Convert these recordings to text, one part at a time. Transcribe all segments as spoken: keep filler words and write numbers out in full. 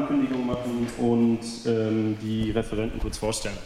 Ankündigung machen und ähm, die Referenten kurz vorstellen.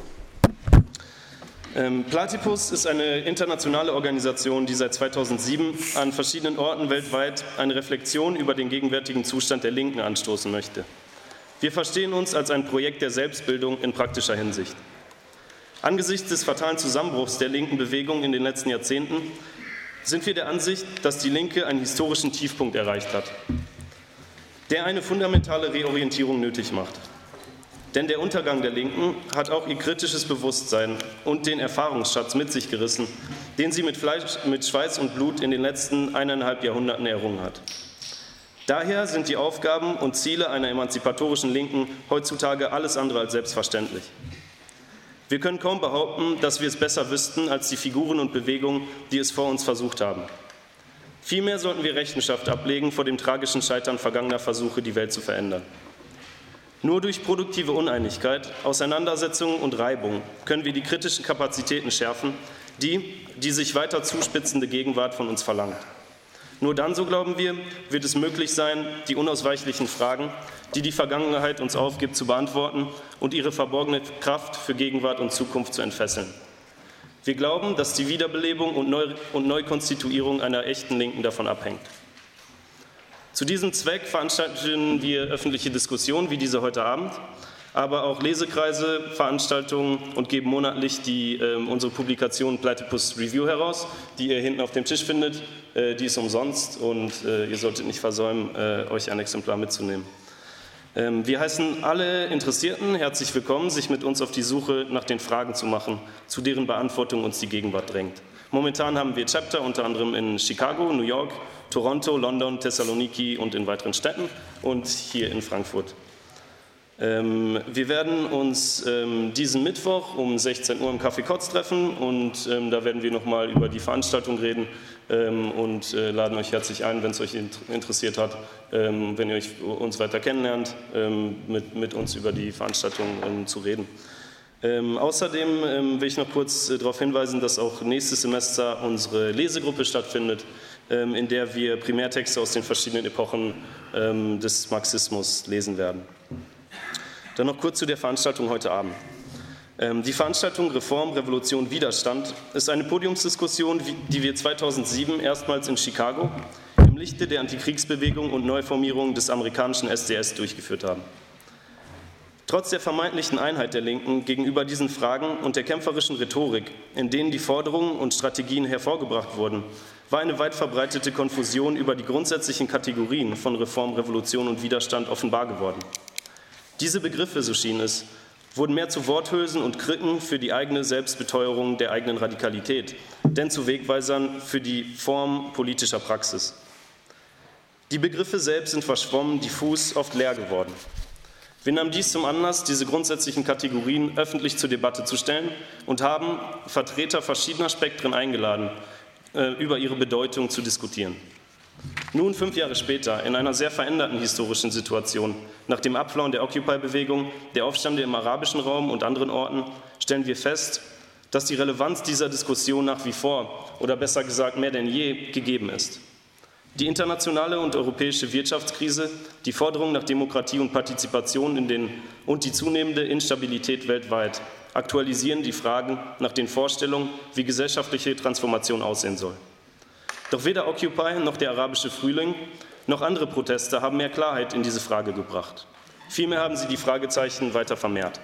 Ähm, Platypus ist eine internationale Organisation, die seit zweitausendsieben an verschiedenen Orten weltweit eine Reflexion über den gegenwärtigen Zustand der Linken anstoßen möchte. Wir verstehen uns als ein Projekt der Selbstbildung in praktischer Hinsicht. Angesichts des fatalen Zusammenbruchs der linken Bewegung in den letzten Jahrzehnten sind wir der Ansicht, dass die Linke einen historischen Tiefpunkt erreicht hat, der eine fundamentale Reorientierung nötig macht. Denn der Untergang der Linken hat auch ihr kritisches Bewusstsein und den Erfahrungsschatz mit sich gerissen, den sie mit, Fleisch, mit Schweiß und Blut in den letzten eineinhalb Jahrhunderten errungen hat. Daher sind die Aufgaben und Ziele einer emanzipatorischen Linken heutzutage alles andere als selbstverständlich. Wir können kaum behaupten, dass wir es besser wüssten als die Figuren und Bewegungen, die es vor uns versucht haben. Vielmehr sollten wir Rechenschaft ablegen vor dem tragischen Scheitern vergangener Versuche, die Welt zu verändern. Nur durch produktive Uneinigkeit, Auseinandersetzungen und Reibung können wir die kritischen Kapazitäten schärfen, die die sich weiter zuspitzende Gegenwart von uns verlangt. Nur dann, so glauben wir, wird es möglich sein, die unausweichlichen Fragen, die die Vergangenheit uns aufgibt, zu beantworten und ihre verborgene Kraft für Gegenwart und Zukunft zu entfesseln. Wir glauben, dass die Wiederbelebung und, Neu- und Neukonstituierung einer echten Linken davon abhängt. Zu diesem Zweck veranstalten wir öffentliche Diskussionen wie diese heute Abend, aber auch Lesekreise, Veranstaltungen und geben monatlich die, äh, unsere Publikation Platypus Review heraus, die ihr hinten auf dem Tisch findet. Äh, die ist umsonst und äh, ihr solltet nicht versäumen, äh, euch ein Exemplar mitzunehmen. Ähm, wir heißen alle Interessierten herzlich willkommen, sich mit uns auf die Suche nach den Fragen zu machen, zu deren Beantwortung uns die Gegenwart drängt. Momentan haben wir Chapter unter anderem in Chicago, New York, Toronto, London, Thessaloniki und in weiteren Städten und hier in Frankfurt. Ähm, wir werden uns ähm, diesen Mittwoch um sechzehn Uhr im Café Kotz treffen und ähm, da werden wir nochmal über die Veranstaltung reden ähm, und äh, laden euch herzlich ein, wenn es euch interessiert hat, ähm, wenn ihr euch, uns weiter kennenlernt, ähm, mit, mit uns über die Veranstaltung ähm, zu reden. Ähm, außerdem ähm, will ich noch kurz äh, darauf hinweisen, dass auch nächstes Semester unsere Lesegruppe stattfindet, ähm, in der wir Primärtexte aus den verschiedenen Epochen ähm, des Marxismus lesen werden. Dann noch kurz zu der Veranstaltung heute Abend. Ähm, die Veranstaltung Reform, Revolution, Widerstand ist eine Podiumsdiskussion, die wir zweitausendsieben erstmals in Chicago im Lichte der Antikriegsbewegung und Neuformierung des amerikanischen S D S durchgeführt haben. Trotz der vermeintlichen Einheit der Linken gegenüber diesen Fragen und der kämpferischen Rhetorik, in denen die Forderungen und Strategien hervorgebracht wurden, war eine weit verbreitete Konfusion über die grundsätzlichen Kategorien von Reform, Revolution und Widerstand offenbar geworden. Diese Begriffe, so schien es, wurden mehr zu Worthülsen und Krücken für die eigene Selbstbeteuerung der eigenen Radikalität, denn zu Wegweisern für die Form politischer Praxis. Die Begriffe selbst sind verschwommen, diffus, oft leer geworden. Wir nahmen dies zum Anlass, diese grundsätzlichen Kategorien öffentlich zur Debatte zu stellen und haben Vertreter verschiedener Spektren eingeladen, über ihre Bedeutung zu diskutieren. Nun, fünf Jahre später, in einer sehr veränderten historischen Situation, nach dem Abflauen der Occupy-Bewegung, der Aufstände im arabischen Raum und anderen Orten, stellen wir fest, dass die Relevanz dieser Diskussion nach wie vor, oder besser gesagt mehr denn je, gegeben ist. Die internationale und europäische Wirtschaftskrise, die Forderung nach Demokratie und Partizipation in den, und die zunehmende Instabilität weltweit aktualisieren die Fragen nach den Vorstellungen, wie gesellschaftliche Transformation aussehen soll. Doch weder Occupy noch der arabische Frühling noch andere Proteste haben mehr Klarheit in diese Frage gebracht. Vielmehr haben sie die Fragezeichen weiter vermehrt.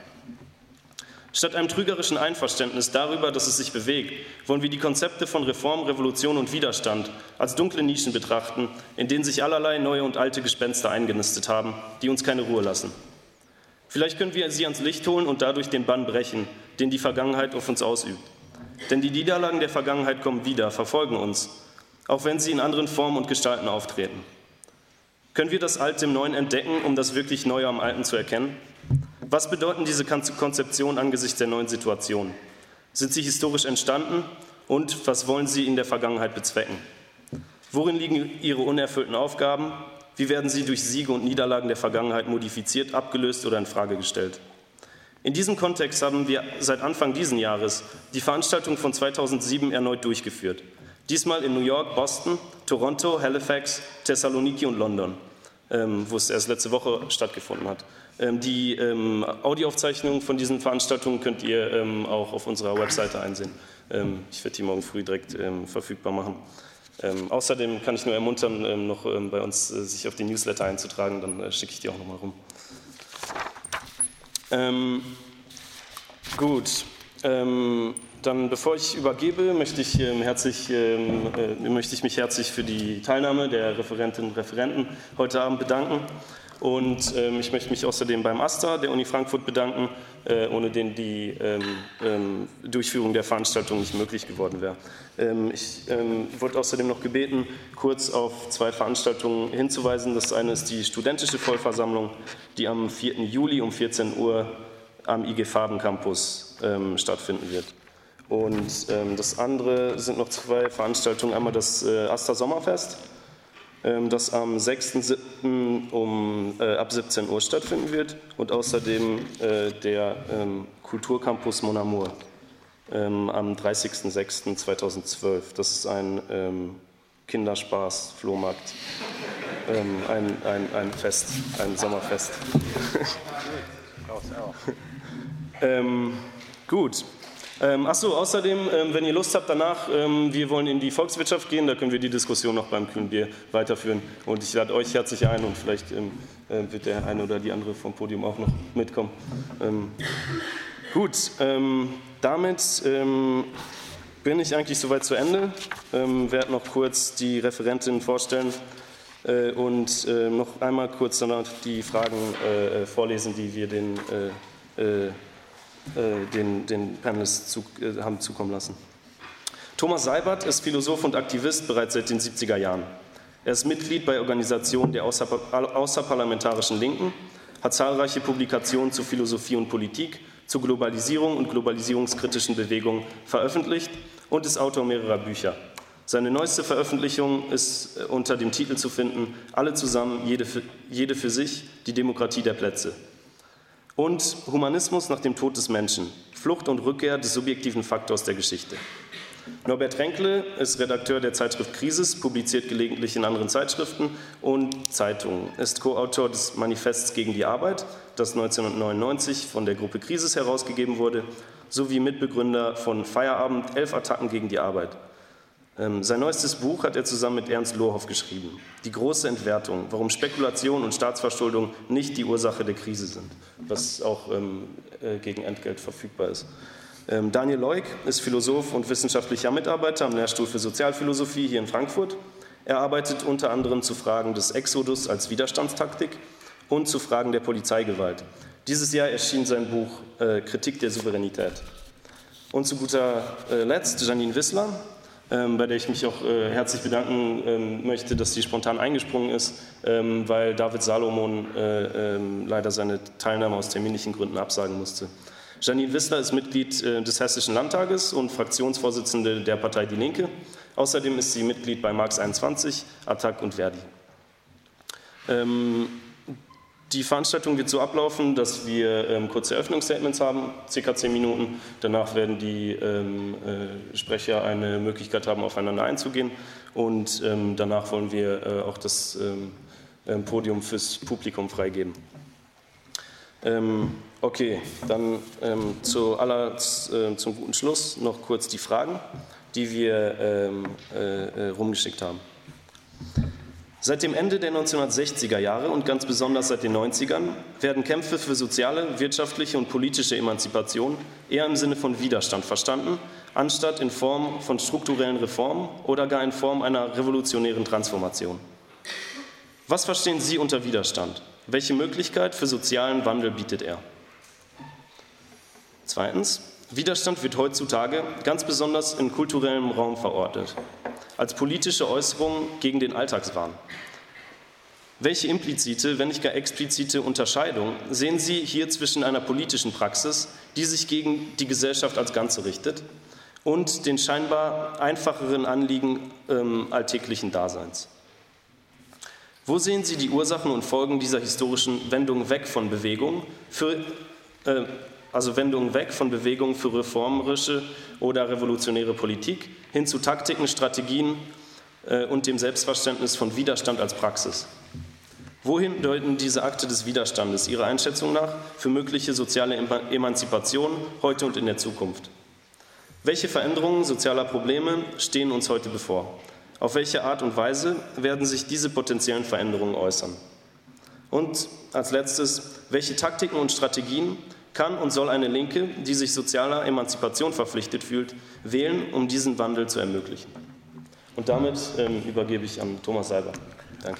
Statt einem trügerischen Einverständnis darüber, dass es sich bewegt, wollen wir die Konzepte von Reform, Revolution und Widerstand als dunkle Nischen betrachten, in denen sich allerlei neue und alte Gespenster eingenistet haben, die uns keine Ruhe lassen. Vielleicht können wir sie ans Licht holen und dadurch den Bann brechen, den die Vergangenheit auf uns ausübt. Denn die Niederlagen der Vergangenheit kommen wieder, verfolgen uns, auch wenn sie in anderen Formen und Gestalten auftreten. Können wir das Alte im Neuen entdecken, um das wirklich Neue am Alten zu erkennen? Was bedeuten diese Konzeptionen angesichts der neuen Situation? Sind sie historisch entstanden und was wollen sie in der Vergangenheit bezwecken? Worin liegen ihre unerfüllten Aufgaben? Wie werden sie durch Siege und Niederlagen der Vergangenheit modifiziert, abgelöst oder in Frage gestellt? In diesem Kontext haben wir seit Anfang dieses Jahres die Veranstaltung von zweitausendsieben erneut durchgeführt. Diesmal in New York, Boston, Toronto, Halifax, Thessaloniki und London. ähm, wo es erst letzte Woche stattgefunden hat. Ähm, die ähm, Audioaufzeichnung von diesen Veranstaltungen könnt ihr ähm, auch auf unserer Webseite einsehen. Ähm, ich werde die morgen früh direkt ähm, verfügbar machen. Ähm, außerdem kann ich nur ermuntern, ähm, noch ähm, bei uns äh, sich auf die Newsletter einzutragen, dann äh, schicke ich die auch nochmal rum. Ähm, gut, ähm, dann bevor ich übergebe, möchte ich, ähm, herzlich, ähm, äh, möchte ich mich herzlich für die Teilnahme der Referentinnen und Referenten heute Abend bedanken. Und ähm, ich möchte mich außerdem beim AStA der Uni Frankfurt bedanken, äh, ohne den die ähm, ähm, Durchführung der Veranstaltung nicht möglich geworden wäre. Ähm, ich ähm, wurde außerdem noch gebeten, kurz auf zwei Veranstaltungen hinzuweisen. Das eine ist die studentische Vollversammlung, die am vierten Juli um vierzehn Uhr am I G Farben Campus ähm, stattfinden wird. Und ähm, das andere sind noch zwei Veranstaltungen, einmal das äh, AStA Sommerfest, das am sechsten siebten um, äh, ab siebzehn Uhr stattfinden wird, und außerdem äh, der ähm, Kulturcampus Mon Amour ähm, am dreißigsten sechsten zweitausendzwölf. Das ist ein ähm, Kinderspaß-Flohmarkt, ähm, ein, ein, ein Fest, ein Sommerfest. ähm, gut. Ähm, Achso, außerdem, ähm, wenn ihr Lust habt danach, ähm, wir wollen in die Volkswirtschaft gehen, da können wir die Diskussion noch beim kühlen Bier weiterführen, und ich lade euch herzlich ein, und vielleicht ähm, äh, wird der eine oder die andere vom Podium auch noch mitkommen. Ähm, gut, ähm, damit ähm, bin ich eigentlich soweit zu Ende, ähm, werde noch kurz die Referentinnen vorstellen äh, und äh, noch einmal kurz danach die Fragen äh, vorlesen, die wir den äh, äh, Den, den Panelists zu, äh, haben zukommen lassen. Thomas Seibert ist Philosoph und Aktivist bereits seit den siebziger Jahren. Er ist Mitglied bei Organisationen der außer, außerparlamentarischen Linken, hat zahlreiche Publikationen zu Philosophie und Politik, zu Globalisierung und globalisierungskritischen Bewegungen veröffentlicht und ist Autor mehrerer Bücher. Seine neueste Veröffentlichung ist unter dem Titel zu finden: Alle zusammen, jede für, jede für sich, die Demokratie der Plätze. Und Humanismus nach dem Tod des Menschen, Flucht und Rückkehr des subjektiven Faktors der Geschichte. Norbert Renkle ist Redakteur der Zeitschrift Krisis, publiziert gelegentlich in anderen Zeitschriften und Zeitungen, ist Co-Autor des Manifests gegen die Arbeit, das neunzehnhundertneunundneunzig von der Gruppe Krisis herausgegeben wurde, sowie Mitbegründer von Feierabend, elf Attacken gegen die Arbeit. Sein neuestes Buch hat er zusammen mit Ernst Lohoff geschrieben. Die große Entwertung, warum Spekulation und Staatsverschuldung nicht die Ursache der Krise sind, was auch ähm, äh, gegen Entgelt verfügbar ist. Ähm, Daniel Leuk ist Philosoph und wissenschaftlicher Mitarbeiter am Lehrstuhl für Sozialphilosophie hier in Frankfurt. Er arbeitet unter anderem zu Fragen des Exodus als Widerstandstaktik und zu Fragen der Polizeigewalt. Dieses Jahr erschien sein Buch äh, Kritik der Souveränität. Und zu guter äh, Letzt Janine Wissler, Ähm, bei der ich mich auch äh, herzlich bedanken ähm, möchte, dass sie spontan eingesprungen ist, ähm, weil David Salomon äh, ähm, leider seine Teilnahme aus terminlichen Gründen absagen musste. Janine Wissler ist Mitglied äh, des Hessischen Landtages und Fraktionsvorsitzende der Partei Die Linke. Außerdem ist sie Mitglied bei Marx einundzwanzig, Attac und Verdi. Ähm, Die Veranstaltung wird so ablaufen, dass wir ähm, kurze Eröffnungsstatements haben, circa zehn Minuten. Danach werden die ähm, äh, Sprecher eine Möglichkeit haben, aufeinander einzugehen. Und ähm, danach wollen wir äh, auch das ähm, äh, Podium fürs Publikum freigeben. Ähm, okay, dann ähm, zu aller, äh, zum guten Schluss noch kurz die Fragen, die wir ähm, äh, äh, rumgeschickt haben. Seit dem Ende der neunzehnhundertsechziger Jahre und ganz besonders seit den neunzigern werden Kämpfe für soziale, wirtschaftliche und politische Emanzipation eher im Sinne von Widerstand verstanden, anstatt in Form von strukturellen Reformen oder gar in Form einer revolutionären Transformation. Was verstehen Sie unter Widerstand? Welche Möglichkeit für sozialen Wandel bietet er? Zweitens, Widerstand wird heutzutage ganz besonders in kulturellem Raum verortet, als politische Äußerung gegen den Alltagswahn. Welche implizite, wenn nicht gar explizite Unterscheidung sehen Sie hier zwischen einer politischen Praxis, die sich gegen die Gesellschaft als Ganze richtet, und den scheinbar einfacheren Anliegen ähm, alltäglichen Daseins? Wo sehen Sie die Ursachen und Folgen dieser historischen Wendung weg von Bewegung für äh, also Wendungen weg von Bewegungen für reformerische oder revolutionäre Politik hin zu Taktiken, Strategien äh, und dem Selbstverständnis von Widerstand als Praxis? Wohin deuten diese Akte des Widerstandes Ihrer Einschätzung nach für mögliche soziale Emanzipation heute und in der Zukunft? Welche Veränderungen sozialer Probleme stehen uns heute bevor? Auf welche Art und Weise werden sich diese potenziellen Veränderungen äußern? Und als letztes, welche Taktiken und Strategien kann und soll eine Linke, die sich sozialer Emanzipation verpflichtet fühlt, wählen, um diesen Wandel zu ermöglichen? Und damit ähm, übergebe ich an Thomas Seiber. Danke.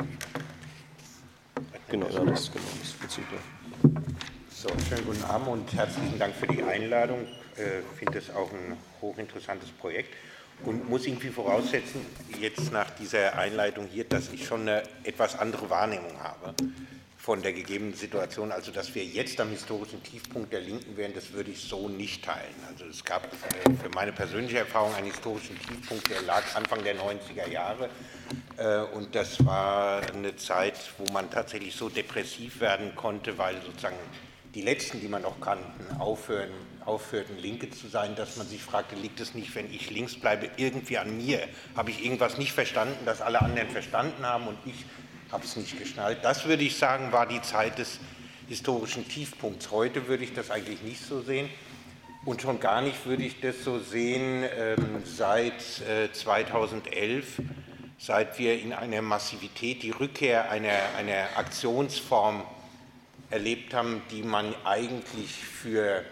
Genau, ja, das, genau, das Bezug, ja. So, schönen guten Abend und herzlichen Dank für die Einladung. Ich äh, finde es auch ein hochinteressantes Projekt und muss irgendwie voraussetzen, jetzt nach dieser Einleitung hier, dass ich schon eine etwas andere Wahrnehmung habe von der gegebenen Situation. Also, dass wir jetzt am historischen Tiefpunkt der Linken wären, das würde ich so nicht teilen. Also, es gab äh, für meine persönliche Erfahrung einen historischen Tiefpunkt, der lag Anfang der neunziger Jahre. Äh, und das war eine Zeit, wo man tatsächlich so depressiv werden konnte, weil sozusagen die Letzten, die man noch kannten, aufhören, aufhörten, Linke zu sein, dass man sich fragte, liegt es nicht, wenn ich links bleibe, irgendwie an mir? Habe ich irgendwas nicht verstanden, das alle anderen verstanden haben und ich habe es nicht geschnallt? Das, würde ich sagen, war die Zeit des historischen Tiefpunkts. Heute würde ich das eigentlich nicht so sehen und schon gar nicht würde ich das so sehen ähm, seit äh, zweitausendelf, seit wir in einer Massivität die Rückkehr einer, einer Aktionsform erlebt haben, die man eigentlich für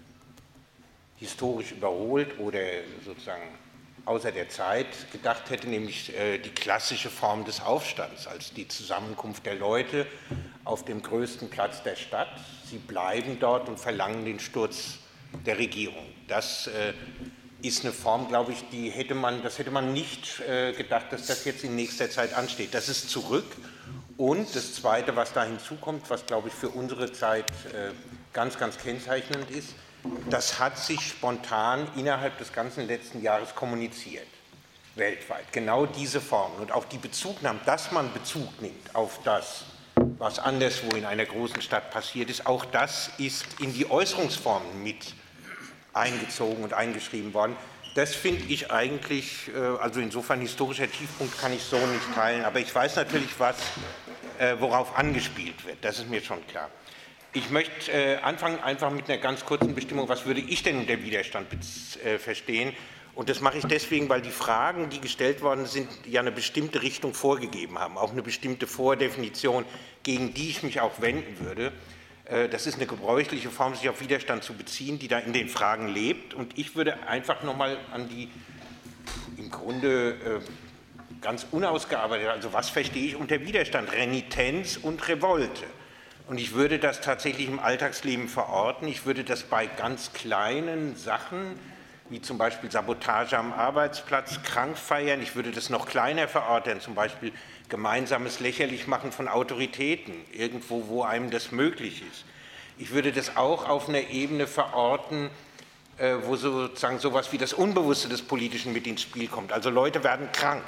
historisch überholt oder sozusagen außer der Zeit gedacht hätte, nämlich äh, die klassische Form des Aufstands, als die Zusammenkunft der Leute auf dem größten Platz der Stadt. Sie bleiben dort und verlangen den Sturz der Regierung. Das äh, ist eine Form, glaube ich, die hätte man, das hätte man nicht äh, gedacht, dass das jetzt in nächster Zeit ansteht. Das ist zurück. Und das Zweite, was da hinzukommt, was, glaube ich, für unsere Zeit äh, ganz, ganz kennzeichnend ist, das hat sich spontan innerhalb des ganzen letzten Jahres kommuniziert, weltweit. Genau diese Formen und auch die Bezugnahme, dass man Bezug nimmt auf das, was anderswo in einer großen Stadt passiert ist, auch das ist in die Äußerungsformen mit eingezogen und eingeschrieben worden. Das finde ich eigentlich, also insofern historischer Tiefpunkt kann ich so nicht teilen, aber ich weiß natürlich, was, worauf angespielt wird, das ist mir schon klar. Ich möchte anfangen einfach mit einer ganz kurzen Bestimmung, was würde ich denn unter Widerstand verstehen? Und das mache ich deswegen, weil die Fragen, die gestellt worden sind, ja eine bestimmte Richtung vorgegeben haben, auch eine bestimmte Vordefinition, gegen die ich mich auch wenden würde. Das ist eine gebräuchliche Form, sich auf Widerstand zu beziehen, die da in den Fragen lebt. Und ich würde einfach nochmal an die im Grunde ganz unausgearbeitet, also was verstehe ich unter Widerstand? Renitenz und Revolte. Und ich würde das tatsächlich im Alltagsleben verorten. Ich würde das bei ganz kleinen Sachen, wie zum Beispiel Sabotage am Arbeitsplatz, Krankfeiern, ich würde das noch kleiner verorten, zum Beispiel gemeinsames Lächerlichmachen von Autoritäten, irgendwo, wo einem das möglich ist. Ich würde das auch auf einer Ebene verorten, äh, wo sozusagen sowas wie das Unbewusste des Politischen mit ins Spiel kommt. Also Leute werden krank,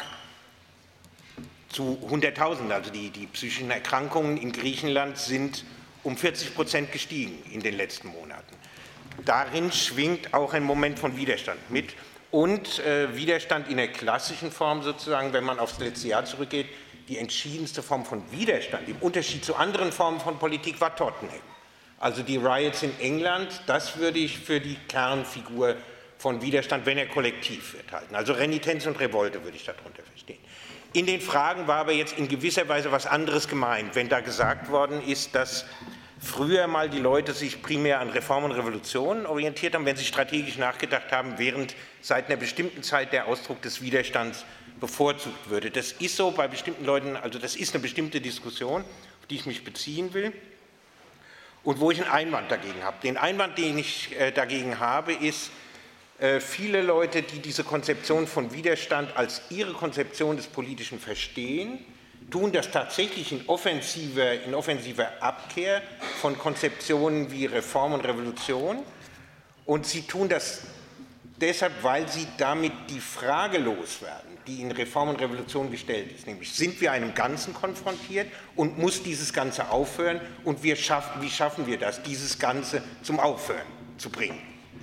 zu Hunderttausenden. Also die, die psychischen Erkrankungen in Griechenland sind um vierzig Prozent gestiegen in den letzten Monaten. Darin schwingt auch ein Moment von Widerstand mit und äh, Widerstand in der klassischen Form sozusagen, wenn man aufs letzte Jahr zurückgeht, die entschiedenste Form von Widerstand, im Unterschied zu anderen Formen von Politik, war Tottenham. Also die Riots in England, das würde ich für die Kernfigur von Widerstand, wenn er kollektiv wird, halten. Also Renitenz und Revolte würde ich darunter verstehen. In den Fragen war aber jetzt in gewisser Weise was anderes gemeint, wenn da gesagt worden ist, dass früher mal die Leute sich primär an Reform und Revolution orientiert haben, wenn sie strategisch nachgedacht haben, während seit einer bestimmten Zeit der Ausdruck des Widerstands bevorzugt würde. Das ist so bei bestimmten Leuten, also das ist eine bestimmte Diskussion, auf die ich mich beziehen will und wo ich einen Einwand dagegen habe. Den Einwand, den ich äh, dagegen habe, ist, äh, viele Leute, die diese Konzeption von Widerstand als ihre Konzeption des Politischen verstehen, tun das tatsächlich in offensiver, in offensiver Abkehr von Konzeptionen wie Reform und Revolution und sie tun das deshalb, weil sie damit die Frage loswerden, die in Reform und Revolution gestellt ist, nämlich sind wir einem Ganzen konfrontiert und muss dieses Ganze aufhören und wir schaffen, wie schaffen wir das, dieses Ganze zum Aufhören zu bringen.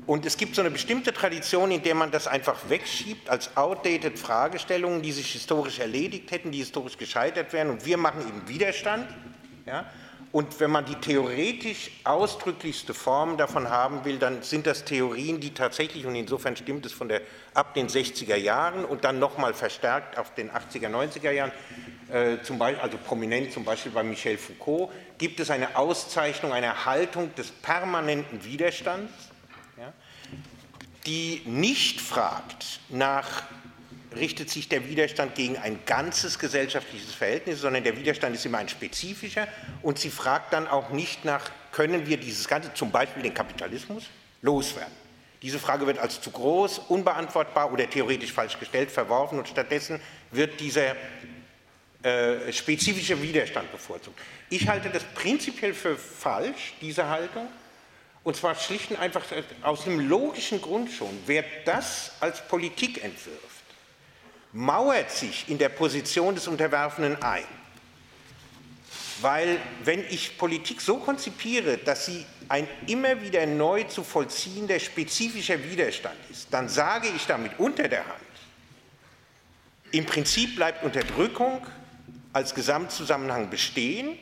Und es gibt so eine bestimmte Tradition, in der man das einfach wegschiebt als outdated Fragestellungen, die sich historisch erledigt hätten, die historisch gescheitert wären. Und wir machen eben Widerstand. Ja? Und wenn man die theoretisch ausdrücklichste Form davon haben will, dann sind das Theorien, die tatsächlich, und insofern stimmt es von der, ab den sechziger Jahren und dann nochmal verstärkt auf den achtziger, neunziger Jahren, äh, zum Beispiel, also prominent zum Beispiel bei Michel Foucault, gibt es eine Auszeichnung, eine Haltung des permanenten Widerstands, ja, die nicht fragt nach, richtet sich der Widerstand gegen ein ganzes gesellschaftliches Verhältnis, sondern der Widerstand ist immer ein spezifischer, und sie fragt dann auch nicht nach, können wir dieses Ganze, zum Beispiel den Kapitalismus, loswerden. Diese Frage wird als zu groß, unbeantwortbar oder theoretisch falsch gestellt, verworfen, und stattdessen wird dieser äh, spezifische Widerstand bevorzugt. Ich halte das prinzipiell für falsch, diese Haltung. Und zwar schlicht und einfach aus einem logischen Grund schon. Wer das als Politik entwirft, mauert sich in der Position des Unterwerfenden ein. Weil, wenn ich Politik so konzipiere, dass sie ein immer wieder neu zu vollziehender spezifischer Widerstand ist, dann sage ich damit unter der Hand, im Prinzip bleibt Unterdrückung als Gesamtzusammenhang bestehen.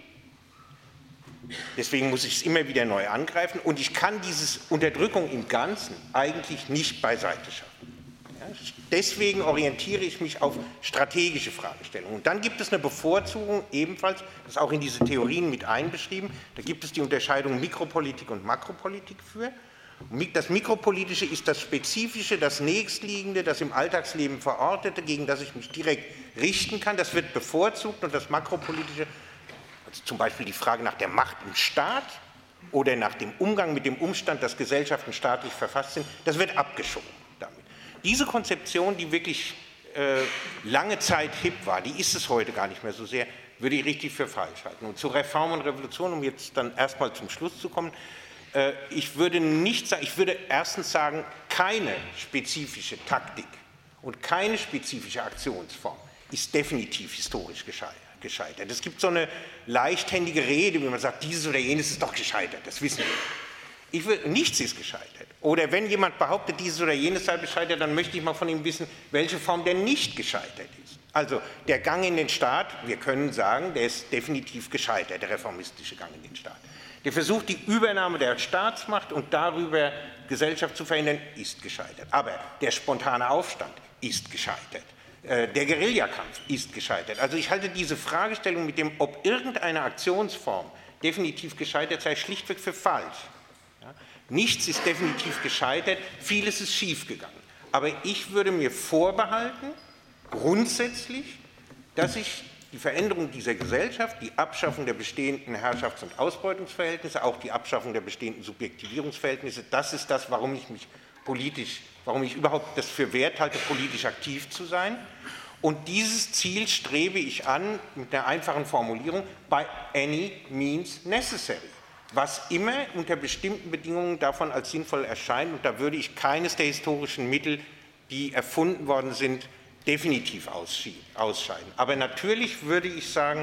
Deswegen muss ich es immer wieder neu angreifen, und ich kann diese Unterdrückung im Ganzen eigentlich nicht beiseite schaffen. Ja, deswegen orientiere ich mich auf strategische Fragestellungen. Und dann gibt es eine Bevorzugung ebenfalls, das ist auch in diese Theorien mit einbeschrieben, da gibt es die Unterscheidung Mikropolitik und Makropolitik für. Das Mikropolitische ist das Spezifische, das Nächstliegende, das im Alltagsleben Verortete, gegen das ich mich direkt richten kann, das wird bevorzugt, und das Makropolitische, also zum Beispiel die Frage nach der Macht im Staat oder nach dem Umgang mit dem Umstand, dass Gesellschaften staatlich verfasst sind, das wird abgeschoben damit. Diese Konzeption, die wirklich äh, lange Zeit hip war, die ist es heute gar nicht mehr so sehr, würde ich richtig für falsch halten. Und zur Reform und Revolution, um jetzt dann erstmal zum Schluss zu kommen, äh, ich würde nicht sagen, ich würde erstens sagen, keine spezifische Taktik und keine spezifische Aktionsform ist definitiv historisch gescheitert. gescheitert. Es gibt so eine leichthändige Rede, wie man sagt, dieses oder jenes ist doch gescheitert, das wissen wir. Ich will, nichts ist gescheitert. Oder wenn jemand behauptet, dieses oder jenes sei gescheitert, dann möchte ich mal von ihm wissen, welche Form der nicht gescheitert ist. Also der Gang in den Staat, wir können sagen, der ist definitiv gescheitert, der reformistische Gang in den Staat. Der Versuch, die Übernahme der Staatsmacht und darüber Gesellschaft zu verändern, ist gescheitert. Aber der spontane Aufstand ist gescheitert. Der Guerillakampf ist gescheitert. Also ich halte diese Fragestellung mit dem, ob irgendeine Aktionsform definitiv gescheitert sei, schlichtweg für falsch. Ja? Nichts ist definitiv gescheitert, vieles ist schiefgegangen. Aber ich würde mir vorbehalten, grundsätzlich, dass ich die Veränderung dieser Gesellschaft, die Abschaffung der bestehenden Herrschafts- und Ausbeutungsverhältnisse, auch die Abschaffung der bestehenden Subjektivierungsverhältnisse, das ist das, warum ich mich politisch, warum ich überhaupt das für wert halte, politisch aktiv zu sein. Und dieses Ziel strebe ich an mit einer einfachen Formulierung, by any means necessary, was immer unter bestimmten Bedingungen davon als sinnvoll erscheint. Und da würde ich keines der historischen Mittel, die erfunden worden sind, definitiv ausscheiden. Aber natürlich würde ich sagen,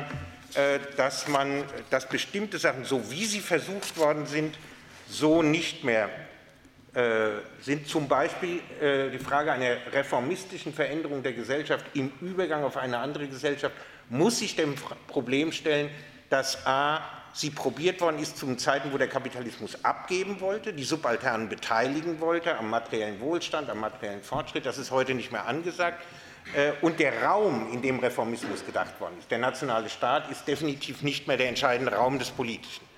dass man, dass bestimmte Sachen, so wie sie versucht worden sind, so nicht mehr sind. Zum Beispiel die Frage einer reformistischen Veränderung der Gesellschaft im Übergang auf eine andere Gesellschaft muss sich dem Problem stellen, dass a. sie probiert worden ist zu Zeiten, wo der Kapitalismus abgeben wollte, die Subalternen beteiligen wollte am materiellen Wohlstand, am materiellen Fortschritt. Das ist heute nicht mehr angesagt. Und der Raum, in dem Reformismus gedacht worden ist, der nationale Staat, ist definitiv nicht mehr der entscheidende Raum des Politischen.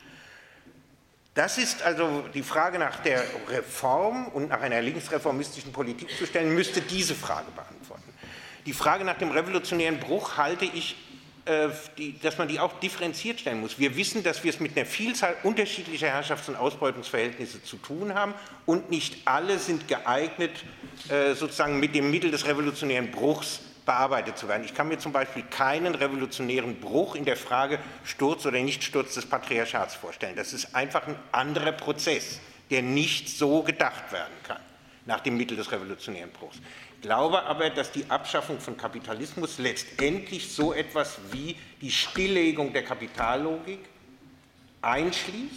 Das ist also die Frage nach der Reform und nach einer linksreformistischen Politik zu stellen, müsste diese Frage beantworten. Die Frage nach dem revolutionären Bruch halte ich, äh, die, dass man die auch differenziert stellen muss. Wir wissen, dass wir es mit einer Vielzahl unterschiedlicher Herrschafts- und Ausbeutungsverhältnisse zu tun haben und nicht alle sind geeignet, äh, sozusagen mit dem Mittel des revolutionären Bruchs bearbeitet zu werden. Ich kann mir zum Beispiel keinen revolutionären Bruch in der Frage Sturz oder Nichtsturz des Patriarchats vorstellen. Das ist einfach ein anderer Prozess, der nicht so gedacht werden kann, nach dem Mittel des revolutionären Bruchs. Ich glaube aber, dass die Abschaffung von Kapitalismus letztendlich so etwas wie die Stilllegung der Kapitallogik einschließt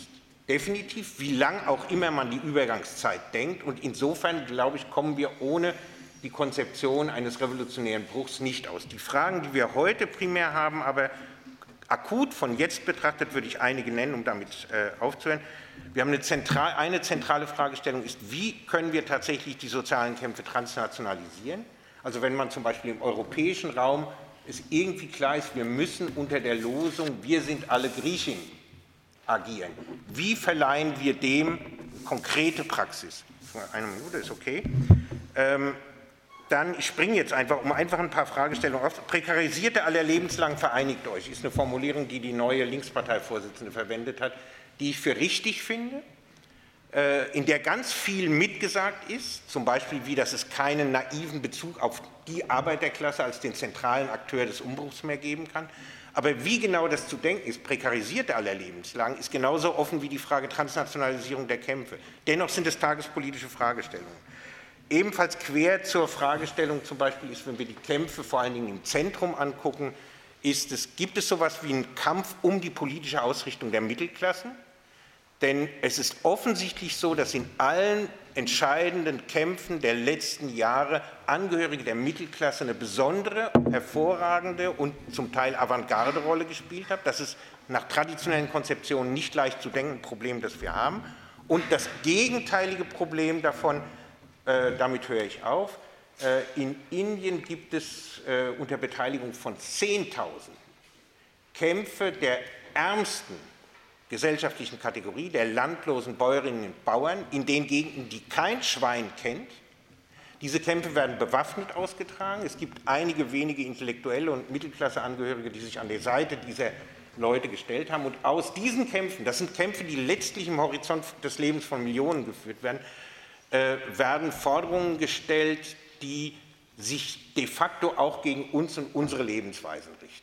definitiv, wie lang auch immer man die Übergangszeit denkt. Und insofern, glaube ich, kommen wir ohne die Konzeption eines revolutionären Bruchs nicht aus. Die Fragen, die wir heute primär haben, aber akut von jetzt betrachtet, würde ich einige nennen, um damit äh, aufzuhören. Wir haben eine, zentral, eine zentrale Fragestellung ist, wie können wir tatsächlich die sozialen Kämpfe transnationalisieren? Also wenn man zum Beispiel im europäischen Raum es irgendwie klar ist, wir müssen unter der Losung, wir sind alle Griechen, agieren. Wie verleihen wir dem konkrete Praxis? Eine Minute ist okay. Ähm, dann, ich springe jetzt einfach, um einfach ein paar Fragestellungen auf. Prekarisierte aller lebenslang vereinigt euch, ist eine Formulierung, die die neue Linksparteivorsitzende verwendet hat, die ich für richtig finde, äh, in der ganz viel mitgesagt ist, zum Beispiel wie, dass es keinen naiven Bezug auf die Arbeiterklasse als den zentralen Akteur des Umbruchs mehr geben kann. Aber wie genau das zu denken ist, prekarisierte aller lebenslang, ist genauso offen wie die Frage Transnationalisierung der Kämpfe. Dennoch sind es tagespolitische Fragestellungen. Ebenfalls quer zur Fragestellung zum Beispiel ist, wenn wir die Kämpfe vor allen Dingen im Zentrum angucken, ist es, gibt es sowas wie einen Kampf um die politische Ausrichtung der Mittelklassen? Denn es ist offensichtlich so, dass in allen entscheidenden Kämpfen der letzten Jahre Angehörige der Mittelklasse eine besondere, hervorragende und zum Teil Avantgarde-Rolle gespielt haben. Das ist nach traditionellen Konzeptionen nicht leicht zu denken, ein Problem, das wir haben. Und das gegenteilige Problem davon, äh, damit höre ich auf, äh, in Indien gibt es äh, unter Beteiligung von zehntausend Kämpfe der ärmsten gesellschaftlichen Kategorie, der landlosen Bäuerinnen und Bauern, in den Gegenden, die kein Schwein kennt. Diese Kämpfe werden bewaffnet ausgetragen. Es gibt einige wenige Intellektuelle und Mittelklasseangehörige, die sich an der Seite dieser Leute gestellt haben. Und aus diesen Kämpfen, das sind Kämpfe, die letztlich im Horizont des Lebens von Millionen geführt werden, äh, werden Forderungen gestellt, die sich de facto auch gegen uns und unsere Lebensweisen richten.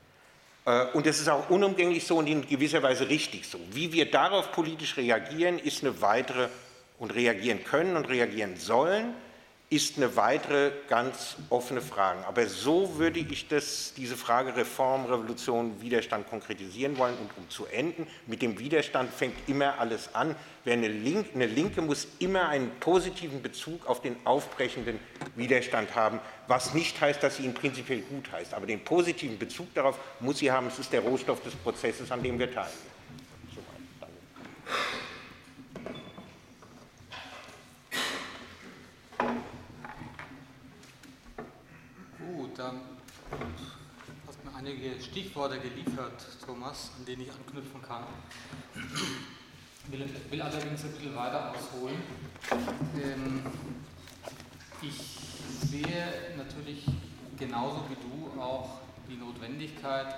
Und es ist auch unumgänglich so und in gewisser Weise richtig so. Wie wir darauf politisch reagieren, ist eine weitere, und reagieren können und reagieren sollen, ist eine weitere ganz offene Frage. Aber so würde ich das, diese Frage Reform, Revolution, Widerstand konkretisieren wollen. Und um zu enden, mit dem Widerstand fängt immer alles an. Wer eine, Link, eine Linke muss immer einen positiven Bezug auf den aufbrechenden Widerstand haben, was nicht heißt, dass sie ihn prinzipiell gut heißt. Aber den positiven Bezug darauf muss sie haben. Es ist der Rohstoff des Prozesses, an dem wir teilnehmen. Soweit. Danke. Gut, dann hast du mir einige Stichworte geliefert, Thomas, an denen ich anknüpfen kann. Ich will, will allerdings ein bisschen weiter ausholen. Ähm, ich sehe natürlich genauso wie du auch die Notwendigkeit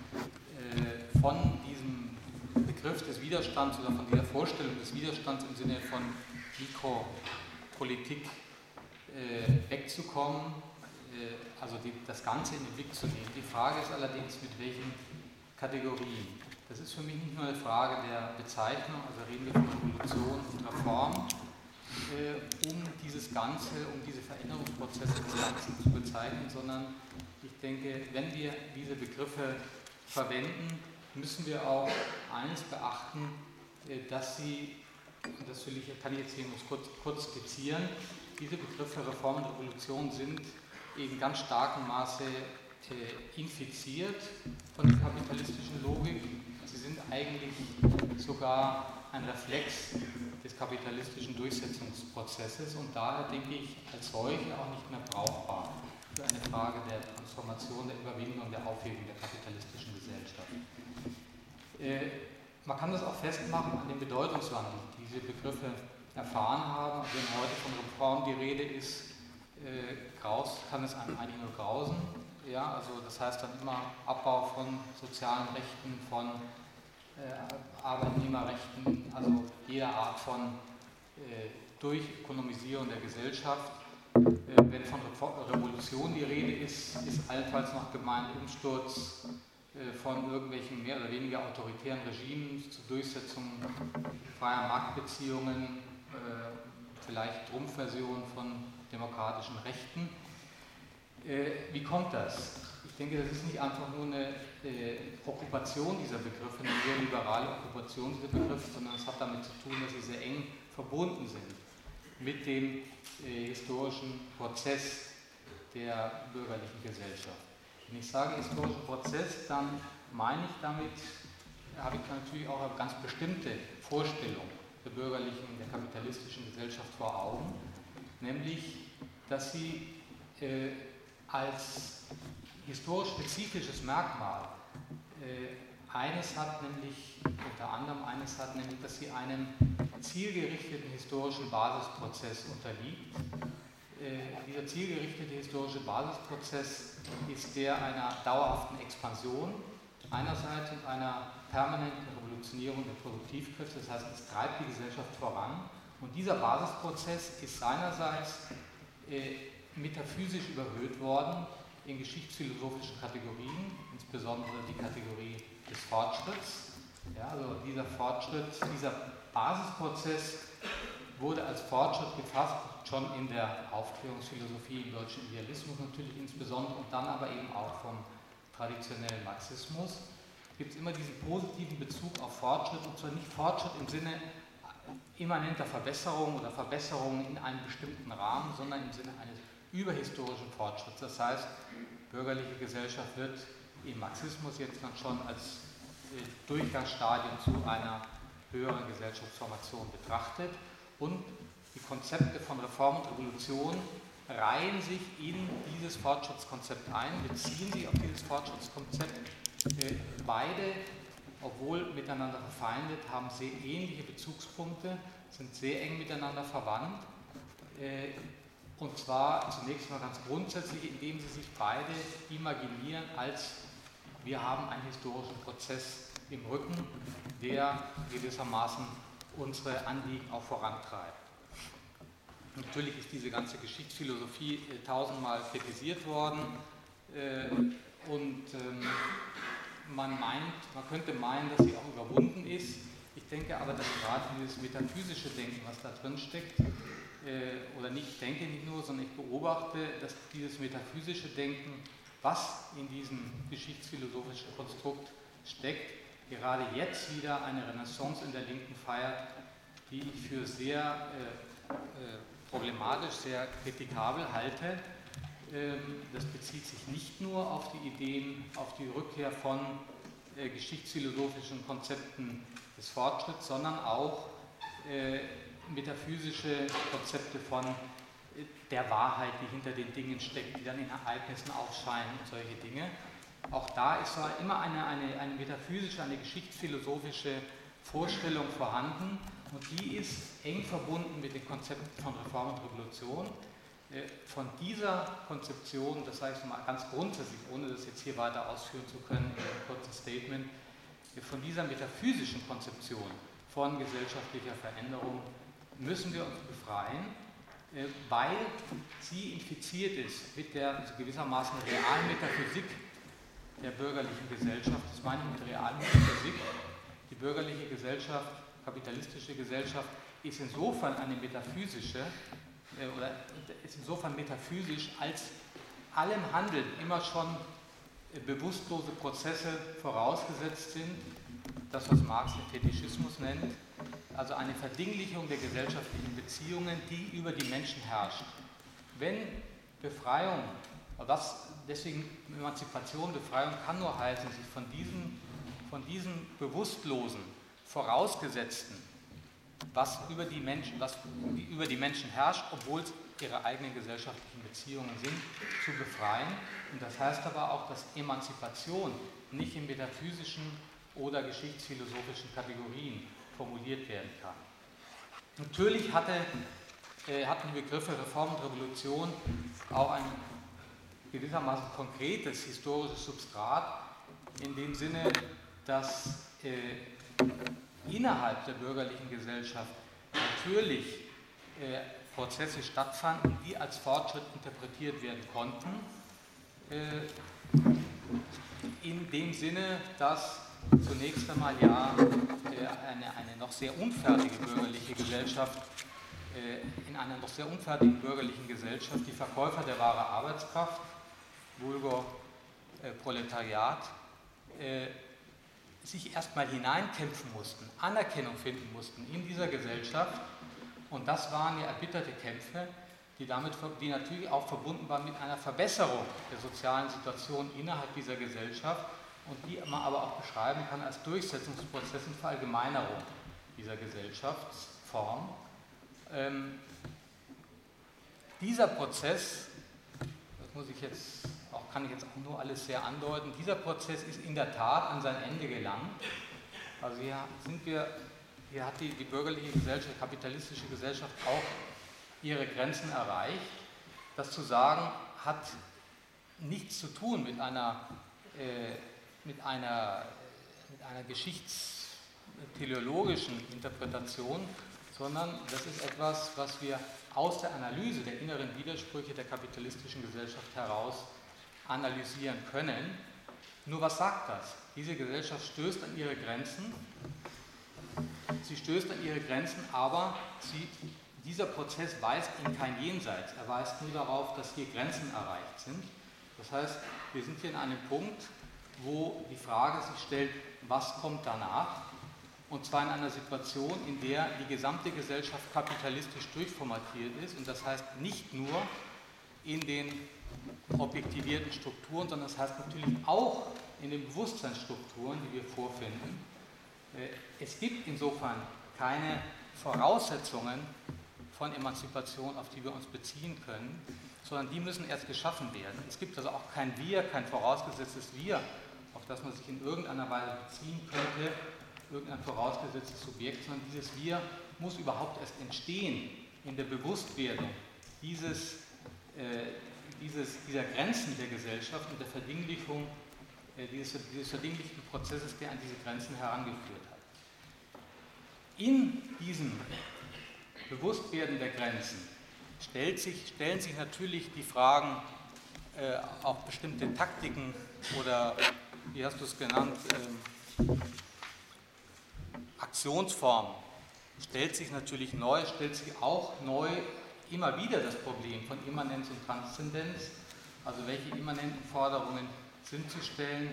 äh, von diesem Begriff des Widerstands oder von dieser Vorstellung des Widerstands im Sinne von Mikropolitik äh, wegzukommen, äh, also die, das Ganze in den Blick zu nehmen. Die Frage ist allerdings, mit welchen Kategorien. Das ist für mich nicht nur eine Frage der Bezeichnung, also reden wir von Revolution und Reform, äh, um dieses Ganze, um diese Veränderungsprozesse des Ganzen zu bezeichnen, sondern ich denke, wenn wir diese Begriffe verwenden, müssen wir auch eines beachten, äh, dass sie, und das will ich, kann ich jetzt hier noch kurz, kurz skizzieren, diese Begriffe Reform und Revolution sind in ganz starkem Maße äh, infiziert von der kapitalistischen Logik. Sie sind eigentlich sogar ein Reflex des kapitalistischen Durchsetzungsprozesses und daher denke ich als solche auch nicht mehr brauchbar für eine Frage der Transformation, der Überwindung und der Aufhebung der kapitalistischen Gesellschaft. Äh, man kann das auch festmachen an dem Bedeutungswandel, die diese Begriffe erfahren haben. Also wenn heute von Reform die Rede ist, äh, graus, kann es einem eigentlich nur grausen. Ja, also das heißt dann immer Abbau von sozialen Rechten, von äh, Arbeitnehmerrechten, also jeder Art von äh, Durchökonomisierung der Gesellschaft. Äh, wenn von Revolution die Rede ist, ist allenfalls noch gemeint Umsturz äh, von irgendwelchen mehr oder weniger autoritären Regimen zur Durchsetzung freier Marktbeziehungen, äh, vielleicht Trumpfversion von demokratischen Rechten. Äh, wie kommt das? Ich Ich denke, das ist nicht einfach nur eine äh, Okkupation dieser Begriffe, eine neoliberale Okkupation dieser Begriffe, sondern es hat damit zu tun, dass sie sehr eng verbunden sind mit dem äh, historischen Prozess der bürgerlichen Gesellschaft. Wenn ich sage historischen Prozess, dann meine ich damit, habe ich natürlich auch eine ganz bestimmte Vorstellung der bürgerlichen, der kapitalistischen Gesellschaft vor Augen, nämlich, dass sie äh, als historisch spezifisches Merkmal äh, eines hat, nämlich unter anderem eines hat, nämlich, dass sie einem zielgerichteten historischen Basisprozess unterliegt. Äh, dieser zielgerichtete historische Basisprozess ist der einer dauerhaften Expansion einerseits und einer permanenten Revolutionierung der Produktivkräfte, das heißt, es treibt die Gesellschaft voran. Und dieser Basisprozess ist seinerseits äh, metaphysisch überhöht worden in geschichtsphilosophischen Kategorien, insbesondere die Kategorie des Fortschritts. Ja, also dieser Fortschritt, dieser Basisprozess wurde als Fortschritt gefasst, schon in der Aufklärungsphilosophie, im deutschen Idealismus natürlich insbesondere und dann aber eben auch vom traditionellen Marxismus. Gibt es immer diesen positiven Bezug auf Fortschritt, und zwar nicht Fortschritt im Sinne immanenter Verbesserung oder Verbesserungen in einem bestimmten Rahmen, sondern im Sinne eines überhistorischen Fortschritts. Das heißt, bürgerliche Gesellschaft wird im Marxismus jetzt dann schon als Durchgangsstadium zu einer höheren Gesellschaftsformation betrachtet und die Konzepte von Reform und Revolution reihen sich in dieses Fortschrittskonzept ein, beziehen sich auf dieses Fortschrittskonzept. Beide, obwohl miteinander verfeindet, haben sehr ähnliche Bezugspunkte, sind sehr eng miteinander verwandt. Und zwar zunächst mal ganz grundsätzlich, indem sie sich beide imaginieren als wir haben einen historischen Prozess im Rücken, der gewissermaßen unsere Anliegen auch vorantreibt. Natürlich ist diese ganze Geschichtsphilosophie äh, tausendmal kritisiert worden äh, und ähm, man meint, man könnte meinen, dass sie auch überwunden ist. Ich denke aber, dass gerade dieses metaphysische Denken, was da drin steckt, äh, oder nicht, ich denke nicht nur, sondern ich beobachte, dass dieses metaphysische Denken, was in diesem geschichtsphilosophischen Konstrukt steckt, gerade jetzt wieder eine Renaissance in der Linken feiert, die ich für sehr äh, äh, problematisch, sehr kritikabel halte. Ähm, das bezieht sich nicht nur auf die Ideen, auf die Rückkehr von äh, geschichtsphilosophischen Konzepten des Fortschritts, sondern auch äh, metaphysische Konzepte von der Wahrheit, die hinter den Dingen steckt, die dann in Ereignissen aufscheinen und solche Dinge. Auch da ist immer eine, eine, eine metaphysische, eine geschichtsphilosophische Vorstellung vorhanden und die ist eng verbunden mit den Konzepten von Reform und Revolution. Von dieser Konzeption, das sage ich mal ganz grundsätzlich, ohne das jetzt hier weiter ausführen zu können in einem kurzen Statement, von dieser metaphysischen Konzeption von gesellschaftlicher Veränderung müssen wir uns befreien, weil sie infiziert ist mit der also gewissermaßen realen Metaphysik der bürgerlichen Gesellschaft. Das meine ich mit realen Metaphysik. Die bürgerliche Gesellschaft, kapitalistische Gesellschaft, ist insofern eine metaphysische, äh, oder ist insofern metaphysisch, als allem Handeln immer schon äh, bewusstlose Prozesse vorausgesetzt sind, das, was Marx den Fetischismus nennt, also eine Verdinglichung der gesellschaftlichen Beziehungen, die über die Menschen herrscht. Wenn Befreiung, was deswegen Emanzipation, Befreiung kann nur heißen, sich von diesem, von diesem bewusstlosen, vorausgesetzten, was über die Menschen, was über die Menschen herrscht, obwohl es ihre eigenen gesellschaftlichen Beziehungen sind, zu befreien. Und das heißt aber auch, dass Emanzipation nicht in metaphysischen oder geschichtsphilosophischen Kategorien formuliert werden kann. Natürlich hatte, äh, hatten die Begriffe Reform und Revolution auch ein gewissermaßen konkretes historisches Substrat, in dem Sinne, dass äh, innerhalb der bürgerlichen Gesellschaft natürlich äh, Prozesse stattfanden, die als Fortschritt interpretiert werden konnten, äh, in dem Sinne, dass zunächst einmal ja äh, eine, eine noch sehr unfertige bürgerliche Gesellschaft, äh, in einer noch sehr unfertigen bürgerlichen Gesellschaft die Verkäufer der wahren Arbeitskraft, vulgo äh, Proletariat äh, sich erstmal hineinkämpfen mussten, Anerkennung finden mussten in dieser Gesellschaft. Und das waren ja erbitterte Kämpfe, die, damit, die natürlich auch verbunden waren mit einer Verbesserung der sozialen Situation innerhalb dieser Gesellschaft und die man aber auch beschreiben kann als Durchsetzungsprozess und Verallgemeinerung dieser Gesellschaftsform. Ähm, dieser Prozess, das muss ich jetzt auch, kann ich jetzt auch nur alles sehr andeuten, dieser Prozess ist in der Tat an sein Ende gelangt. Also hier sind wir, hier hat die, die bürgerliche Gesellschaft, die kapitalistische Gesellschaft auch ihre Grenzen erreicht. Das zu sagen, hat nichts zu tun mit einer, äh, mit einer, mit einer geschichtsteleologischen Interpretation, sondern das ist etwas, was wir aus der Analyse der inneren Widersprüche der kapitalistischen Gesellschaft heraus analysieren können. Nur was sagt das? Diese Gesellschaft stößt an ihre Grenzen. Sie stößt an ihre Grenzen, aber sie, dieser Prozess weist in kein Jenseits. Er weist nur darauf, dass hier Grenzen erreicht sind. Das heißt, wir sind hier in einem Punkt, wo die Frage sich stellt, was kommt danach? Und zwar in einer Situation, in der die gesamte Gesellschaft kapitalistisch durchformatiert ist. Und das heißt nicht nur in den objektivierten Strukturen, sondern das heißt natürlich auch in den Bewusstseinsstrukturen, die wir vorfinden. Es gibt insofern keine Voraussetzungen von Emanzipation, auf die wir uns beziehen können, sondern die müssen erst geschaffen werden. Es gibt also auch kein Wir, kein vorausgesetztes Wir, auf das man sich in irgendeiner Weise beziehen könnte, irgendein vorausgesetztes Subjekt, sondern dieses Wir muss überhaupt erst entstehen in der Bewusstwerdung dieses, äh, dieses, dieser Grenzen der Gesellschaft und der Verdinglichung, äh, dieses, dieses verdinglichten Prozesses, der an diese Grenzen herangeführt hat. In diesem Bewusstwerden der Grenzen stellt sich, stellen sich natürlich die Fragen, äh, auch bestimmte Taktiken oder, wie hast du es genannt, ähm, Aktionsformen, stellt sich natürlich neu, stellt sich auch neu immer wieder das Problem von Immanenz und Transzendenz, also welche immanenten Forderungen sind zu stellen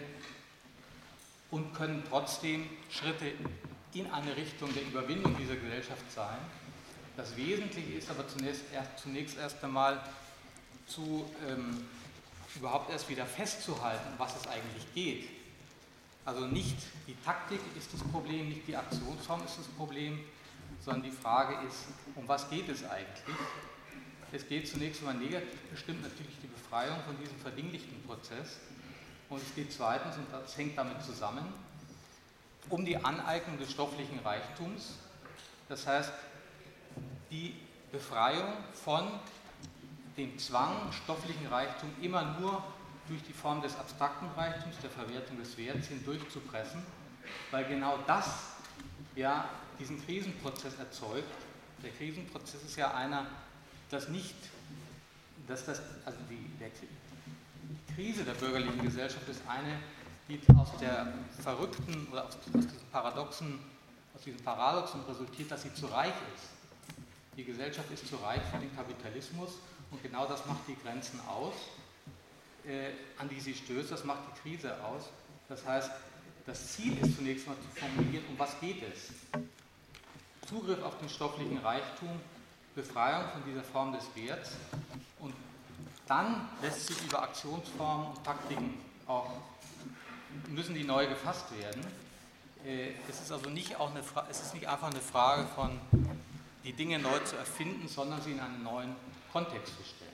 und können trotzdem Schritte in eine Richtung der Überwindung dieser Gesellschaft sein. Das Wesentliche ist aber zunächst erst, zunächst erst einmal zu, ähm, überhaupt erst wieder festzuhalten, was es eigentlich geht. Also nicht die Taktik ist das Problem, nicht die Aktionsform ist das Problem, sondern die Frage ist, um was geht es eigentlich? Es geht zunächst einmal negativ bestimmt natürlich die Befreiung von diesem verdinglichten Prozess und es geht zweitens, und das hängt damit zusammen, um die Aneignung des stofflichen Reichtums, das heißt die Befreiung von dem Zwang, stofflichen Reichtum immer nur durch die Form des abstrakten Reichtums, der Verwertung des Werts hindurchzupressen, weil genau das ja diesen Krisenprozess erzeugt. Der Krisenprozess ist ja einer, das nicht, dass das, also die, der, die Krise der bürgerlichen Gesellschaft ist eine, die aus der verrückten oder aus, aus diesem Paradoxen, aus diesem Paradoxon resultiert, dass sie zu reich ist. Die Gesellschaft ist zu reich für den Kapitalismus und genau das macht die Grenzen aus, äh, an die sie stößt, das macht die Krise aus. Das heißt, das Ziel ist zunächst mal zu formulieren, um was geht es? Zugriff auf den stofflichen Reichtum, Befreiung von dieser Form des Werts und dann lässt sich über Aktionsformen und Taktiken auch, müssen die neu gefasst werden. Äh, es ist also nicht, auch eine Fra- es ist nicht einfach eine Frage von die Dinge neu zu erfinden, sondern sie in einen neuen Kontext zu stellen.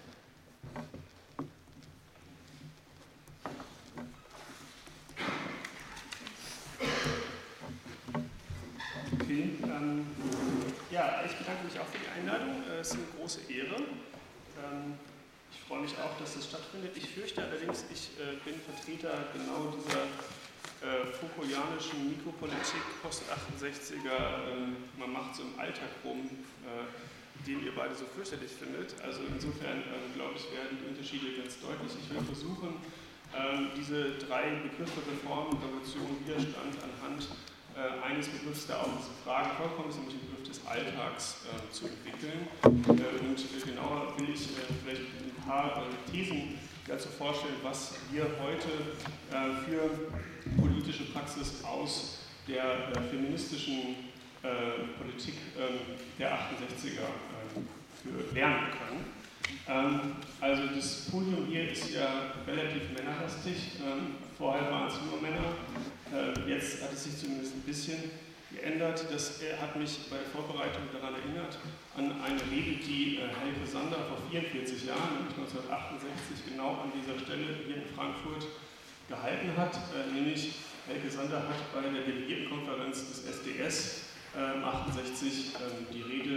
Okay, ähm, ja, ich bedanke mich auch für die Einladung. Es ist eine große Ehre. Ähm, ich freue mich auch, dass es stattfindet. Ich fürchte allerdings, ich äh, bin Vertreter genau dieser äh, Foucaultianischen Mikropolitik, Post-achtundsechziger, äh, man macht so im Alltag rum, äh, den ihr beide so fürchterlich findet. Also insofern, äh, glaube ich, werden die Unterschiede ganz deutlich. Ich will versuchen, äh, diese drei Begriffe Reform, Revolution, Widerstand anhand äh, eines Begriffs, der auch diese Fragen vorkommt, ist nämlich den Begriff des Alltags äh, zu entwickeln. Äh, und äh, genauer will ich äh, vielleicht ein paar äh, Thesen dazu vorstellen, was wir heute äh, für politische Praxis aus der äh, feministischen äh, Politik äh, der achtundsechziger äh, für lernen können. Ähm, also das Podium hier ist ja relativ männerlastig. Ähm, vorher waren es nur Männer. Äh, jetzt hat es sich zumindest ein bisschen geändert. Das äh, hat mich bei der Vorbereitung daran erinnert, an eine Rede, die äh, Helge Sander vor vierundvierzig Jahren, nämlich neunzehnhundertachtundsechzig, genau an dieser Stelle hier in Frankfurt gehalten hat. Äh, nämlich Helge Sander hat bei der Delegiertenkonferenz des S D S äh, achtundsechzig äh, die Rede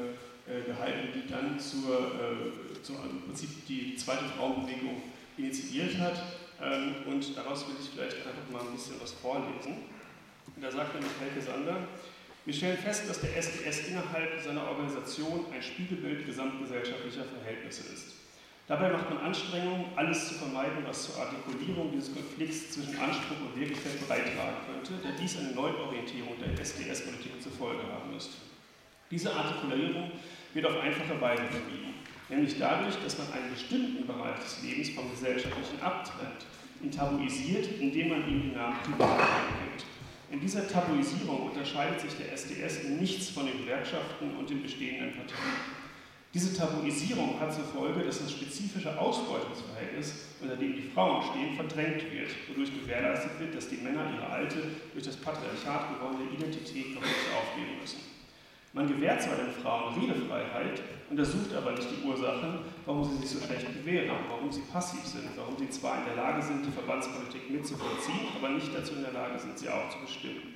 äh, gehalten, die dann zur, äh, zur im Prinzip die zweite Frauenbewegung initiiert hat. Ähm, und daraus will ich vielleicht einfach mal ein bisschen was vorlesen. Und da sagt nämlich Helge Sander: Wir stellen fest, dass der S D S innerhalb seiner Organisation ein Spiegelbild gesamtgesellschaftlicher Verhältnisse ist. Dabei macht man Anstrengungen, alles zu vermeiden, was zur Artikulierung dieses Konflikts zwischen Anspruch und Wirklichkeit beitragen könnte, da dies eine Neuorientierung der S D S-Politik zur Folge haben müsste. Diese Artikulierung wird auf einfache Weise vermieden, nämlich dadurch, dass man einen bestimmten Bereich des Lebens vom Gesellschaftlichen abtrennt, ihn tabuisiert, indem man ihm den Namen Privatleben gibt. In dieser Tabuisierung unterscheidet sich der S D S in nichts von den Gewerkschaften und den bestehenden Parteien. Diese Tabuisierung hat zur Folge, dass das spezifische Ausbeutungsverhältnis, unter dem die Frauen stehen, verdrängt wird, wodurch gewährleistet wird, dass die Männer ihre alte, durch das Patriarchat gewonnene Identität noch nicht aufgeben müssen. Man gewährt zwar den Frauen Redefreiheit, untersucht aber nicht die Ursachen, warum sie sich so schlecht bewähren, warum sie passiv sind, warum sie zwar in der Lage sind, die Verbandspolitik mitzuvollziehen, aber nicht dazu in der Lage sind, sie auch zu bestimmen.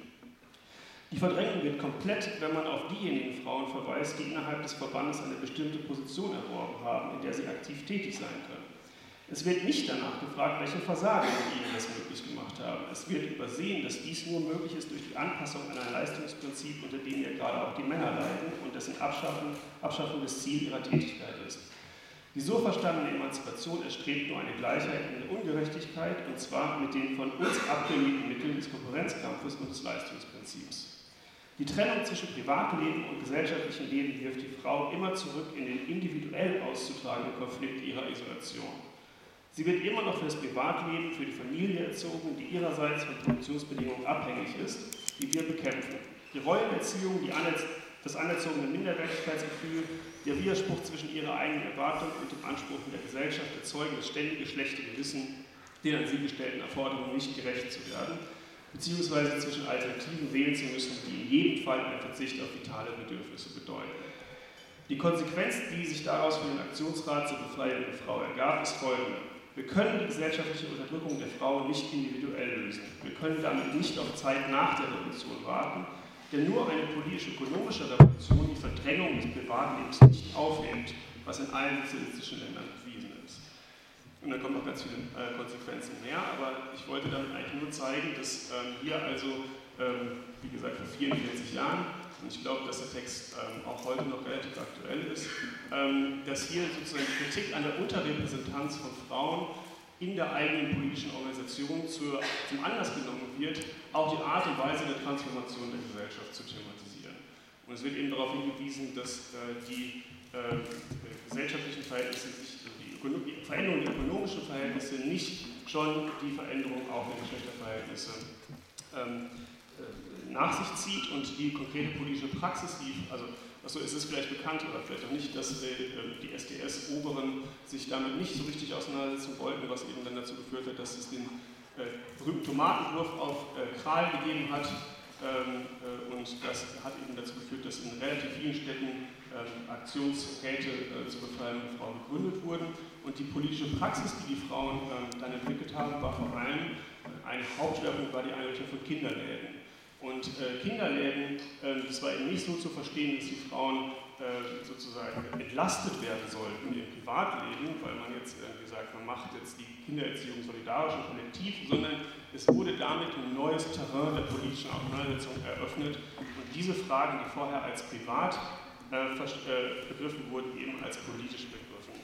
Die Verdrängung wird komplett, wenn man auf diejenigen Frauen verweist, die innerhalb des Verbandes eine bestimmte Position erworben haben, in der sie aktiv tätig sein können. Es wird nicht danach gefragt, welche Versagen ihnen das möglich gemacht haben. Es wird übersehen, dass dies nur möglich ist durch die Anpassung an ein Leistungsprinzip, unter dem ja gerade auch die Männer leiden und dessen Abschaffung, Abschaffung des Ziel ihrer Tätigkeit ist. Die so verstandene Emanzipation erstrebt nur eine Gleichheit in der Ungerechtigkeit, und zwar mit den von uns abgelehnten Mitteln des Konkurrenzkampfes und des Leistungsprinzips. Die Trennung zwischen Privatleben und gesellschaftlichem Leben wirft die Frau immer zurück in den individuell auszutragenden Konflikt ihrer Isolation. Sie wird immer noch für das Privatleben, für die Familie erzogen, die ihrerseits von Produktionsbedingungen abhängig ist, die wir bekämpfen. Die Rollenerziehung, die Anerz das anerzogene Minderwertigkeitsgefühl, der Widerspruch zwischen ihrer eigenen Erwartung und dem Anspruch der Gesellschaft erzeugen das ständige schlechte Gewissen, den an sie gestellten Erforderungen nicht gerecht zu werden, beziehungsweise zwischen Alternativen wählen zu müssen, die in jedem Fall einen Verzicht auf vitale Bedürfnisse bedeuten. Die Konsequenz, die sich daraus für den Aktionsrat zur Befreiung der Frau ergab, ist folgende. Wir können die gesellschaftliche Unterdrückung der Frau nicht individuell lösen. Wir können damit nicht auf Zeit nach der Revolution warten, denn nur eine politisch-ökonomische Revolution die Verdrängung des Privatlebens nicht aufhebt, was in allen sozialistischen Ländern bewiesen ist. Und dann kommen noch ganz viele äh, Konsequenzen mehr, aber ich wollte damit eigentlich nur zeigen, dass ähm, hier also, ähm, wie gesagt, vor vierundvierzig Jahren, und ich glaube, dass der Text ähm, auch heute noch relativ aktuell ist, ähm, dass hier sozusagen die Kritik an der Unterrepräsentanz von Frauen in der eigenen politischen Organisation zur, zum Anlass genommen wird, auch die Art und Weise der Transformation der Gesellschaft zu thematisieren. Und es wird eben darauf hingewiesen, dass äh, die äh, gesellschaftlichen Verhältnisse sich die Veränderung der ökonomischen Verhältnisse nicht schon die Veränderung auch der Geschlechterverhältnisse ähm, äh, nach sich zieht und die konkrete politische Praxis, die, also achso, es ist vielleicht bekannt oder vielleicht auch nicht, dass äh, die S D S-Oberen sich damit nicht so richtig auseinandersetzen wollten, was eben dann dazu geführt hat, dass es den äh, berühmten Tomatenwurf auf äh, Kral gegeben hat. Ähm, äh, und das hat eben dazu geführt, dass in relativ vielen Städten ähm, Aktionsräte äh, zur Befreiung der Frauen gegründet wurden. Und die politische Praxis, die die Frauen ähm, dann entwickelt haben, war vor allem äh, ein Hauptschwerpunkt war die Einrichtung von Kinderläden. Und äh, Kinderläden, äh, das war eben nicht so zu verstehen, dass die Frauen äh, sozusagen entlastet werden sollten im Privatleben, weil man jetzt irgendwie sagt, man macht jetzt die Kindererziehung solidarisch und kollektiv, sondern es wurde damit ein neues Terrain der politischen Auseinandersetzung eröffnet. Und diese Fragen, die vorher als privat äh, begriffen wurden, eben als politisch begriffen.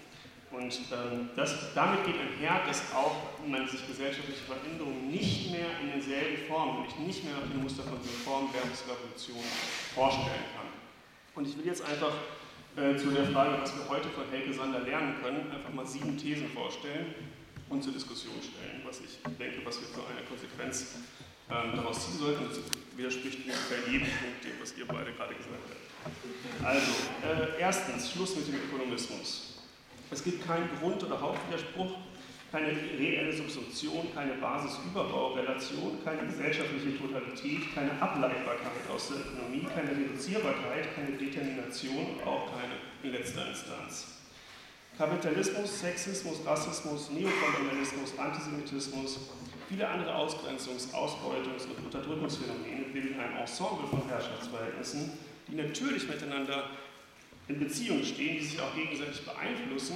Und ähm, das, damit geht einher, dass auch man sich gesellschaftliche Veränderungen nicht mehr in denselben Formen, nämlich nicht mehr nach dem Muster von Reformwerkungsrevolution vorstellen kann. Und ich will jetzt einfach äh, zu der Frage, was wir heute von Helge Sander lernen können, einfach mal sieben Thesen vorstellen und zur Diskussion stellen, was ich denke, was wir für eine Konsequenz ähm, daraus ziehen sollten. Das widerspricht ungefähr jedem Punkt, dem, was ihr beide gerade gesagt habt. Also, äh, erstens, Schluss mit dem Ökonomismus. Es gibt keinen Grund- oder Hauptwiderspruch, keine reelle Subsumption, keine Basis-Überbau-Relation, keine gesellschaftliche Totalität, keine Ableitbarkeit aus der Ökonomie, keine Reduzierbarkeit, keine Determination und auch keine in letzter Instanz. Kapitalismus, Sexismus, Rassismus, Neokolonialismus, Antisemitismus, viele andere Ausgrenzungs-, Ausbeutungs- und Unterdrückungsphänomene bilden ein Ensemble von Herrschaftsverhältnissen, die natürlich miteinander in Beziehungen stehen, die sich auch gegenseitig beeinflussen,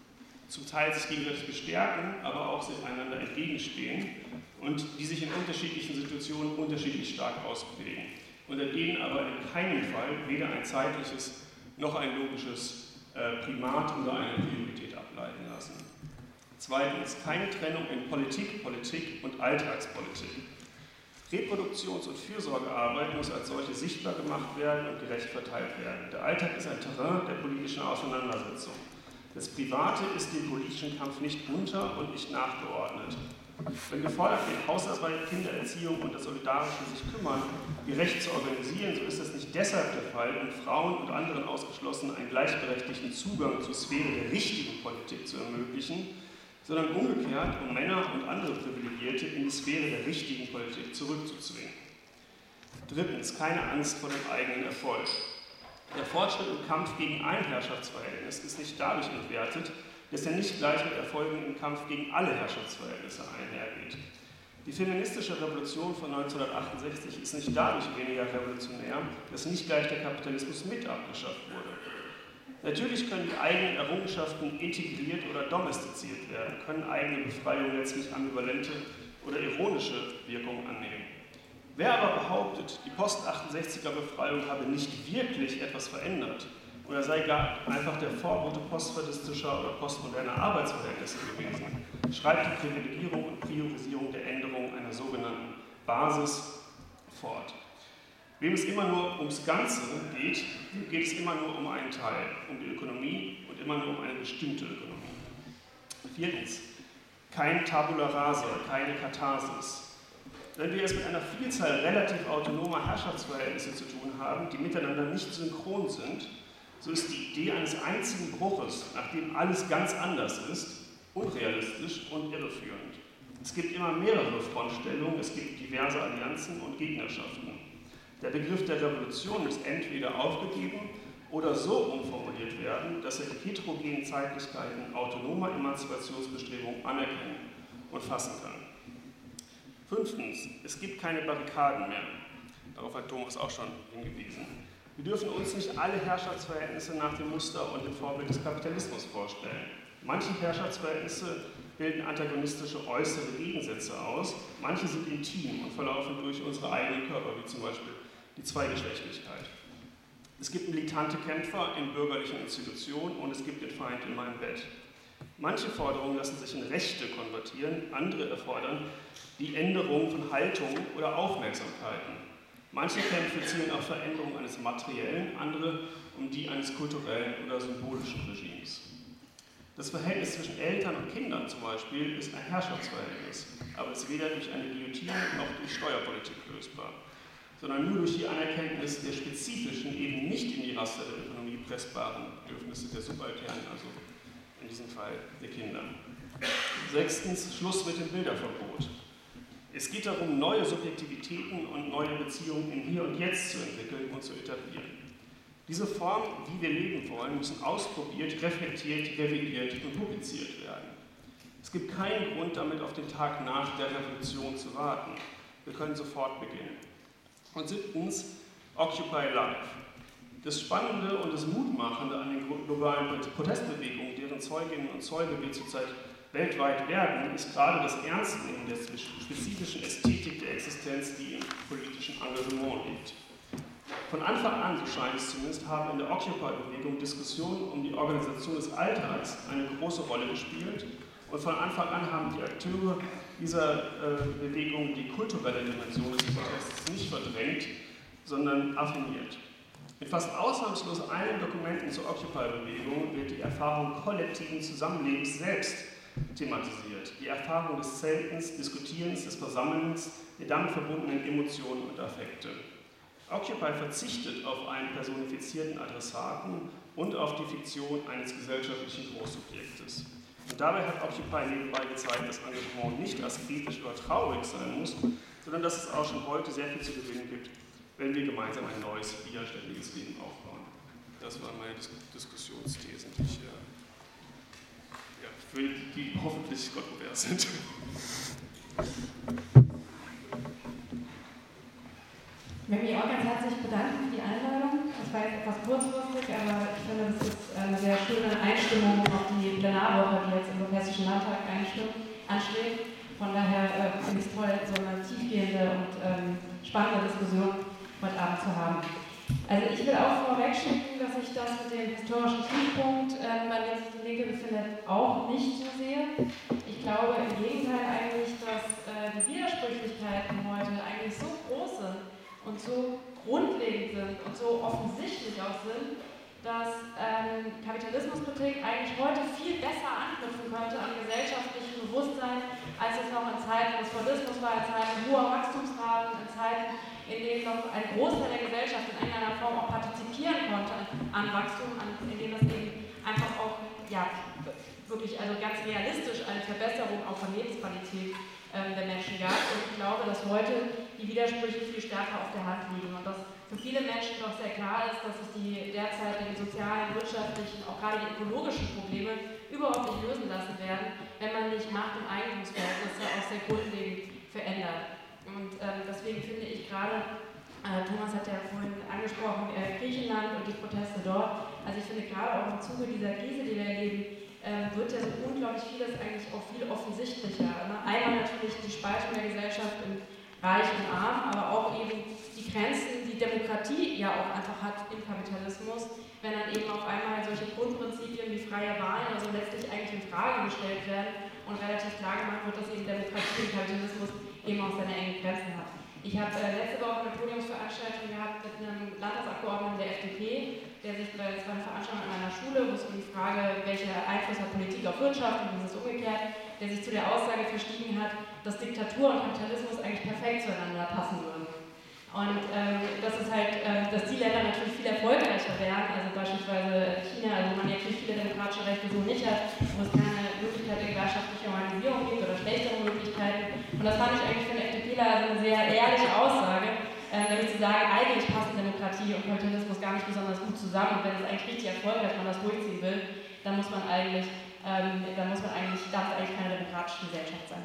zum Teil sich gegenseitig bestärken, aber auch sich einander entgegenstehen und die sich in unterschiedlichen Situationen unterschiedlich stark ausprägen, unter denen aber in keinem Fall weder ein zeitliches noch ein logisches äh, Primat oder eine Priorität ableiten lassen. Zweitens, keine Trennung in Politik, Politik und Alltagspolitik. Reproduktions- und Fürsorgearbeit muss als solche sichtbar gemacht werden und gerecht verteilt werden. Der Alltag ist ein Terrain der politischen Auseinandersetzung. Das Private ist dem politischen Kampf nicht unter und nicht nachgeordnet. Wenn gefordert wird, Hausarbeit, Kindererziehung und das solidarische sich kümmern gerecht zu organisieren, so ist das nicht deshalb der Fall, um Frauen und anderen Ausgeschlossenen einen gleichberechtigten Zugang zur Sphäre der richtigen Politik zu ermöglichen, sondern umgekehrt, um Männer und andere Privilegierte in die Sphäre der richtigen Politik zurückzuzwingen. Drittens, keine Angst vor dem eigenen Erfolg. Der Fortschritt im Kampf gegen ein Herrschaftsverhältnis ist nicht dadurch entwertet, dass er nicht gleich mit Erfolgen im Kampf gegen alle Herrschaftsverhältnisse einhergeht. Die feministische Revolution von neunzehnhundertachtundsechzig ist nicht dadurch weniger revolutionär, dass nicht gleich der Kapitalismus mit abgeschafft wurde. Natürlich können die eigenen Errungenschaften integriert oder domestiziert werden, können eigene Befreiung letztlich ambivalente oder ironische Wirkungen annehmen. Wer aber behauptet, die Post-achtundsechziger Befreiung habe nicht wirklich etwas verändert oder sei gar einfach der Vorbote postfascistischer oder postmoderner Arbeitsverhältnisse gewesen, schreibt die Privilegierung und Priorisierung der Änderung einer sogenannten Basis fort. Wem es immer nur ums Ganze geht, geht es immer nur um einen Teil, um die Ökonomie und immer nur um eine bestimmte Ökonomie. Viertens, kein Tabula rasa, keine Katharsis. Wenn wir es mit einer Vielzahl relativ autonomer Herrschaftsverhältnisse zu tun haben, die miteinander nicht synchron sind, so ist die Idee eines einzigen Bruches, nachdem alles ganz anders ist, unrealistisch und irreführend. Es gibt immer mehrere Frontstellungen, es gibt diverse Allianzen und Gegnerschaften. Der Begriff der Revolution muss entweder aufgegeben oder so umformuliert werden, dass er die heterogenen Zeitlichkeiten autonomer Emanzipationsbestrebungen anerkennen und fassen kann. Fünftens, es gibt keine Barrikaden mehr. Darauf hat Thomas auch schon hingewiesen. Wir dürfen uns nicht alle Herrschaftsverhältnisse nach dem Muster und dem Vorbild des Kapitalismus vorstellen. Manche Herrschaftsverhältnisse bilden antagonistische äußere Gegensätze aus, manche sind intim und verlaufen durch unsere eigenen Körper, wie zum Beispiel die Zweigeschlechtlichkeit. Es gibt militante Kämpfer in bürgerlichen Institutionen und es gibt den Feind in meinem Bett. Manche Forderungen lassen sich in Rechte konvertieren, andere erfordern die Änderung von Haltungen oder Aufmerksamkeiten. Manche Kämpfe zielen auf Veränderung eines materiellen, andere um die eines kulturellen oder symbolischen Regimes. Das Verhältnis zwischen Eltern und Kindern zum Beispiel ist ein Herrschaftsverhältnis, aber ist weder durch eine Guillotine noch durch Steuerpolitik lösbar, sondern nur durch die Anerkenntnis der spezifischen, eben nicht in die Raster der Ökonomie pressbaren Bedürfnisse der Subalternen, also in diesem Fall der Kinder. Sechstens, Schluss mit dem Bilderverbot. Es geht darum, neue Subjektivitäten und neue Beziehungen im Hier und Jetzt zu entwickeln und zu etablieren. Diese Formen, wie wir leben wollen, müssen ausprobiert, reflektiert, revidiert und publiziert werden. Es gibt keinen Grund, damit auf den Tag nach der Revolution zu warten. Wir können sofort beginnen. Und siebtens, Occupy Life. Das Spannende und das Mutmachende an den globalen Protestbewegungen, deren Zeuginnen und Zeuge wir zurzeit weltweit werden, ist gerade das Ernstnehmen der spezifischen Ästhetik der Existenz, die im politischen Engagement liegt. Von Anfang an, so scheint es zumindest, haben in der Occupy-Bewegung Diskussionen um die Organisation des Alltags eine große Rolle gespielt. Und von Anfang an haben die Akteure dieser äh, Bewegung die kulturelle Dimension des Protests nicht verdrängt, sondern affirmiert. In fast ausnahmslos allen Dokumenten zur Occupy-Bewegung wird die Erfahrung kollektiven Zusammenlebens selbst thematisiert. Die Erfahrung des Zeltens, Diskutierens, des Versammelns, der damit verbundenen Emotionen und Affekte. Occupy verzichtet auf einen personifizierten Adressaten und auf die Fiktion eines gesellschaftlichen Großsubjektes. Und dabei hat Occupy nebenbei gezeigt, dass Engagement nicht asketisch oder traurig sein muss, sondern dass es auch schon heute sehr viel zu gewinnen gibt, wenn wir gemeinsam ein neues, widerständiges Leben aufbauen. Das waren meine Dis Diskussionsthesen, die, ich, äh, ja, für die hoffentlich kontrovers sind. Ich möchte mich auch ganz herzlich bedanken für die Einladung. Das war jetzt etwas kurzfristig, aber ich finde, das ist eine sehr schöne Einstimmung auf die Plenarwoche, die jetzt im Hessischen Landtag ansteht. Von daher äh, finde ich es toll, so eine tiefgehende und ähm, spannende Diskussion heute Abend zu haben. Also ich will auch vorweg schicken, dass ich das mit dem historischen Tiefpunkt, äh, bei dem sich die Linke befindet, auch nicht so sehe. Ich glaube im Gegenteil eigentlich, dass äh, die Widersprüchlichkeiten heute eigentlich so groß sind und so grundlegend sind und so offensichtlich auch sind, dass ähm, Kapitalismuskritik eigentlich heute viel besser anknüpfen könnte an gesellschaftlichem Bewusstsein, als es noch in Zeiten des Fordismus war, in Zeiten hoher Wachstumsraten, in Zeiten, in denen noch ein Großteil der Gesellschaft in irgendeiner Form auch partizipieren konnte an Wachstum, an, in dem es eben einfach auch ja, wirklich also ganz realistisch eine Verbesserung auch von Lebensqualität ähm, der Menschen gab. Und ich glaube, dass heute die Widersprüche viel stärker auf der Hand liegen und dass für viele Menschen doch sehr klar ist, dass sich die derzeitigen sozialen, wirtschaftlichen, auch gerade die ökologischen Probleme überhaupt nicht lösen lassen werden, wenn man nicht Macht- und Eigentumsverhältnisse auch sehr grundlegend verändert. Und ähm, deswegen finde ich gerade, äh, Thomas hat ja vorhin angesprochen, äh, Griechenland und die Proteste dort, also ich finde gerade auch im Zuge dieser Krise, die wir erleben, äh, wird ja so unglaublich vieles eigentlich auch viel offensichtlicher. Ne? Einmal natürlich die Spaltung der Gesellschaft in Reich und Arm, aber auch eben die Grenzen, die Demokratie ja auch einfach hat im Kapitalismus, wenn dann eben auf einmal solche Grundprinzipien wie freie Wahlen also letztlich eigentlich in Frage gestellt werden und relativ klar gemacht wird, dass eben Demokratie im Kapitalismus eben auch seine engen Grenzen hat. Ich habe äh, letzte Woche eine Podiumsveranstaltung gehabt mit einem Landtagsabgeordneten der F D P, der sich bei das war eine Veranstaltung an einer Schule, wo es um die Frage, welcher Einfluss hat Politik auf Wirtschaft und wie ist es umgekehrt, der sich zu der Aussage verstiegen hat, dass Diktatur und Kapitalismus eigentlich perfekt zueinander passen würden. Und ähm, das ist halt, äh, dass die Länder natürlich viel erfolgreicher wären, also beispielsweise China, also wo man natürlich viele demokratische Rechte so nicht hat, wo es keine Möglichkeit der gewerkschaftlichen Organisierung gibt oder schlechtere Möglichkeiten. Und das fand ich eigentlich für einen FDPler also eine sehr ehrliche Aussage, äh, nämlich zu sagen, eigentlich passen Demokratie und Kapitalismus gar nicht besonders gut zusammen und wenn es eigentlich richtig erfolgreich man das durchziehen will, dann muss man eigentlich, ähm, dann muss man eigentlich, darf es eigentlich keine demokratische Gesellschaft sein.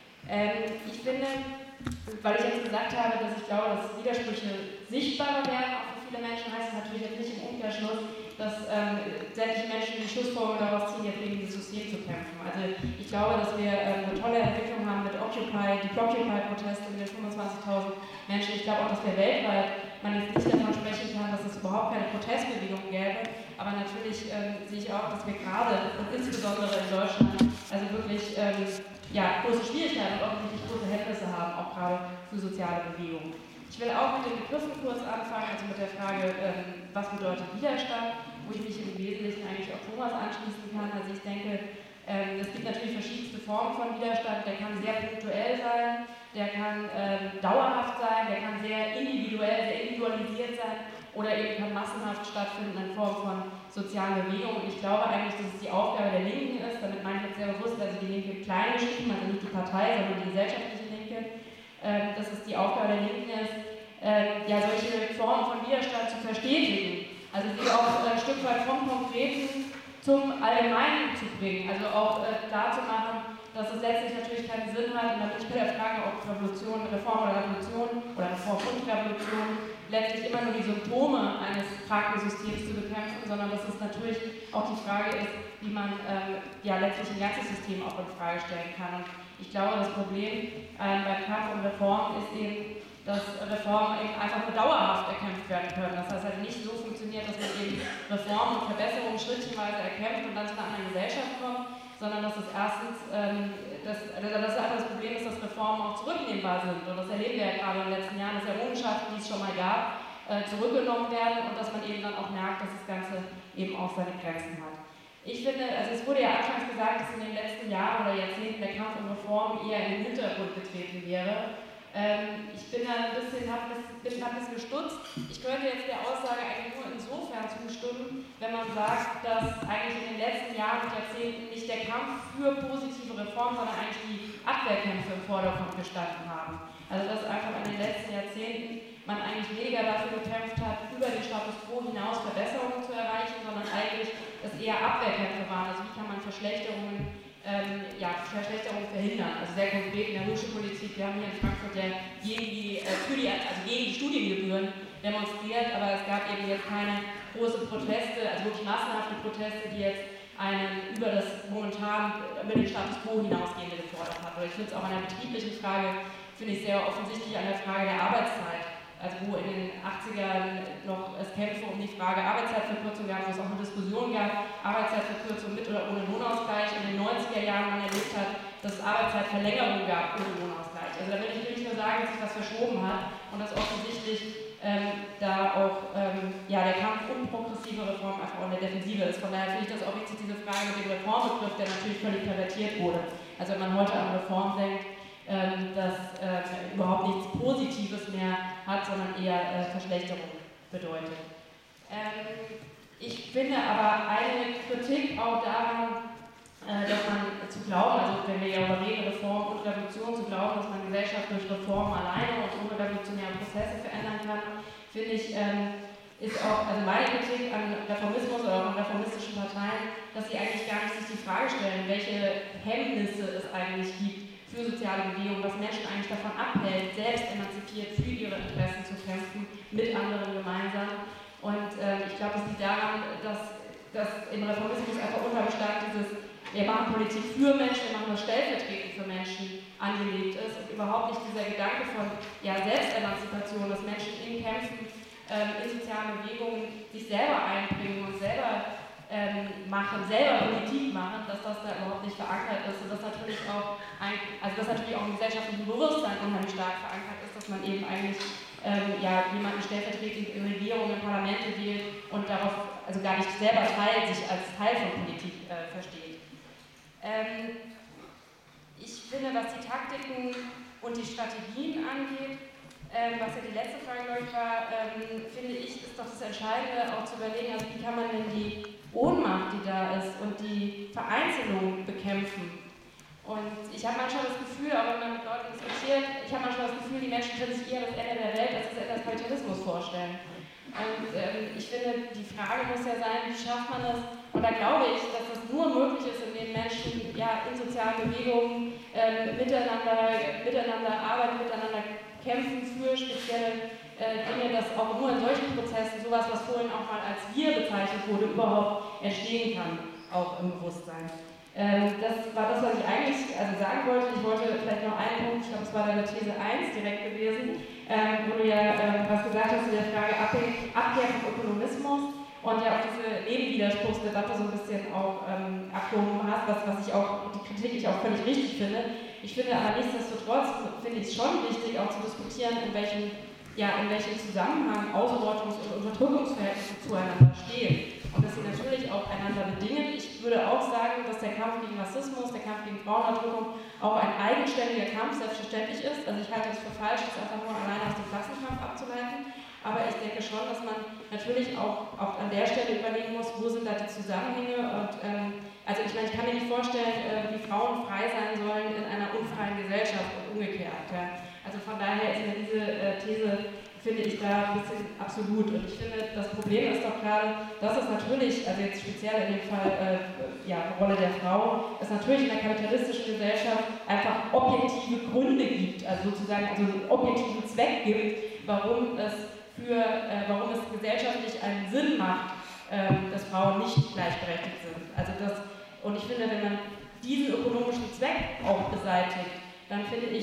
Ähm, ich finde, weil ich jetzt gesagt habe, dass ich glaube, dass Widersprüche sichtbarer werden, auch für viele Menschen, heißt es natürlich jetzt nicht im Umkehrschluss, dass ähm, sämtliche Menschen die Schlussfolgerung daraus ziehen, jetzt gegen dieses System zu kämpfen. Also ich glaube, dass wir ähm, eine tolle Entwicklung haben mit Occupy, die Occupy-Proteste mit den fünfundzwanzigtausend Menschen. Ich glaube auch, dass wir weltweit man jetzt nicht davon sprechen kann, dass es überhaupt keine Protestbewegung gäbe, aber natürlich ähm, sehe ich auch, dass wir gerade und insbesondere in Deutschland also wirklich ähm, ja, große Schwierigkeiten und auch wirklich große Hemmnisse haben, auch gerade für soziale Bewegungen. Ich will auch mit den Begriffen kurz anfangen, also mit der Frage, ähm, was bedeutet Widerstand, wo ich mich im Wesentlichen eigentlich auch Thomas anschließen kann. Also ich denke, ähm, es gibt natürlich verschiedenste Formen von Widerstand, der kann sehr punktuell sein, der kann ähm, dauerhaft sein, der kann sehr individuell, sehr individualisiert sein oder eben kann massenhaft stattfinden in Form von sozialen Bewegungen. Und ich glaube eigentlich, dass es die Aufgabe der Linken ist, damit meine ich jetzt sehr bewusst, also die Linke klein geschrieben, also nicht die Partei, sondern die gesellschaftliche Linke, äh, dass es die Aufgabe der Linken ist, äh, ja, solche Formen von Widerstand zu verstetigen. Also sie auch äh, ein Stück weit vom Konkreten zum Allgemeinen zu bringen, also auch äh, klarzumachen, dass es letztlich natürlich keinen Sinn hat, und da bin ich bei der Frage, ob Revolution, Reform oder Revolution oder Reform und Revolution letztlich immer nur die Symptome eines fraglichen Systems zu bekämpfen, sondern dass es natürlich auch die Frage ist, wie man ähm, ja letztlich ein ganzes System auch in Frage stellen kann. Und ich glaube, das Problem ähm, beim Kampf um Reform ist eben, dass Reformen eben einfach nur dauerhaft erkämpft werden können. Das heißt halt nicht so funktioniert, dass man eben Reformen und Verbesserungen schrittweise erkämpft und dann zu einer anderen Gesellschaft kommt, sondern dass es erstens, ähm, dass, also dass einfach das Problem ist, dass Reformen auch zurücknehmbar sind. Und das erleben wir ja gerade in den letzten Jahren, dass Errungenschaften, die es schon mal gab, äh, zurückgenommen werden und dass man eben dann auch merkt, dass das Ganze eben auch seine Grenzen hat. Ich finde, also es wurde ja anfangs gesagt, dass in den letzten Jahren oder Jahrzehnten der Kampf um Reformen eher in den Hintergrund getreten wäre. Ähm, ich bin da ein bisschen, habe ein bisschen gestutzt. Ich könnte jetzt der Aussage eigentlich nur insofern zustimmen, wenn man sagt, dass eigentlich in den letzten Jahren und Jahrzehnten nicht der Kampf für positive Reformen, sondern eigentlich die Abwehrkämpfe im Vordergrund gestanden haben. Also dass einfach in den letzten Jahrzehnten man eigentlich weniger dafür gekämpft hat, über den Status quo hinaus Verbesserungen zu erreichen, sondern eigentlich es eher Abwehrkämpfe waren. Also wie kann man Verschlechterungen Ähm, ja, Verschlechterung verhindern. Also sehr konkret in der Hochschulpolitik. Wir haben hier in Frankfurt ja gegen die, äh, für die, also gegen die Studiengebühren demonstriert, aber es gab eben jetzt keine großen Proteste, also wirklich massenhafte Proteste, die jetzt einen über das momentan, über den Status quo hinausgehende gefordert haben. Ich finde es auch an der betrieblichen Frage, finde ich sehr offensichtlich an der Frage der Arbeitszeit. Also wo in den achtzigern noch es Kämpfe um die Frage Arbeitszeitverkürzung gab, wo es auch eine Diskussion gab, Arbeitszeitverkürzung mit oder ohne Lohnausgleich. In den neunziger Jahren man erlebt hat, dass es Arbeitszeitverlängerung gab ohne Lohnausgleich. Also da will ich nicht nur sagen, dass sich das verschoben hat und dass offensichtlich ähm, da auch ähm, ja, der Kampf um progressive Reformen einfach auch in der Defensive ist. Von daher finde ich das auch wichtig, diese Frage mit dem Reformbegriff, der natürlich völlig pervertiert wurde. Also wenn man heute an Reform denkt, Ähm, das äh, überhaupt nichts Positives mehr hat, sondern eher äh, Verschlechterung bedeutet. Ähm, ich finde aber eine Kritik auch daran, äh, dass man zu glauben, also wenn wir ja über reden, Reform und Revolution, zu glauben, dass man Gesellschaft durch Reform alleine und ohne revolutionäre Prozesse verändern kann, finde ich, ähm, ist auch, also meine Kritik an Reformismus oder auch an reformistischen Parteien, dass sie eigentlich gar nicht sich die Frage stellen, welche Hemmnisse es eigentlich gibt für soziale Bewegungen, was Menschen eigentlich davon abhält, selbst emanzipiert für ihre Interessen zu kämpfen, mit anderen gemeinsam. Und äh, ich glaube, es liegt daran, dass, dass im Reformismus einfach unheimlich stark dieses, wir machen Politik für Menschen, wir machen das stellvertretend für Menschen angelegt ist und überhaupt nicht dieser Gedanke von ja, Selbstemanzipation, dass Menschen in Kämpfen, ähm, in sozialen Bewegungen sich selber einbringen und selber Ähm, machen, selber Politik machen, dass das da überhaupt nicht verankert ist und dass natürlich auch ein, also dass natürlich auch im gesellschaftlichen Bewusstsein unheimlich stark verankert ist, dass man eben eigentlich ähm, ja, jemanden stellvertretend in Regierungen, in Parlamente wählt und darauf also gar nicht selber Teil, sich als Teil von Politik äh, versteht. Ähm, ich finde, was die Taktiken und die Strategien angeht, Ähm, was ja die letzte Frage, glaube ich, war, ähm, finde ich, ist doch das Entscheidende, auch zu überlegen, also wie kann man denn die Ohnmacht, die da ist, und die Vereinzelung bekämpfen. Und ich habe manchmal das Gefühl, auch wenn man mit Leuten diskutiert, ich habe manchmal das Gefühl, die Menschen können sich eher das Ende der Welt als das Ende des Kapitalismus vorstellen. Und ähm, ich finde, die Frage muss ja sein, wie schafft man das? Und da glaube ich, dass das nur möglich ist, indem Menschen ja, in sozialen Bewegungen ähm, miteinander, miteinander arbeiten, miteinander kämpfen für spezielle äh, Dinge, dass auch nur in solchen Prozessen sowas, was vorhin auch mal als Wir bezeichnet wurde, überhaupt entstehen kann, auch im Bewusstsein. Ähm, das war das, was ich eigentlich also sagen wollte. Ich wollte vielleicht noch einen Punkt, ich glaube, es war deine These eins direkt gewesen, ähm, wo du ja ähm, was gesagt hast zu der Frage Abkehr vom Ökonomismus und ja auch diese Nebenwiderspruchsdebatte so ein bisschen auch ähm, abgehoben hast, was, was ich auch, die Kritik ich auch völlig richtig finde. Ich finde aber nichtsdestotrotz, finde ich es schon wichtig, auch zu diskutieren, in welchem, ja, in welchem Zusammenhang Ausbeutungs- und Unterdrückungsverhältnisse zueinander stehen. Und dass sie natürlich auch einander bedingen. Ich würde auch sagen, dass der Kampf gegen Rassismus, der Kampf gegen Frauenunterdrückung auch ein eigenständiger Kampf selbstverständlich ist. Also ich halte es für falsch, das einfach nur alleine aus dem Klassenkampf abzuleiten. Aber ich denke schon, dass man natürlich auch, auch an der Stelle überlegen muss, wo sind da die Zusammenhänge. Und ähm, also ich meine, ich kann mir nicht vorstellen, äh, wie Frauen frei sein sollen in einer unfreien Gesellschaft und umgekehrt. Ja. Also von daher ist mir diese äh, These, finde ich, da ein bisschen absolut. Und ich finde, das Problem ist doch gerade, dass es natürlich, also jetzt speziell in dem Fall äh, ja, die Rolle der Frau, es natürlich in der kapitalistischen Gesellschaft einfach objektive Gründe gibt, also sozusagen also einen objektiven Zweck gibt, warum es für, äh, warum es gesellschaftlich einen Sinn macht, äh, dass Frauen nicht gleichberechtigt sind. Also das, und ich finde, wenn man diesen ökonomischen Zweck auch beseitigt, dann finde ich,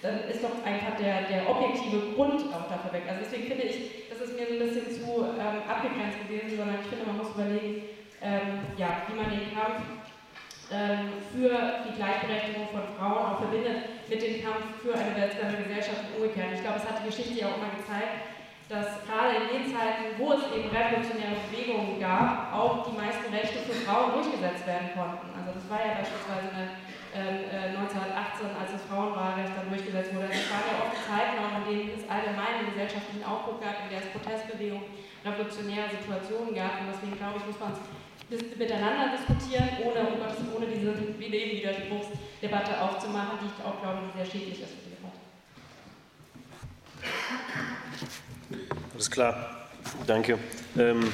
dann ist doch einfach der, der objektive Grund auch dafür weg. Also deswegen finde ich, das ist mir ein bisschen zu ähm, abgegrenzt gewesen, sondern ich finde, man muss überlegen, ähm, ja, wie man den Kampf ähm, für die Gleichberechtigung von Frauen auch verbindet mit dem Kampf für eine bessere Gesellschaft und umgekehrt. Ich glaube, es hat die Geschichte ja auch immer gezeigt, dass gerade in den Zeiten, wo es eben revolutionäre Bewegungen gab, auch die meisten Rechte für Frauen durchgesetzt werden konnten. Also das war ja beispielsweise eine, äh, neunzehnhundertachtzehn, als das Frauenwahlrecht dann durchgesetzt wurde. Es waren ja oft Zeiten auch, in denen es allgemein einen gesellschaftlichen Aufbruch gab, in der es Protestbewegungen, revolutionäre Situationen gab. Und deswegen glaube ich, muss man es miteinander diskutieren, ohne, ohne diese Nebenwiderspruchsdebatte aufzumachen, die ich auch glaube, die sehr schädlich ist für die Debatte. Alles klar, danke. Ähm,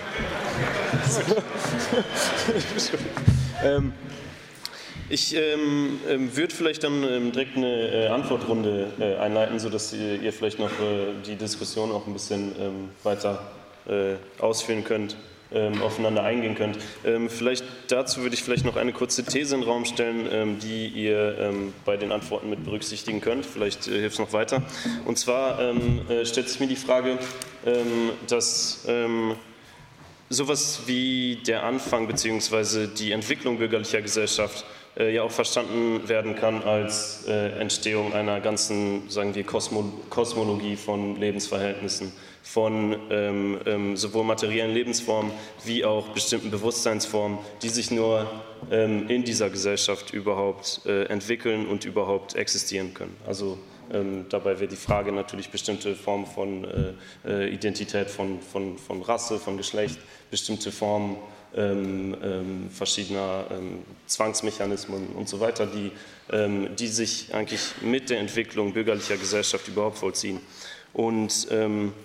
ähm, ich ähm, würde vielleicht dann ähm, direkt eine äh, Antwortrunde äh, einleiten, sodass ihr, ihr vielleicht noch äh, die Diskussion auch ein bisschen ähm, weiter äh, ausführen könnt, ähm, aufeinander eingehen könnt. Ähm, vielleicht dazu würde ich vielleicht noch eine kurze These in den Raum stellen, ähm, die ihr ähm, bei den Antworten mit berücksichtigen könnt. Vielleicht äh, hilft es noch weiter. Und zwar ähm, äh, stellt sich mir die Frage, ähm, dass ähm, sowas wie der Anfang bzw. die Entwicklung bürgerlicher Gesellschaft äh, ja auch verstanden werden kann als äh, Entstehung einer ganzen, sagen wir, Kosmo Kosmologie von Lebensverhältnissen, von ähm, ähm, sowohl materiellen Lebensformen wie auch bestimmten Bewusstseinsformen, die sich nur ähm, in dieser Gesellschaft überhaupt äh, entwickeln und überhaupt existieren können. Also ähm, dabei wäre die Frage natürlich bestimmte Formen von äh, Identität, von, von, von Rasse, von Geschlecht, bestimmte Formen ähm, ähm, verschiedener ähm, Zwangsmechanismen und so weiter, die, ähm, die sich eigentlich mit der Entwicklung bürgerlicher Gesellschaft überhaupt vollziehen. Und ähm,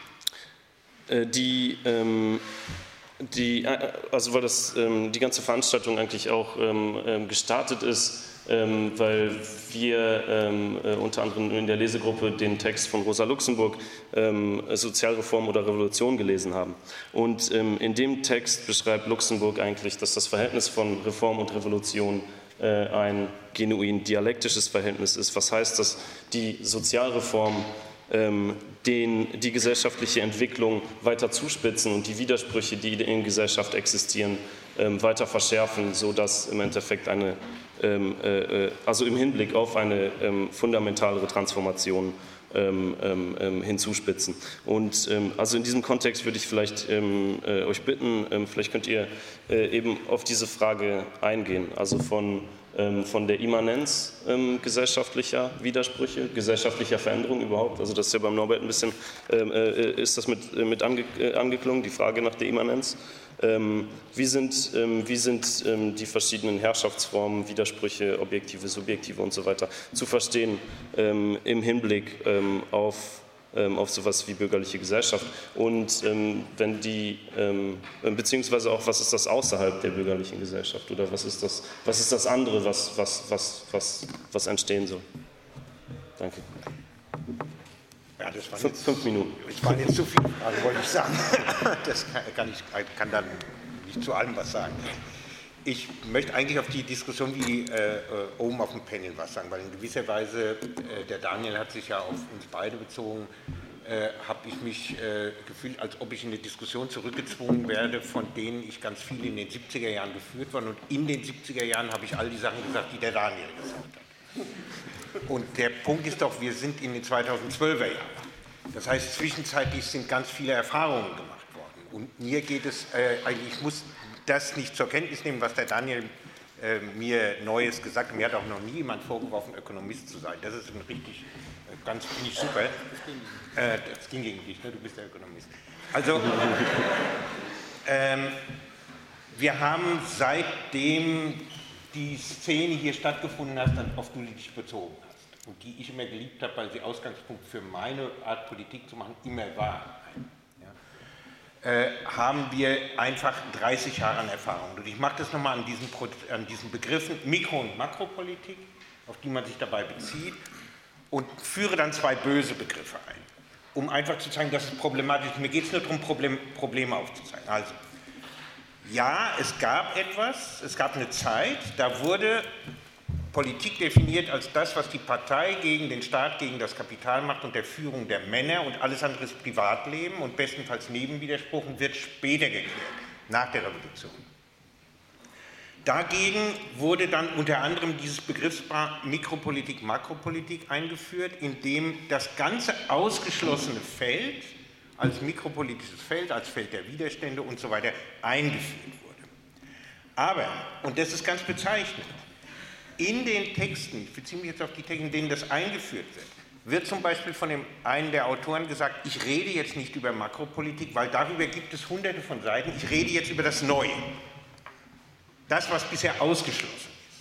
Die, ähm, die, also weil das, ähm, die ganze Veranstaltung eigentlich auch ähm, gestartet ist, ähm, weil wir ähm, äh, unter anderem in der Lesegruppe den Text von Rosa Luxemburg, ähm, Sozialreform oder Revolution, gelesen haben. Und ähm, in dem Text beschreibt Luxemburg eigentlich, dass das Verhältnis von Reform und Revolution äh, ein genuin dialektisches Verhältnis ist. Was heißt, dass die Sozialreform ähm, den, die gesellschaftliche Entwicklung weiter zuspitzen und die Widersprüche, die in Gesellschaft existieren, ähm, weiter verschärfen, sodass im Endeffekt eine, ähm, äh, also im Hinblick auf eine ähm, fundamentalere Transformation ähm, ähm, hinzuspitzen. Und ähm, also in diesem Kontext würde ich vielleicht ähm, äh, euch bitten, ähm, vielleicht könnt ihr äh, eben auf diese Frage eingehen, also von von der Immanenz ähm, gesellschaftlicher Widersprüche, gesellschaftlicher Veränderung überhaupt. Also das ist ja beim Norbert ein bisschen, äh, ist das mit, mit ange, äh, angeklungen, die Frage nach der Immanenz. Ähm, wie sind, ähm, wie sind ähm, die verschiedenen Herrschaftsformen, Widersprüche, objektive, subjektive und so weiter zu verstehen ähm, im Hinblick ähm, auf auf sowas wie bürgerliche Gesellschaft und ähm, wenn die, ähm, beziehungsweise auch, was ist das außerhalb der bürgerlichen Gesellschaft oder was ist das, was ist das andere, was, was, was, was, was entstehen soll? Danke. Ja, das waren fünf, jetzt, fünf Minuten. Das waren jetzt zu viele Fragen, wollte ich sagen. Das kann, kann ich kann dann nicht zu allem was sagen. Ich möchte eigentlich auf die Diskussion wie äh, oben auf dem Panel was sagen, weil in gewisser Weise, äh, der Daniel hat sich ja auf uns beide bezogen, äh, habe ich mich äh, gefühlt, als ob ich in eine Diskussion zurückgezwungen werde, von denen ich ganz viele in den siebziger Jahren geführt worden und in den siebziger Jahren habe ich all die Sachen gesagt, die der Daniel gesagt hat. Und der Punkt ist doch, wir sind in den zweitausendzwölfer Jahren. Das heißt, zwischenzeitlich sind ganz viele Erfahrungen gemacht worden und mir geht es, äh, eigentlich, ich muss das nicht zur Kenntnis nehmen, was der Daniel äh, mir Neues gesagt hat. Mir hat auch noch nie jemand vorgeworfen, Ökonomist zu sein. Das ist ein richtig, äh, ganz, finde ich super. Äh, das ging gegen dich, ne? Du bist der Ökonomist. Also, ähm, wir haben seitdem die Szene hier stattgefunden hat, auf die du dich bezogen hast und die ich immer geliebt habe, weil sie Ausgangspunkt für meine Art Politik zu machen immer war. Äh, haben wir einfach dreißig Jahre an Erfahrung. Und ich mache das nochmal an diesen, an diesen Begriffen Mikro- und Makropolitik, auf die man sich dabei bezieht, und führe dann zwei böse Begriffe ein, um einfach zu zeigen, dass es problematisch ist. Mir geht es nur darum, Problem, Probleme aufzuzeigen. Also, ja, es gab etwas, es gab eine Zeit, da wurde Politik definiert als das, was die Partei gegen den Staat, gegen das Kapital macht und der Führung der Männer, und alles andere ist Privatleben und bestenfalls Nebenwiderspruch und wird später geklärt, nach der Revolution. Dagegen wurde dann unter anderem dieses Begriffspaar Mikropolitik, Makropolitik eingeführt, in dem das ganze ausgeschlossene Feld als mikropolitisches Feld, als Feld der Widerstände und so weiter eingeführt wurde. Aber, und das ist ganz bezeichnend, in den Texten, ich beziehe mich jetzt auf die Texte, in denen das eingeführt wird, wird zum Beispiel von dem einen der Autoren gesagt, ich rede jetzt nicht über Makropolitik, weil darüber gibt es hunderte von Seiten, ich rede jetzt über das Neue. Das, was bisher ausgeschlossen ist.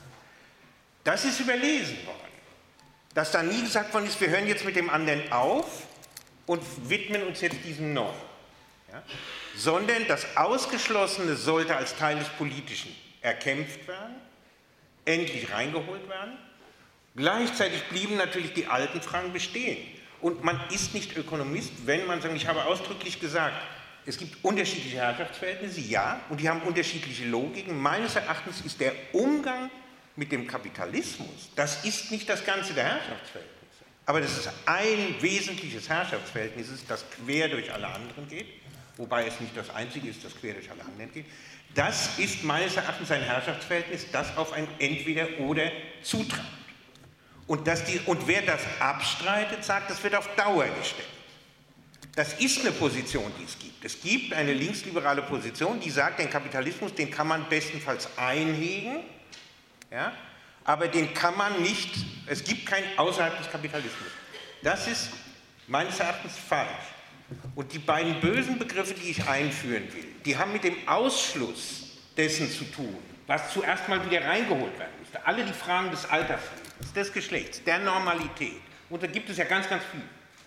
Das ist überlesen worden. Dass da nie gesagt worden ist, wir hören jetzt mit dem anderen auf und widmen uns jetzt diesem Neuen. Ja? Sondern das Ausgeschlossene sollte als Teil des Politischen erkämpft werden, endlich reingeholt werden. Gleichzeitig blieben natürlich die alten Fragen bestehen. Und man ist nicht Ökonomist, wenn man sagt, ich habe ausdrücklich gesagt, es gibt unterschiedliche Herrschaftsverhältnisse, ja, und die haben unterschiedliche Logiken. Meines Erachtens ist der Umgang mit dem Kapitalismus, das ist nicht das Ganze der Herrschaftsverhältnisse, aber das ist ein wesentliches Herrschaftsverhältnis, das quer durch alle anderen geht, wobei es nicht das einzige ist, das quer durch alle anderen geht. Das ist meines Erachtens ein Herrschaftsverhältnis, das auf ein Entweder-Oder zutreibt. Und, dass die, und wer das abstreitet, sagt, das wird auf Dauer gestellt. Das ist eine Position, die es gibt. Es gibt eine linksliberale Position, die sagt, den Kapitalismus, den kann man bestenfalls einhegen, ja, aber den kann man nicht, es gibt kein außerhalb des Kapitalismus. Das ist meines Erachtens falsch. Und die beiden bösen Begriffe, die ich einführen will, die haben mit dem Ausschluss dessen zu tun, was zuerst mal wieder reingeholt werden müsste. Alle die Fragen des Alterslebens, des Geschlechts, der Normalität. Und da gibt es ja ganz, ganz viel.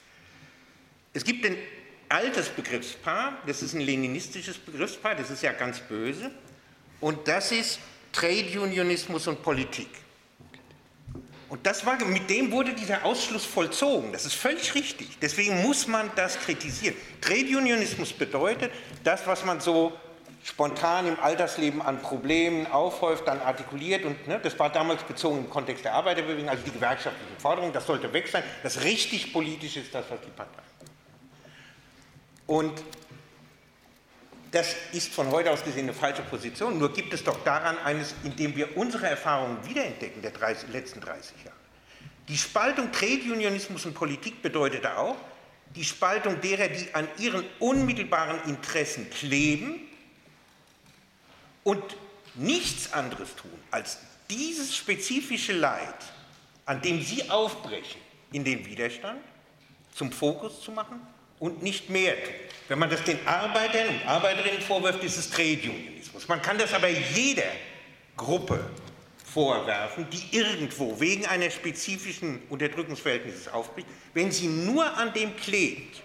Es gibt ein altes Begriffspaar, das ist ein leninistisches Begriffspaar, das ist ja ganz böse, und das ist Trade Unionismus und Politik. Und das war, mit dem wurde dieser Ausschluss vollzogen, das ist völlig richtig, deswegen muss man das kritisieren. Trade Unionismus bedeutet, das, was man so spontan im Alltagsleben an Problemen aufhäuft, dann artikuliert, und ne, das war damals bezogen im Kontext der Arbeiterbewegung, also die gewerkschaftlichen Forderungen, das sollte weg sein, das richtig politisch ist, das, was die Partei. Und das ist von heute aus gesehen eine falsche Position, nur gibt es doch daran eines, indem wir unsere Erfahrungen wiederentdecken der dreißig, letzten dreißig Jahre. Die Spaltung Trade Unionismus und Politik bedeutete auch die Spaltung derer, die an ihren unmittelbaren Interessen kleben und nichts anderes tun, als dieses spezifische Leid, an dem sie aufbrechen, in den Widerstand zum Fokus zu machen und nicht mehr tun. Wenn man das den Arbeitern und Arbeiterinnen vorwirft, ist es Trade Unionismus. Man kann das aber jeder Gruppe vorwerfen, die irgendwo wegen einer spezifischen Unterdrückungsverhältnisses aufbricht. Wenn sie nur an dem klebt,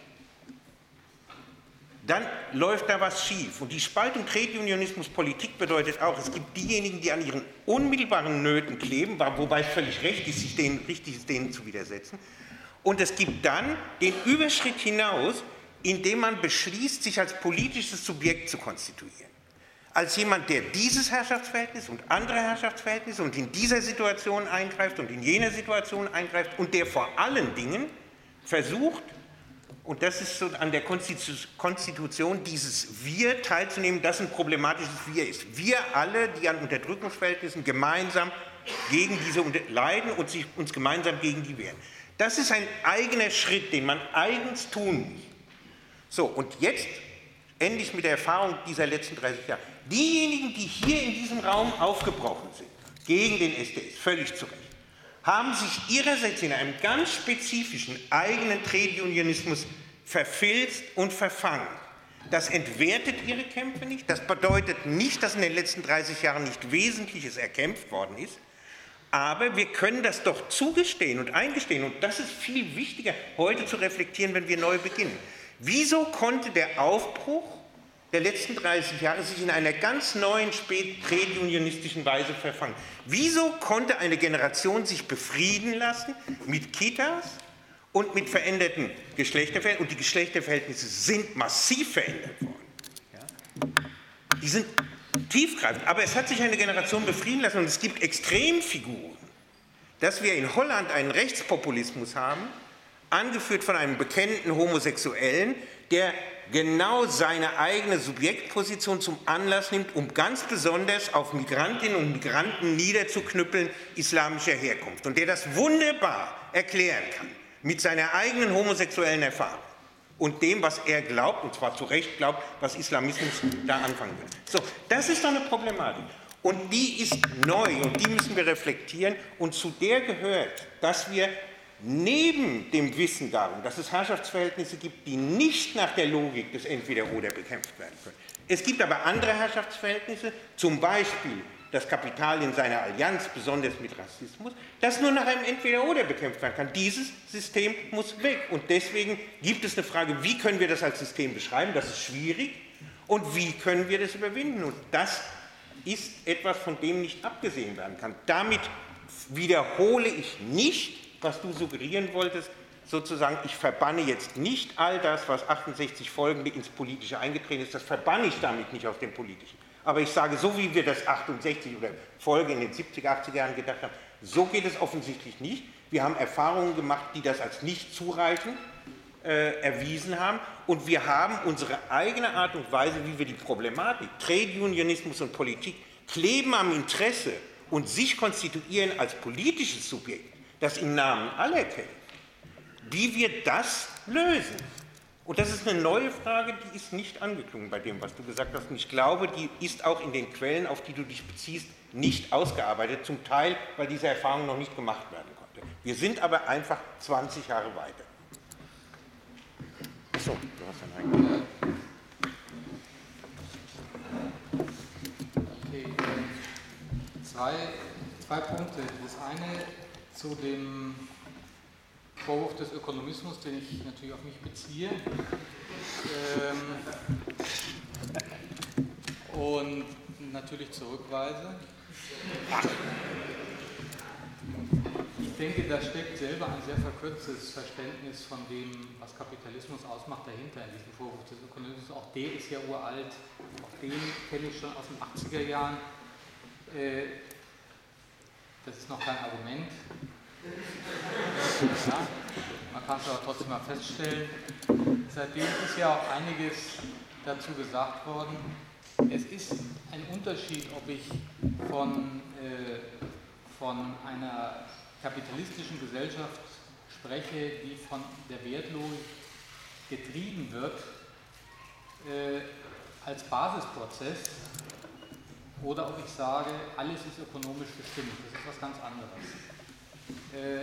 dann läuft da was schief. Und die Spaltung Trade Unionismus Politik bedeutet auch, es gibt diejenigen, die an ihren unmittelbaren Nöten kleben, wobei es völlig recht ist, sich denen, richtig ist, denen zu widersetzen. Und es gibt dann den Überschritt hinaus, indem man beschließt, sich als politisches Subjekt zu konstituieren. Als jemand, der dieses Herrschaftsverhältnis und andere Herrschaftsverhältnisse und in dieser Situation eingreift und in jener Situation eingreift und der vor allen Dingen versucht, und das ist so an der Konstitution, dieses Wir teilzunehmen, das ein problematisches Wir ist. Wir alle, die an Unterdrückungsverhältnissen gemeinsam gegen diese leiden und sich uns gemeinsam gegen die wehren. Das ist ein eigener Schritt, den man eigens tun muss. So, und jetzt endlich mit der Erfahrung dieser letzten dreißig Jahre. Diejenigen, die hier in diesem Raum aufgebrochen sind, gegen den S D S, völlig zu Recht, haben sich ihrerseits in einem ganz spezifischen eigenen Trade Unionismus verfilzt und verfangen. Das entwertet ihre Kämpfe nicht, das bedeutet nicht, dass in den letzten dreißig Jahren nicht Wesentliches erkämpft worden ist, aber wir können das doch zugestehen und eingestehen, und das ist viel wichtiger, heute zu reflektieren, wenn wir neu beginnen. Wieso konnte der Aufbruch der letzten dreißig Jahre sich in einer ganz neuen, trade-unionistischen Weise verfangen? Wieso konnte eine Generation sich befrieden lassen mit Kitas und mit veränderten Geschlechterverhältnissen? Und die Geschlechterverhältnisse sind massiv verändert worden. Ja? Die sind tiefgreifend. Aber es hat sich eine Generation befrieden lassen und es gibt Extremfiguren. Dass wir in Holland einen Rechtspopulismus haben, angeführt von einem bekennenden Homosexuellen, der genau seine eigene Subjektposition zum Anlass nimmt, um ganz besonders auf Migrantinnen und Migranten niederzuknüppeln islamischer Herkunft und der das wunderbar erklären kann mit seiner eigenen homosexuellen Erfahrung und dem, was er glaubt, und zwar zu Recht glaubt, was Islamismus da anfangen will. So, das ist doch eine Problematik. Und die ist neu und die müssen wir reflektieren und zu der gehört, dass wir neben dem Wissen darum, dass es Herrschaftsverhältnisse gibt, die nicht nach der Logik des Entweder-Oder bekämpft werden können. Es gibt aber andere Herrschaftsverhältnisse, zum Beispiel das Kapital in seiner Allianz, besonders mit Rassismus, das nur nach einem Entweder-Oder bekämpft werden kann. Dieses System muss weg. Und deswegen gibt es eine Frage, wie können wir das als System beschreiben? Das ist schwierig. Und wie können wir das überwinden? Und das ist etwas, von dem nicht abgesehen werden kann. Damit wiederhole ich nicht, was du suggerieren wolltest, sozusagen, ich verbanne jetzt nicht all das, was achtundsechzig Folgende ins Politische eingetreten ist, das verbanne ich damit nicht aus dem Politischen. Aber ich sage, so wie wir das achtundsechzig oder Folge in den siebziger, achtziger Jahren gedacht haben, so geht es offensichtlich nicht. Wir haben Erfahrungen gemacht, die das als nicht zureichend äh, erwiesen haben und wir haben unsere eigene Art und Weise, wie wir die Problematik, Trade Unionismus und Politik, kleben am Interesse und sich konstituieren als politisches Subjekt, das im Namen aller kennt, wie wir das lösen. Und das ist eine neue Frage, die ist nicht angeklungen bei dem, was du gesagt hast. Und ich glaube, die ist auch in den Quellen, auf die du dich beziehst, nicht ausgearbeitet, zum Teil, weil diese Erfahrung noch nicht gemacht werden konnte. Wir sind aber einfach zwanzig Jahre weiter. Achso, du hast ein eigenes. Okay, zwei, zwei Punkte. Das eine zu dem Vorwurf des Ökonomismus, den ich natürlich auf mich beziehe. Ähm, und natürlich zurückweise. Ich denke, da steckt selber ein sehr verkürztes Verständnis von dem, was Kapitalismus ausmacht, dahinter in diesem Vorwurf des Ökonomismus. Auch der ist ja uralt, auch den kenne ich schon aus den achtziger Jahren. Äh, das ist noch kein Argument. Ja, man kann es aber trotzdem mal feststellen. Seitdem ist ja auch einiges dazu gesagt worden. Es ist ein Unterschied, ob ich von, äh, von einer kapitalistischen Gesellschaft spreche, die von der Wertlogik getrieben wird, äh, als Basisprozess, oder ob ich sage, alles ist ökonomisch bestimmt. Das ist was ganz anderes. Äh,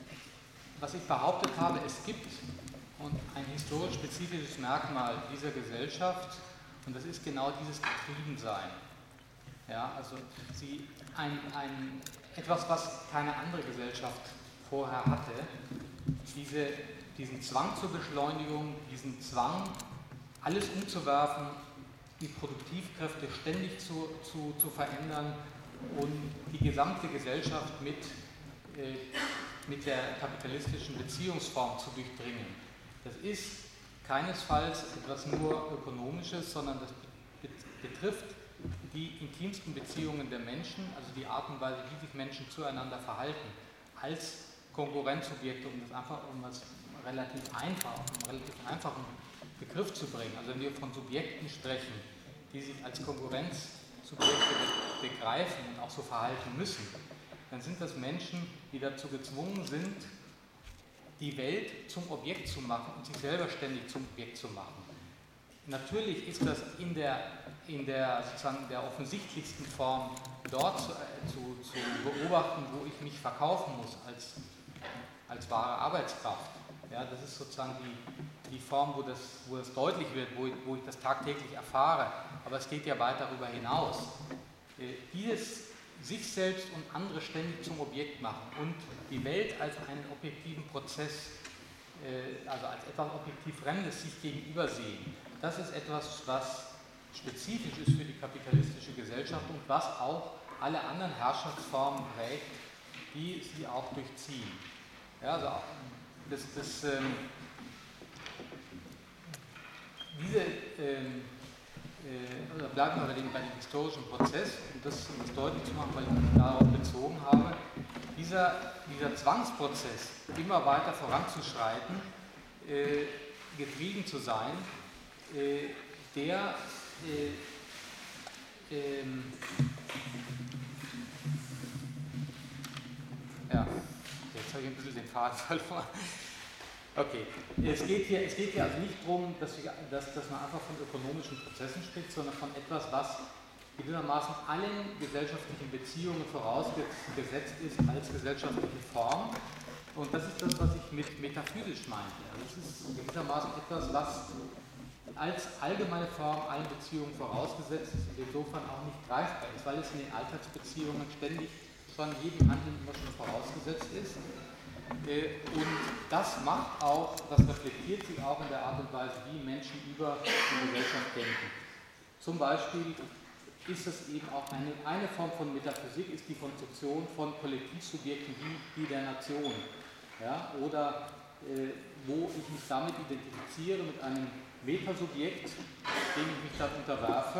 was ich behauptet habe, es gibt und ein historisch spezifisches Merkmal dieser Gesellschaft, und das ist genau dieses Getriebensein. Ja, also sie ein, ein, etwas, was keine andere Gesellschaft vorher hatte, diese, diesen Zwang zur Beschleunigung, diesen Zwang, alles umzuwerfen, die Produktivkräfte ständig zu, zu, zu verändern und die gesamte Gesellschaft mit, äh, mit der kapitalistischen Beziehungsform zu durchdringen. Das ist keinesfalls etwas nur Ökonomisches, sondern das betrifft die intimsten Beziehungen der Menschen, also die Art und Weise, wie sich Menschen zueinander verhalten, als Konkurrenzsubjekte, um das einfach um was relativ einfach, um einen relativ einfachen Begriff zu bringen. Also wenn wir von Subjekten sprechen, die sich als Konkurrenzsubjekte begreifen und auch so verhalten müssen, dann sind das Menschen, die dazu gezwungen sind, die Welt zum Objekt zu machen und sich selber ständig zum Objekt zu machen. Natürlich ist das in der, in der, sozusagen der offensichtlichsten Form dort zu, zu, zu beobachten, wo ich mich verkaufen muss als, als wahre Arbeitskraft. Ja, das ist sozusagen die, die Form, wo das, wo das deutlich wird, wo ich, wo ich das tagtäglich erfahre. Aber es geht ja weit darüber hinaus. Äh, dieses sich selbst und andere ständig zum Objekt machen und die Welt als einen objektiven Prozess, äh, also als etwas objektiv Fremdes sich gegenüber sehen, das ist etwas, was spezifisch ist für die kapitalistische Gesellschaft und was auch alle anderen Herrschaftsformen prägt, die sie auch durchziehen. Ja, also das, das, ähm, diese, ähm, äh, bleiben wir bei dem, bei dem historischen Prozess, um das, um das deutlich zu machen, weil ich mich darauf bezogen habe. Dieser, dieser Zwangsprozess, immer weiter voranzuschreiten, äh, getrieben zu sein, äh, der äh, ähm, ja, jetzt habe ich ein bisschen den Faden verloren. Okay, es geht hier, es geht hier also nicht darum, dass, wir, dass, dass man einfach von ökonomischen Prozessen spricht, sondern von etwas, was gewissermaßen allen gesellschaftlichen Beziehungen vorausgesetzt ist als gesellschaftliche Form. Und das ist das, was ich mit metaphysisch meinte. Also es ist gewissermaßen etwas, was als allgemeine Form allen Beziehungen vorausgesetzt ist und insofern auch nicht greifbar ist, weil es in den Alltagsbeziehungen ständig schon jedem Handeln immer schon vorausgesetzt ist. Und das macht auch, das reflektiert sich auch in der Art und Weise, wie Menschen über die Gesellschaft denken. Zum Beispiel ist es eben auch eine, eine Form von Metaphysik, ist die Konstruktion von Kollektivsubjekten wie die der Nation. Ja, oder äh, wo ich mich damit identifiziere, mit einem Metasubjekt, dem ich mich dann unterwerfe.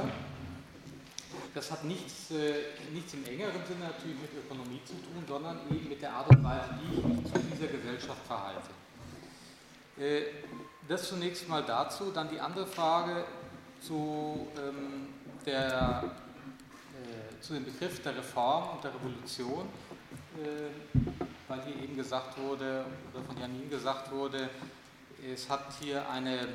Das hat nichts, äh, nichts im engeren Sinne natürlich mit Ökonomie zu tun, sondern eben mit der Art und Weise, wie ich mich zu dieser Gesellschaft verhalte. Äh, das zunächst mal dazu. Dann die andere Frage zu, ähm, der, äh, zu dem Begriff der Reform und der Revolution, äh, weil hier eben gesagt wurde, oder von Janine gesagt wurde, es hat hier eine,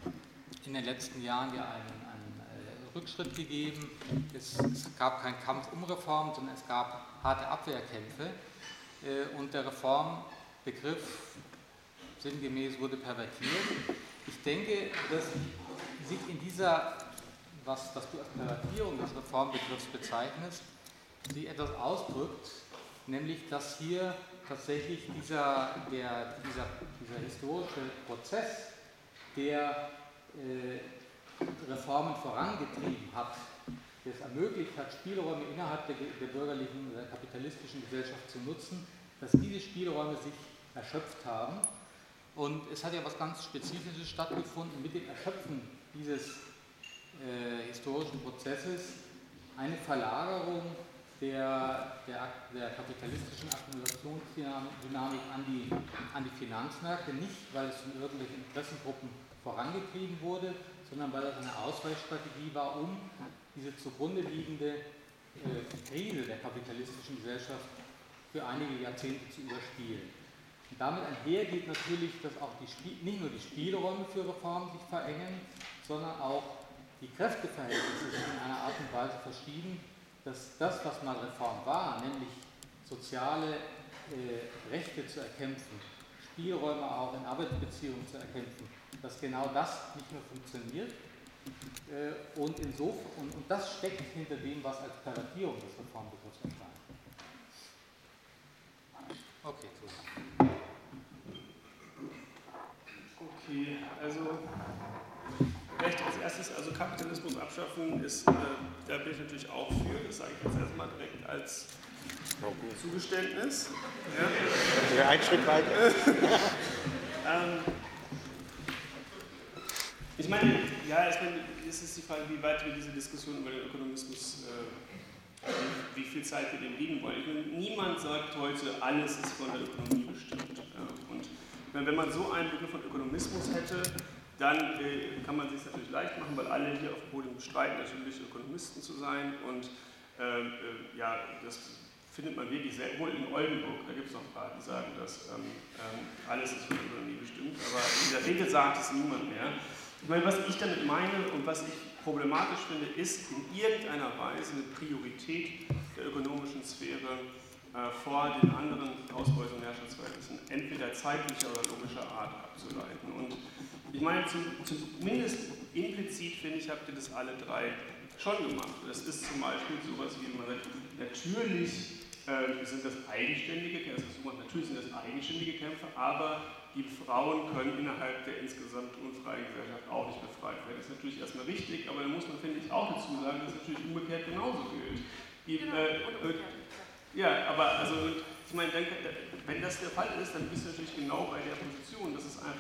in den letzten Jahren ja einen Rückschritt gegeben. Es, es gab keinen Kampf um Reform, sondern es gab harte Abwehrkämpfe und der Reformbegriff sinngemäß wurde pervertiert. Ich denke, dass sich in dieser, was, was du als Pervertierung des Reformbegriffs bezeichnest, sie etwas ausdrückt, nämlich dass hier tatsächlich dieser, der, dieser, dieser historische Prozess, der äh, Reformen vorangetrieben hat, der es ermöglicht hat, Spielräume innerhalb der, der bürgerlichen, der kapitalistischen Gesellschaft zu nutzen, dass diese Spielräume sich erschöpft haben. Und es hat ja was ganz Spezifisches stattgefunden mit dem Erschöpfen dieses äh, historischen Prozesses, eine Verlagerung der, der, der kapitalistischen Akkumulationsdynamik an die, an die Finanzmärkte, nicht weil es von irgendwelchen Interessengruppen vorangetrieben wurde, sondern weil das eine Ausweichstrategie war, um diese zugrunde liegende äh, Krise der kapitalistischen Gesellschaft für einige Jahrzehnte zu überspielen. Und damit einhergeht natürlich, dass auch die Spiel, nicht nur die Spielräume für Reformen sich verengen, sondern auch die Kräfteverhältnisse sich in einer Art und Weise verschieben, dass das, was mal Reform war, nämlich soziale äh, Rechte zu erkämpfen, Spielräume auch in Arbeitsbeziehungen zu erkämpfen, dass genau das nicht mehr funktioniert äh, und, insofern, und, und das steckt hinter dem, was als Pervertierung des Reformbegriffs erscheint. Okay, so. Okay, also vielleicht als erstes, also Kapitalismus abschaffen ist, äh, da bin ich natürlich auch für, das sage ich jetzt erstmal direkt als Zugeständnis. Ja. Ein Schritt weiter. ähm, ich meine, ja, ich meine, es ist die Frage, wie weit wir diese Diskussion über den Ökonomismus, äh, wie, wie viel Zeit wir dem geben wollen. Ich meine, niemand sagt heute, alles ist von der Ökonomie bestimmt. Ja. Und ich meine, wenn man so einen Begriff von Ökonomismus hätte, dann äh, kann man sich natürlich leicht machen, weil alle hier auf dem Podium bestreiten, natürlich Ökonomisten zu sein. Und äh, äh, ja, das findet man wirklich sehr wohl in Oldenburg. Da gibt es noch ein paar, die sagen, dass ähm, ähm, alles ist von der Ökonomie bestimmt. Aber in der Regel sagt es niemand mehr. Ich meine, was ich damit meine und was ich problematisch finde, ist in irgendeiner Weise eine Priorität der ökonomischen Sphäre äh, vor den anderen Ausbeute- und Herrschaftsverhältnissen entweder zeitlicher oder logischer Art abzuleiten. Und ich meine, zum, zumindest implizit, finde ich, habt ihr das alle drei schon gemacht. Das ist zum Beispiel sowas wie, man sagt, natürlich äh, sind das eigenständige Kämpfe, natürlich sind das eigenständige Kämpfe, aber die Frauen können innerhalb der insgesamt unfreien Gesellschaft auch nicht befreit werden. Das ist natürlich erstmal richtig, aber da muss man, finde ich, auch dazu sagen, dass es natürlich umgekehrt genauso gilt. Die, genau, äh, äh, ja, aber also, ich meine, wenn das der Fall ist, dann bist du natürlich genau bei der Position, dass es einfach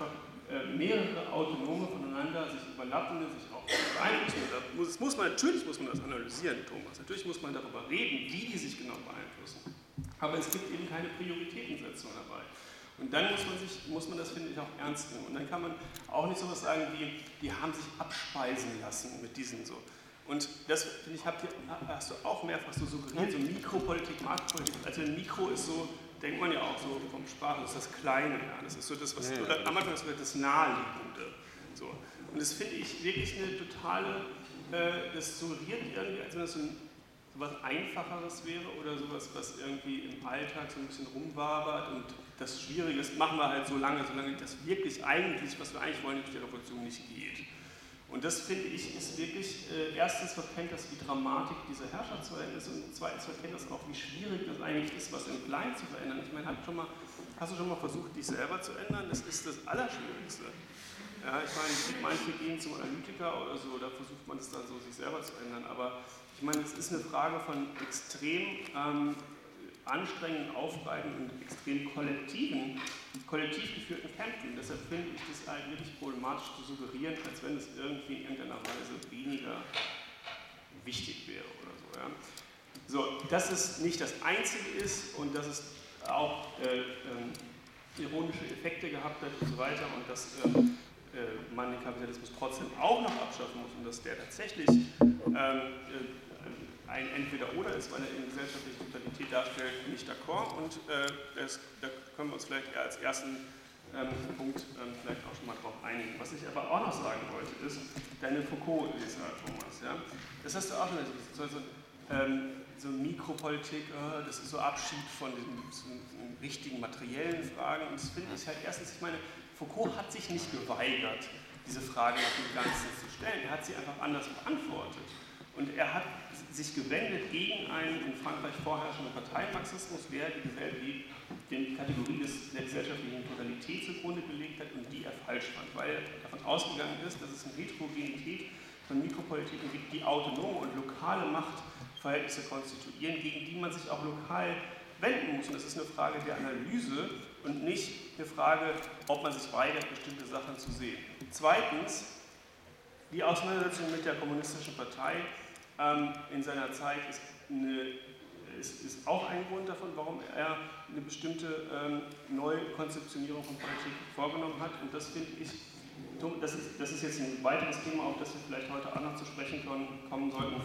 äh, mehrere autonome, voneinander sich überlappende, sich auch beeinflussen. Da muss, muss man, natürlich muss man das analysieren, Thomas. Natürlich muss man darüber reden, wie die sich genau beeinflussen. Aber es gibt eben keine Prioritätensetzung dabei. Und dann muss man, sich, muss man das, finde ich, auch ernst nehmen. Und dann kann man auch nicht so was sagen wie, die haben sich abspeisen lassen mit diesen so. Und das, finde ich, habt ihr, hast du auch mehrfach so suggeriert, so Mikropolitik, Marktpolitik. Also Mikro ist so, denkt man ja auch so vom Sprachen, das ist das Kleine. Ja. Das ist so das, was, oder am Anfang ist das Naheliegende. So. Und das finde ich wirklich eine totale, äh, das suggeriert irgendwie, als wenn das so ein so was Einfacheres wäre oder sowas, was irgendwie im Alltag so ein bisschen rumwabert und das Schwierige ist, machen wir halt so lange, solange das wirklich eigentlich, was wir eigentlich wollen, durch die Revolution nicht geht. Und das, finde ich, ist wirklich, äh, erstens verkennt das die Dramatik dieser Herrschaftsverhältnisse und zweitens verkennt das auch, wie schwierig das eigentlich ist, was im Kleinen zu verändern. Ich meine, hast, schon mal, hast du schon mal versucht, dich selber zu ändern? Das ist das Allerschwierigste. Ja, ich meine, manche gehen zum Analytiker oder so, da versucht man es dann so, sich selber zu ändern, aber ich meine, es ist eine Frage von extrem ähm, anstrengenden, aufreibenden und extrem kollektiven, kollektiv geführten Kämpfen. Deshalb finde ich das halt wirklich problematisch zu suggerieren, als wenn es irgendwie in irgendeiner Weise weniger wichtig wäre oder so. Ja. So, dass es nicht das Einzige ist und dass es auch äh, äh, ironische Effekte gehabt hat und so weiter und dass äh, man den Kapitalismus trotzdem auch noch abschaffen muss und dass der tatsächlich ähm, ein Entweder-Oder ist, weil er eine gesellschaftliche Totalität darstellt, nicht d'accord. Und äh, das, da können wir uns vielleicht eher als ersten ähm, Punkt ähm, vielleicht auch schon mal drauf einigen. Was ich aber auch noch sagen wollte, ist deine Foucault-Leser, Thomas. Ja? Das hast du auch schon gesagt. So, so, ähm, so Mikropolitik, äh, das ist so Abschied von diesen, diesen richtigen materiellen Fragen. Und das finde ich halt erstens, ich meine, Foucault hat sich nicht geweigert, diese Frage nach dem Ganzen zu stellen. Er hat sie einfach anders beantwortet. Und er hat sich gewendet gegen einen in Frankreich vorherrschenden Parteimarxismus, der die, die, die Kategorie des, der gesellschaftlichen Totalität zugrunde gelegt hat und die er falsch fand, weil er davon ausgegangen ist, dass es eine Heterogenität von Mikropolitiken gibt, die autonome und lokale Machtverhältnisse konstituieren, gegen die man sich auch lokal wenden muss. Und das ist eine Frage der Analyse und nicht eine Frage, ob man sich weigert, bestimmte Sachen zu sehen. Zweitens, die Auseinandersetzung mit der kommunistischen Partei ähm, in seiner Zeit ist, eine, ist, ist auch ein Grund davon, warum er eine bestimmte ähm, Neukonzeptionierung von Politik vorgenommen hat. Und das finde ich, das ist, das ist jetzt ein weiteres Thema, auf das wir vielleicht heute auch noch zu sprechen kommen sollten.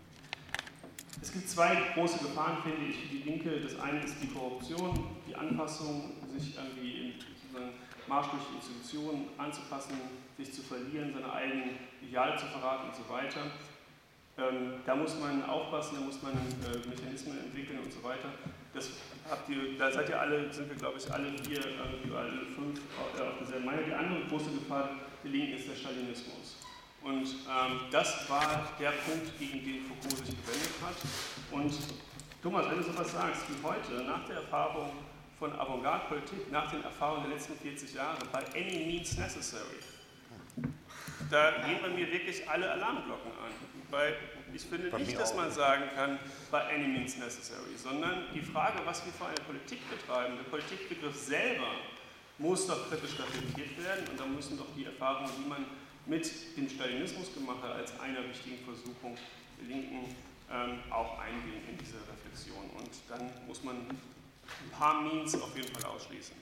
Es gibt zwei große Gefahren, finde ich, für die Linke. Das eine ist die Korruption, die Anpassung, sich irgendwie in sozusagen Marsch durch die Institutionen anzupassen, sich zu verlieren, seine eigenen Ideale zu verraten und so weiter. Ähm, da muss man aufpassen, da muss man äh, Mechanismen entwickeln und so weiter. Das habt ihr, da seid ihr alle, sind wir glaube ich alle vier, äh, alle fünf äh, auf derselben Meinung. Die andere große Gefahr der Linken ist der Stalinismus. Und ähm, das war der Punkt, gegen den Foucault sich gewendet hat. Und Thomas, wenn du sowas sagst wie heute, nach der Erfahrung von Avantgarde-Politik, nach den Erfahrungen der letzten vierzig Jahre, by any means necessary, da gehen bei mir wirklich alle Alarmglocken an. Weil ich finde bei nicht, dass man sagen kann, by any means necessary, sondern die Frage, was wir für eine Politik betreiben, der Politikbegriff selber muss doch kritisch reflektiert werden und da müssen doch die Erfahrungen, die man mit dem Stalinismus gemacht hat, als einer wichtigen Versuchung der Linken ähm, auch eingehen in diese Reflexion. Und dann muss man ein paar Means auf jeden Fall ausschließen.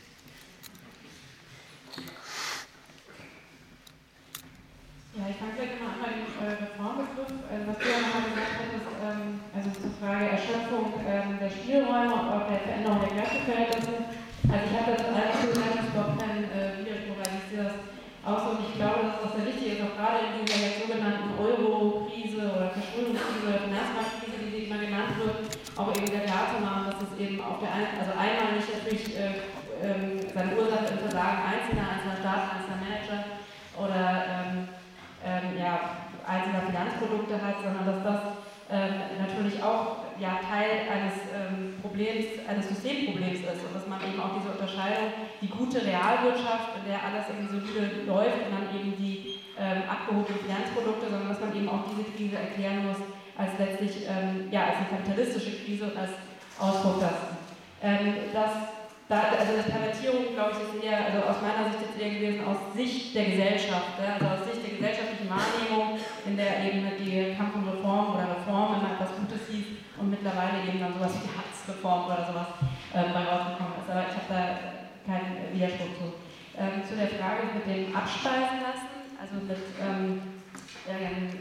Ja, ich fange vielleicht mal an bei dem äh, Reformbegriff. Also was du ja nochmal gesagt hattest, ähm, also zur Frage Erschöpfung ähm, der Spielräume und auch der Veränderung der Kräfteverhältnisse. Also ich habe das eigentlich so gesagt, dass ich überhaupt kein äh, Widerspruch, weil ich sehe das auch so und ich glaube, dass das sehr wichtig ist, auch gerade in dieser jetzt sogenannten Euro-Krise oder Verschuldungskrise oder Finanzmarktkrise, die sie immer genannt wird, auch eben sehr klar zu machen, dass es eben auf der einen, also einmal nicht natürlich äh, ähm, seine Ursache im Versagen einzelner, einzelner Staaten, einzelner Manager oder ähm, ähm, ja, einzelner Finanzprodukte hat, sondern dass das ähm, natürlich auch ja, Teil eines ähm, Problems, eines Systemproblems ist und dass man eben auch diese Unterscheidung, die gute Realwirtschaft, in der alles irgendwie solide läuft und dann eben die ähm, abgehobenen Finanzprodukte, sondern dass man eben auch diese Krise erklären muss als letztlich ähm, ja, als eine kapitalistische Krise und als Ausdruck dessen. Ähm, das da, also das Pervertierung, glaube ich, ist eher, also aus meiner Sicht jetzt eher gewesen, aus Sicht der Gesellschaft, ja, also aus Sicht der gesellschaftlichen Wahrnehmung, in der eben die Kampf um Reform oder Reform immer etwas Gutes hieß und mittlerweile eben dann sowas wie die Harzreform oder sowas äh, bei rausgekommen ist. Aber ich habe da keinen Widerspruch zu. Ähm, zu der Frage mit dem Abspeisen lassen, also mit, ähm, ähm,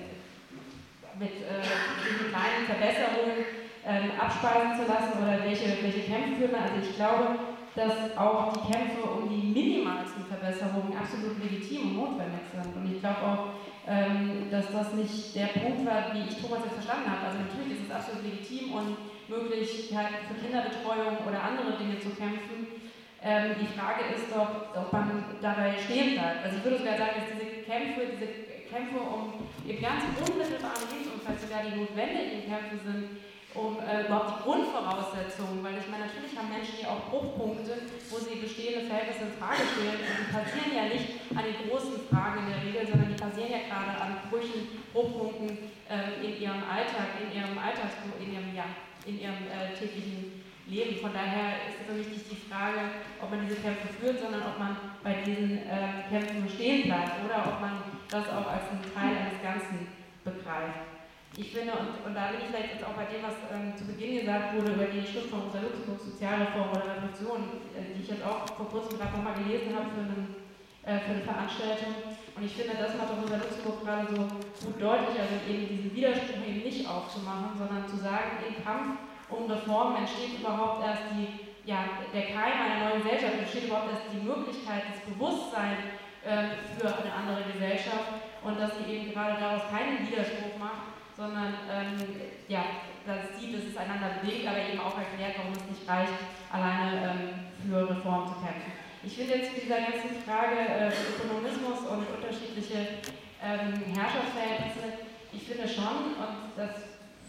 mit äh, kleinen Verbesserungen ähm, abspeisen zu lassen oder welche, welche Kämpfe führen. Also ich glaube, dass auch die Kämpfe um die minimalsten Verbesserungen absolut legitim und notwendig sind. Und ich glaube auch, ähm, dass das nicht der Punkt war, wie ich Thomas jetzt verstanden habe. Also natürlich ist es absolut legitim und Möglichkeiten für Kinderbetreuung oder andere Dinge zu kämpfen. Ähm, die Frage ist doch, ob man dabei stehen bleibt. Also ich würde sogar sagen, dass diese Kämpfe, diese Kämpfe um im ganz unmittelbaren Lebensumfeld sogar die notwendigen Kämpfe sind, um äh, überhaupt die Grundvoraussetzungen, weil ich meine, natürlich haben Menschen ja auch Bruchpunkte, wo sie bestehende Verhältnisse in Frage stellen, und die passieren ja nicht an den großen Fragen in der Regel, sondern die passieren ja gerade an Brüchen, Bruchpunkten äh, in ihrem Alltag, in ihrem Alltags, in ihrem, ja, in ihrem äh, täglichen Leben. Von daher ist es nicht die Frage, ob man diese Kämpfe führt, sondern ob man bei diesen äh, Kämpfen stehen bleibt oder ob man das auch als einen Teil eines Ganzen begreift. Ich finde, und, und da bin ich vielleicht jetzt auch bei dem, was ähm, zu Beginn gesagt wurde über die Schrift von Rosa Luxemburg, Sozialreform oder Revolution, äh, die ich jetzt auch vor kurzem gerade nochmal gelesen habe für, einen, äh, für eine Veranstaltung. Und ich finde, das macht Rosa Luxemburg gerade so gut deutlich, also eben diesen Widerspruch eben nicht aufzumachen, sondern zu sagen, im Kampf um Reform entsteht überhaupt erst die, ja, der Keim einer neuen Gesellschaft, entsteht überhaupt erst die Möglichkeit, das Bewusstsein äh, für eine andere Gesellschaft, und dass sie eben gerade daraus keinen Widerspruch macht, sondern ähm, ja, das sieht, dass es einander bewegt, aber eben auch erklärt, warum es nicht reicht, alleine ähm, für Reform zu kämpfen. Ich finde jetzt zu dieser ganzen Frage äh, Ökonomismus und unterschiedliche ähm, Herrschaftsverhältnisse, ich finde schon, und das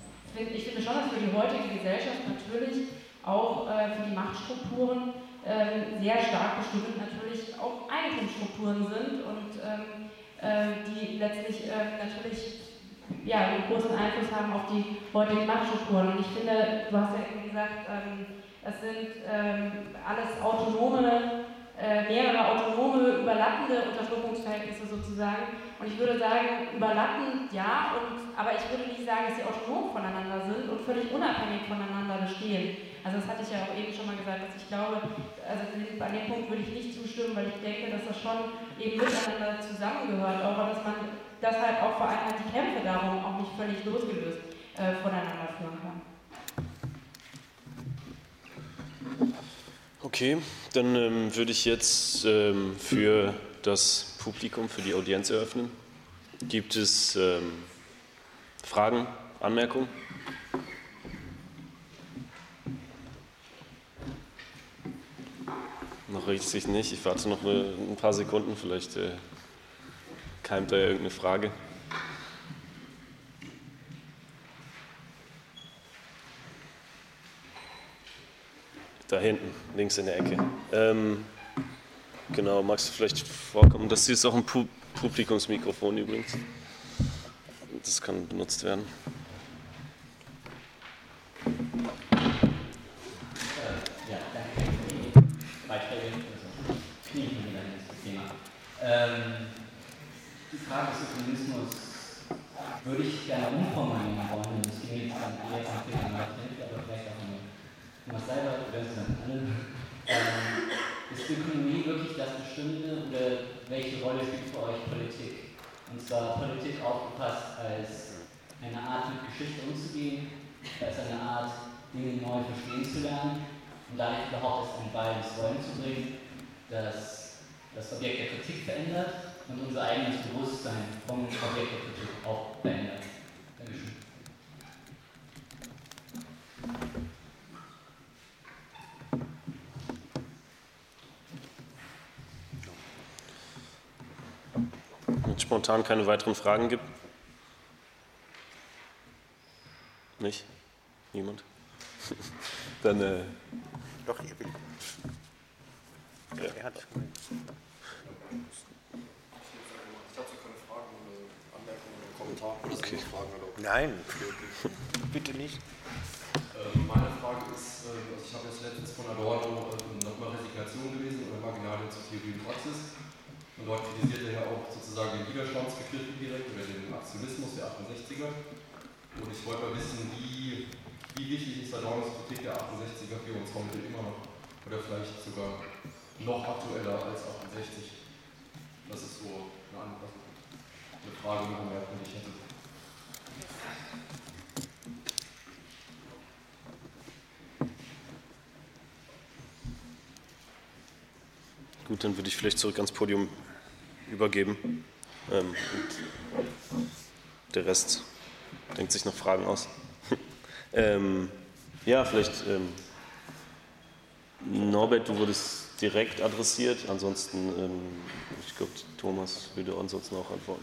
ich finde schon, dass für die heutige Gesellschaft natürlich auch äh, für die Machtstrukturen äh, sehr stark bestimmt natürlich auch Eigentumsstrukturen sind und ähm, äh, die letztlich äh, natürlich ja, einen großen Einfluss haben auf die heutigen Machtstrukturen. Und ich finde, du hast ja eben gesagt, ähm, das sind ähm, alles autonome, äh, mehrere autonome, überlappende Unterdrückungsverhältnisse sozusagen. Und ich würde sagen, überlappend ja, und, aber ich würde nicht sagen, dass sie autonom voneinander sind und völlig unabhängig voneinander bestehen. Also das hatte ich ja auch eben schon mal gesagt, dass ich glaube, also an dem Punkt würde ich nicht zustimmen, weil ich denke, dass das schon eben miteinander zusammengehört, aber dass man deshalb auch vor allem halt die Kämpfe darum auch nicht völlig losgelöst äh, voneinander führen kann. Okay, dann ähm, würde ich jetzt ähm, für das Publikum, für die Audienz eröffnen. Gibt es ähm, Fragen, Anmerkungen? Noch richtig nicht. Ich warte noch eine, ein paar Sekunden, vielleicht äh, keimt da ja irgendeine Frage. Da hinten, links in der Ecke. Ähm, genau, magst du vielleicht vorkommen? Das hier ist auch ein Pu Publikumsmikrofon übrigens. Das kann benutzt werden. Ja, danke für die Beiträge. Also, Knie wieder das Thema. Ähm, die Frage des Ökonomismus würde ich gerne umformulieren wollen. Das ging jetzt dann eher von Peter Martin, aber vielleicht auch von Thomas selber, oder insgesamt alle. Ähm, ist Ökonomie wirklich das Bestimmende oder welche Rolle spielt für euch Politik? Und zwar Politik aufgefasst als eine Art, mit Geschichte umzugehen, als eine Art, Dinge neu verstehen zu lernen und dadurch überhaupt erst ein Bein ins Rollen zu bringen, das das Objekt der Kritik verändert und unser eigenes Bewusstsein vom Objekt der Kritik auch verändert. Dankeschön. Wenn es spontan keine weiteren Fragen gibt? Nicht? Niemand? Dann. Äh Doch, ihr will. Ja. Er hat. Ich habe so keine Fragen oder Anmerkungen. Kommentar oder okay. Fragen erlaubt? Nein, bitte nicht. Ähm, meine Frage ist, äh, also ich habe jetzt letztens von Adorno äh, nochmal Resignation gelesen oder Marginalien zur Theorie und Praxis. Und dort kritisiert er ja auch sozusagen den Widerstandsbegriff direkt oder den Aktionismus der achtundsechziger. Und ich wollte mal wissen, wie, wie wichtig ist Adornos Kritik der achtundsechziger für uns heute immer noch oder vielleicht sogar noch aktueller als achtundsechzig. Das ist so eine, eine Frage, eine Bemerkung, die ich hätte. Gut, dann würde ich vielleicht zurück ans Podium übergeben. Ähm, und der Rest denkt sich noch Fragen aus. ähm, ja, vielleicht, ähm, Norbert, du wurdest direkt adressiert. Ansonsten, ähm, ich glaube, Thomas würde ansonsten auch antworten.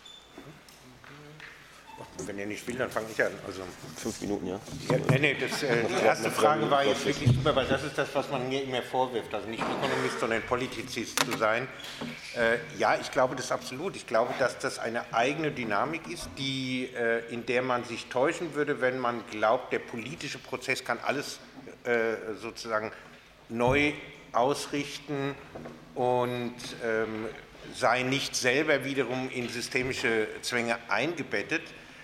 Wenn er nicht will, dann fange ich an. Also fünf Minuten, ja. ja nee, nee, das, äh, die erste Frage war jetzt wirklich super, weil das ist das, was man mir immer vorwirft, also nicht Ökonomist, sondern Politizist zu sein. Äh, ja, ich glaube das absolut. Ich glaube, dass das eine eigene Dynamik ist, die, äh, in der man sich täuschen würde, wenn man glaubt, der politische Prozess kann alles äh, sozusagen neu ausrichten und ähm, sei nicht selber wiederum in systemische Zwänge eingebettet.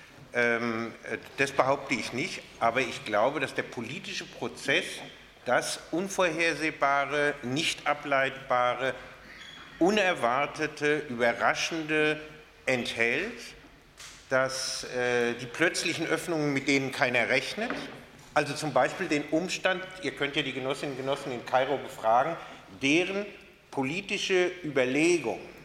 Das behaupte ich nicht, aber ich glaube, dass der politische Prozess das Unvorhersehbare, nicht ableitbare, Unerwartete, Überraschende enthält, dass äh, die plötzlichen Öffnungen, mit denen keiner rechnet, also zum Beispiel den Umstand, ihr könnt ja die Genossinnen und Genossen in Kairo befragen, deren politische Überlegungen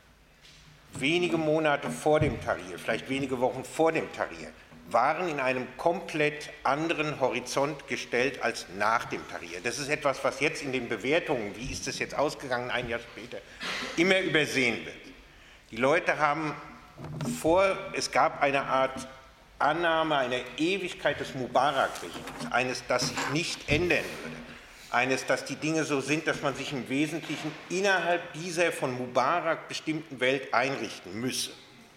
wenige Monate vor dem Tahrir, vielleicht wenige Wochen vor dem Tahrir, waren in einem komplett anderen Horizont gestellt als nach dem Tahrir. Das ist etwas, was jetzt in den Bewertungen, wie ist es jetzt ausgegangen, ein Jahr später, immer übersehen wird. Die Leute haben vor, es gab eine Art Annahme einer Ewigkeit des Mubarak-Regimes, eines, das sich nicht ändern würde. Eines, dass die Dinge so sind, dass man sich im Wesentlichen innerhalb dieser von Mubarak bestimmten Welt einrichten müsse.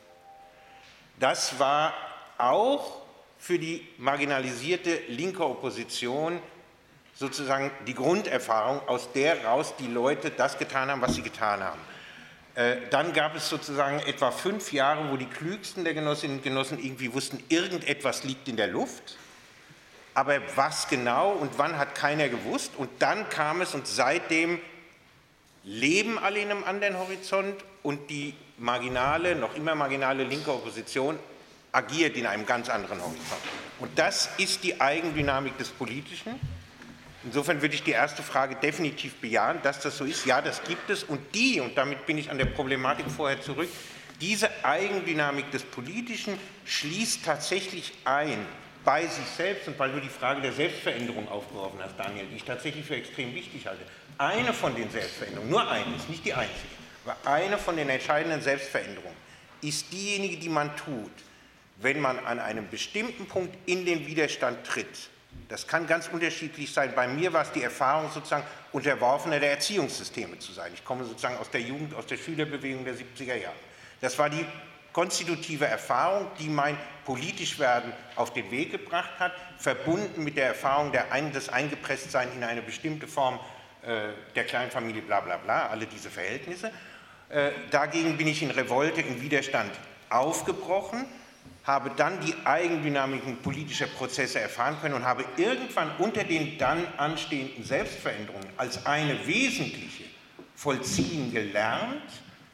Das war auch für die marginalisierte linke Opposition sozusagen die Grunderfahrung, aus der raus die Leute das getan haben, was sie getan haben. Dann gab es sozusagen etwa fünf Jahre, wo die klügsten der Genossinnen und Genossen irgendwie wussten, irgendetwas liegt in der Luft. Aber was genau und wann hat keiner gewusst. Und dann kam es und seitdem leben alle in einem anderen Horizont und die marginale, noch immer marginale linke Opposition agiert in einem ganz anderen Horizont. Und das ist die Eigendynamik des Politischen. Insofern würde ich die erste Frage definitiv bejahen, dass das so ist. Ja, das gibt es. Und die, und damit bin ich an der Problematik vorher zurück, diese Eigendynamik des Politischen schließt tatsächlich ein, bei sich selbst, und weil du die Frage der Selbstveränderung aufgeworfen hast, Daniel, die ich tatsächlich für extrem wichtig halte. Eine von den Selbstveränderungen, nur eine, ist nicht die einzige, aber eine von den entscheidenden Selbstveränderungen ist diejenige, die man tut, wenn man an einem bestimmten Punkt in den Widerstand tritt. Das kann ganz unterschiedlich sein. Bei mir war es die Erfahrung, sozusagen Unterworfener der Erziehungssysteme zu sein. Ich komme sozusagen aus der Jugend, aus der Schülerbewegung der siebziger Jahre. Das war die konstitutive Erfahrung, die mein Politischwerden auf den Weg gebracht hat, verbunden mit der Erfahrung der ein, des Eingepresstsein in eine bestimmte Form äh, der Kleinfamilie, bla bla bla, alle diese Verhältnisse. Äh, dagegen bin ich in Revolte, in Widerstand aufgebrochen, habe dann die Eigendynamiken politischer Prozesse erfahren können und habe irgendwann unter den dann anstehenden Selbstveränderungen als eine wesentliche vollziehen gelernt,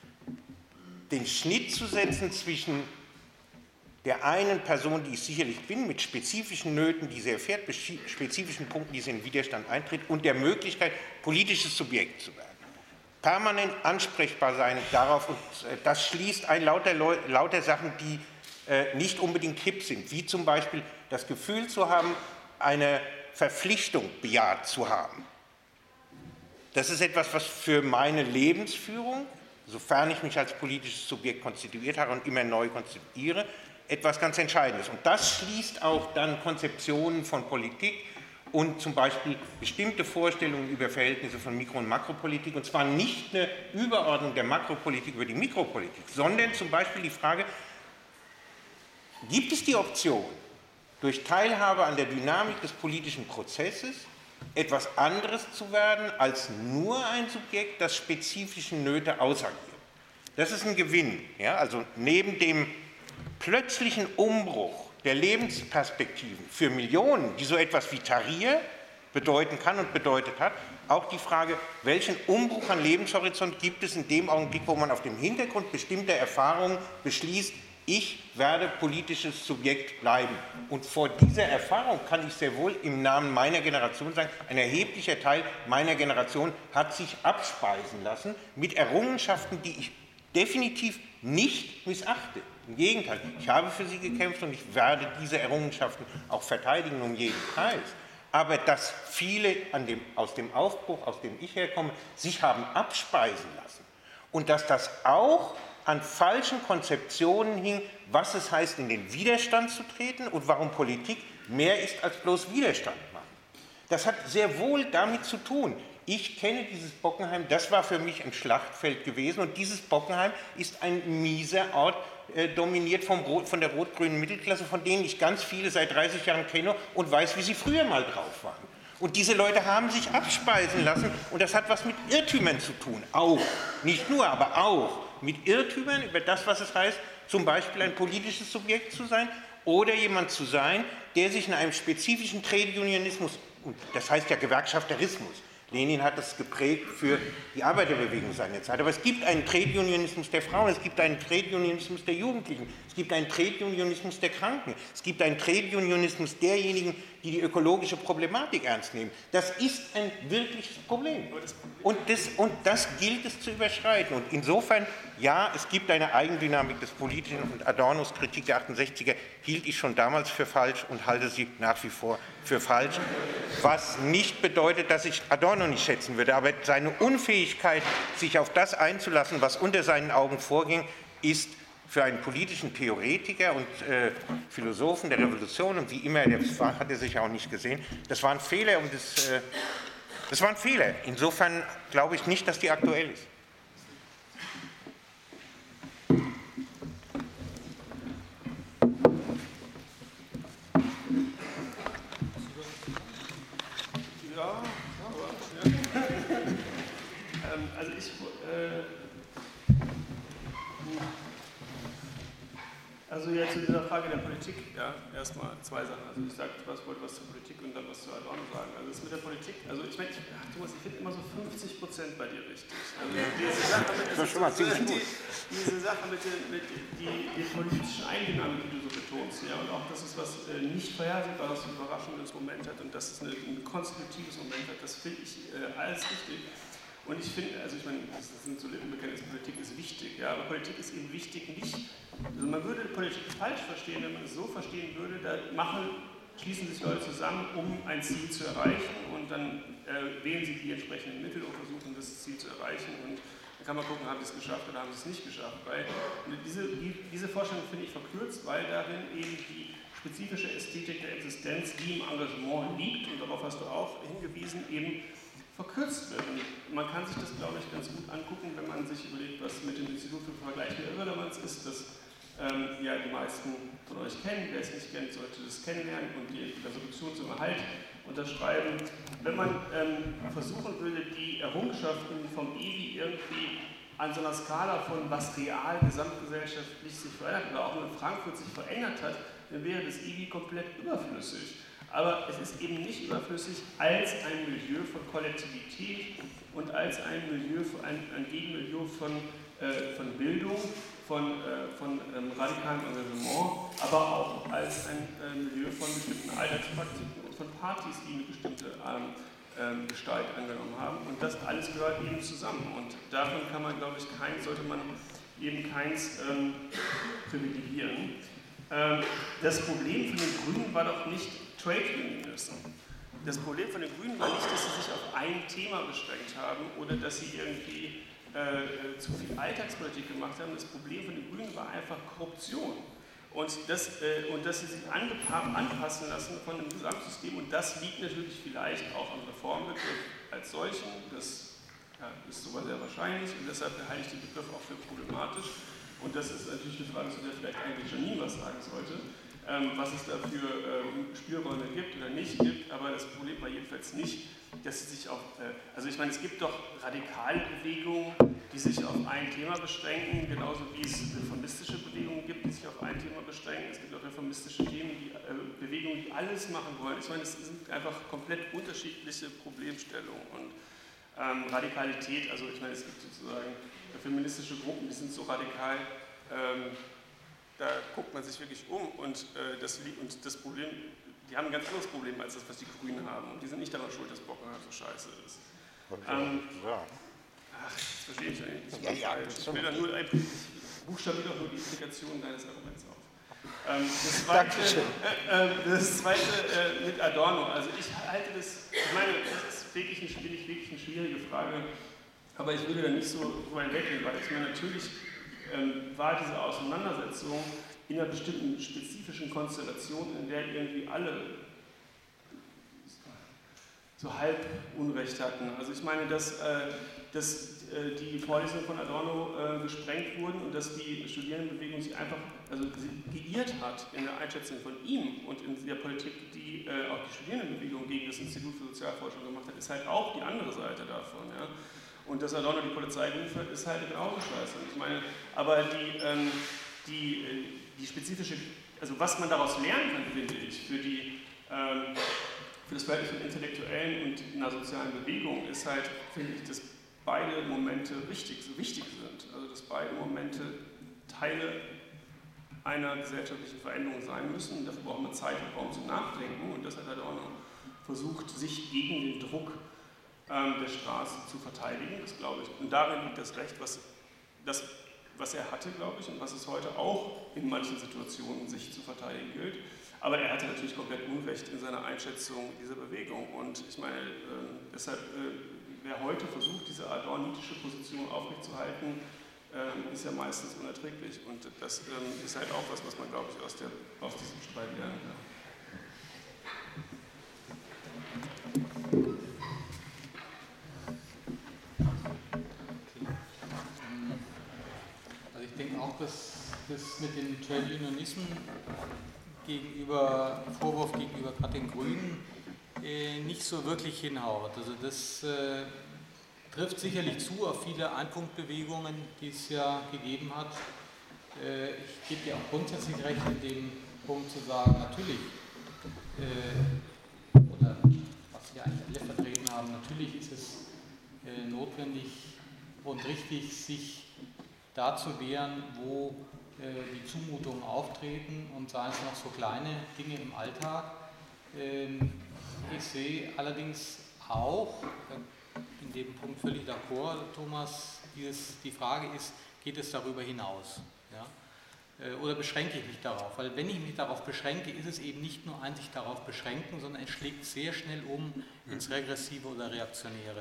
den Schnitt zu setzen zwischen der einen Person, die ich sicherlich bin, mit spezifischen Nöten, die sie erfährt, spezifischen Punkten, die sie in Widerstand eintritt, und der Möglichkeit, politisches Subjekt zu werden. Permanent ansprechbar sein darauf, und das schließt ein lauter, Leu lauter Sachen, die äh, nicht unbedingt hip sind, wie zum Beispiel das Gefühl zu haben, eine Verpflichtung bejaht zu haben. Das ist etwas, was für meine Lebensführung, sofern ich mich als politisches Subjekt konstituiert habe und immer neu konstituiere, etwas ganz Entscheidendes. Und das schließt auch dann Konzeptionen von Politik und zum Beispiel bestimmte Vorstellungen über Verhältnisse von Mikro- und Makropolitik, und zwar nicht eine Überordnung der Makropolitik über die Mikropolitik, sondern zum Beispiel die Frage, gibt es die Option, durch Teilhabe an der Dynamik des politischen Prozesses etwas anderes zu werden als nur ein Subjekt, das spezifischen Nöte ausagiert. Das ist ein Gewinn. Ja? Also neben dem plötzlichen Umbruch der Lebensperspektiven für Millionen, die so etwas wie Tahrir bedeuten kann und bedeutet hat, auch die Frage, welchen Umbruch an Lebenshorizont gibt es in dem Augenblick, wo man auf dem Hintergrund bestimmter Erfahrungen beschließt, ich werde politisches Subjekt bleiben. Und vor dieser Erfahrung kann ich sehr wohl im Namen meiner Generation sagen, ein erheblicher Teil meiner Generation hat sich abspeisen lassen mit Errungenschaften, die ich definitiv nicht missachte. Im Gegenteil, ich habe für sie gekämpft und ich werde diese Errungenschaften auch verteidigen um jeden Preis. Aber dass viele an dem, aus dem Aufbruch, aus dem ich herkomme, sich haben abspeisen lassen und dass das auch an falschen Konzeptionen hing, was es heißt, in den Widerstand zu treten und warum Politik mehr ist als bloß Widerstand machen. Das hat sehr wohl damit zu tun. Ich kenne dieses Bockenheim, das war für mich ein Schlachtfeld gewesen und dieses Bockenheim ist ein mieser Ort, äh, dominiert vom Rot, von der rot-grünen Mittelklasse, von denen ich ganz viele seit dreißig Jahren kenne und weiß, wie sie früher mal drauf waren. Und diese Leute haben sich abspeisen lassen und das hat was mit Irrtümern zu tun, auch, nicht nur, aber auch mit Irrtümern über das, was es heißt, zum Beispiel ein politisches Subjekt zu sein oder jemand zu sein, der sich in einem spezifischen Trade Unionismus, das heißt ja Gewerkschafterismus, Lenin hat das geprägt für die Arbeiterbewegung seiner Zeit. Aber es gibt einen Trade Unionismus der Frauen, es gibt einen Trade Unionismus der Jugendlichen, es gibt einen Trade Unionismus der Kranken, es gibt einen Trade Unionismus derjenigen, die die ökologische Problematik ernst nehmen. Das ist ein wirkliches Problem. Und das, und das gilt es zu überschreiten. Und insofern, ja, es gibt eine Eigendynamik des Politischen und Adornos Kritik der achtundsechziger hielt ich schon damals für falsch und halte sie nach wie vor für falsch. Was nicht bedeutet, dass ich Adorno nicht schätzen würde, aber seine Unfähigkeit, sich auf das einzulassen, was unter seinen Augen vorging, ist für einen politischen Theoretiker und äh, Philosophen der Revolution, und wie immer, das war, hat er sich auch nicht gesehen, das war ein Fehler, und das, äh, das war ein Fehler. Insofern glaube ich nicht, dass die aktuell ist. Ja, aber, ja. ähm, also ich, äh, also ja, zu dieser Frage der Politik, ja, erstmal zwei Sachen. Also ich sage, was wollte was zur Politik und dann was zu Adorno sagen. Also das mit der Politik, also ich meine, ach, Thomas, ich finde immer so fünfzig Prozent bei dir richtig. Also diese Sache mit, das ist schon mal ziemlich gut. Die, diese Sache mit, den, mit die, die politischen Eigendynamik, die du so betonst, ja, und auch, dass es was äh, nicht Vorhersehbares, Überraschendes Moment hat und dass es eine, ein konstruktives Moment hat, das finde ich äh, alles richtig. Und ich finde, also ich meine, das sind so Lippenbekenntnisse, Politik ist wichtig, ja, aber Politik ist eben wichtig nicht, also man würde Politik falsch verstehen, wenn man es so verstehen würde, da machen, schließen sich Leute zusammen, um ein Ziel zu erreichen und dann äh, wählen sie die entsprechenden Mittel und versuchen, das Ziel zu erreichen und dann kann man gucken, haben sie es geschafft oder haben sie es nicht geschafft, weil diese, die, diese Vorstellung finde ich verkürzt, weil darin eben die spezifische Ästhetik der Existenz, die im Engagement liegt, und darauf hast du auch hingewiesen, eben verkürzt wird. Und man kann sich das, glaube ich, ganz gut angucken, wenn man sich überlegt, was mit dem Institut für Vergleich der Irrelevanz ist, das ähm, ja die meisten von euch kennen. Wer es nicht kennt, sollte das kennenlernen und die Resolution zum Erhalt unterschreiben. Wenn man ähm, versuchen würde, die Errungenschaften vom E W I irgendwie an so einer Skala von was real gesamtgesellschaftlich sich verändert oder auch in Frankfurt sich verändert hat, dann wäre das E W I komplett überflüssig. Aber es ist eben nicht überflüssig als ein Milieu von Kollektivität und als ein Milieu, ein, ein Gegenmilieu von, äh, von Bildung, von, äh, von ähm, radikalem Engagement, aber auch als ein äh, Milieu von bestimmten Alltagspraktiken und von Partys, die eine bestimmte ähm, ähm, Gestalt angenommen haben. Und das alles gehört eben zusammen. Und davon kann man, glaube ich, kein, sollte man eben keins ähm, privilegieren. Ähm, das Problem von den Grünen war doch nicht Trade Unionism. Das Problem von den Grünen war nicht, dass sie sich auf ein Thema beschränkt haben oder dass sie irgendwie äh, zu viel Alltagspolitik gemacht haben. Das Problem von den Grünen war einfach Korruption. Und, das, äh, und dass sie sich anpassen lassen von dem Gesamtsystem. Und das liegt natürlich vielleicht auch am Reformbegriff als solchen. Das ja, ist sogar sehr wahrscheinlich und deshalb halte ich den Begriff auch für problematisch. und das ist natürlich eine Frage, zu der vielleicht eigentlich Janine was sagen sollte, ähm, was es da für ähm, Spielräume gibt oder nicht gibt, aber das Problem war jedenfalls nicht, dass sie sich auf, äh, also ich meine, es gibt doch radikale Bewegungen, die sich auf ein Thema beschränken, genauso wie es reformistische Bewegungen gibt, die sich auf ein Thema beschränken. Es gibt auch reformistische Themen, die, äh, Bewegungen, die alles machen wollen. Ich meine, es sind einfach komplett unterschiedliche Problemstellungen und ähm, Radikalität, also ich meine, es gibt sozusagen feministische Gruppen, die sind so radikal, ähm, da guckt man sich wirklich um und, äh, das, und das Problem, die haben ein ganz anderes Problem als das, was die Grünen haben. Und die sind nicht daran schuld, dass Bockenheim so scheiße ist. Okay. Ähm, ja. Ach, das verstehe ich ja nicht. Das ja, ja, ich will da nur ein, buchstabiere doch nur die Implikation deines Arguments auf. Ähm, das zweite, äh, äh, das zweite äh, mit Adorno. Also ich halte das, ich meine, das ist wirklich eine, wirklich, wirklich eine schwierige Frage, aber ich würde da nicht so weit weggehen, weil ich meine, natürlich ähm, war diese Auseinandersetzung in einer bestimmten spezifischen Konstellation, in der irgendwie alle so halb Unrecht hatten. Also ich meine, dass, äh, dass äh, die Vorlesungen von Adorno äh, gesprengt wurden und dass die Studierendenbewegung sich einfach also sie geirrt hat in der Einschätzung von ihm und in der Politik, die äh, auch die Studierendenbewegung gegen das Institut für Sozialforschung gemacht hat, ist halt auch die andere Seite davon. Ja? Und dass Adorno die Polizei gerufen hat, ist halt genauso scheiße. Ich meine, aber die, ähm, die, äh, die spezifische, also was man daraus lernen kann, finde ich, für die ähm, für das Verhältnis von Intellektuellen und einer sozialen Bewegung ist halt, finde ich, dass beide Momente richtig, wichtig sind. Also dass beide Momente Teile einer gesellschaftlichen Veränderung sein müssen. Dafür braucht man Zeit und Raum zum Nachdenken. Und das hat halt auch noch versucht, sich gegen den Druck ähm, der Straße zu verteidigen. Das glaube ich. Und darin liegt das Recht, was, das, was er hatte, glaube ich, und was es heute auch in manchen Situationen sich zu verteidigen gilt. Aber er hatte natürlich komplett Unrecht in seiner Einschätzung dieser Bewegung. Und ich meine, äh, deshalb, äh, wer heute versucht, diese adornitische Position aufrechtzuerhalten, äh, ist ja meistens unerträglich. Und das äh, ist halt auch was, was man, glaube ich, aus, der, aus diesem Streit lernen kann. Also ich denke auch, dass das mit den Trade Unionismen gegenüber, Vorwurf gegenüber gerade den Grünen äh, nicht so wirklich hinhaut. Also das äh, trifft sicherlich zu auf viele Einpunktbewegungen, die es ja gegeben hat. Äh, ich gebe dir auch grundsätzlich recht in dem Punkt zu sagen, natürlich, äh, oder was wir eigentlich alle vertreten haben, natürlich ist es äh, notwendig und richtig, sich da zu wehren, wo die Zumutungen auftreten und seien es noch so kleine Dinge im Alltag. Ich sehe allerdings auch, in dem Punkt völlig d'accord, Thomas, dieses, die Frage ist, geht es darüber hinaus? Ja? Oder beschränke ich mich darauf? Weil wenn ich mich darauf beschränke, ist es eben nicht nur ein sich darauf beschränken, sondern es schlägt sehr schnell um ins Regressive oder Reaktionäre.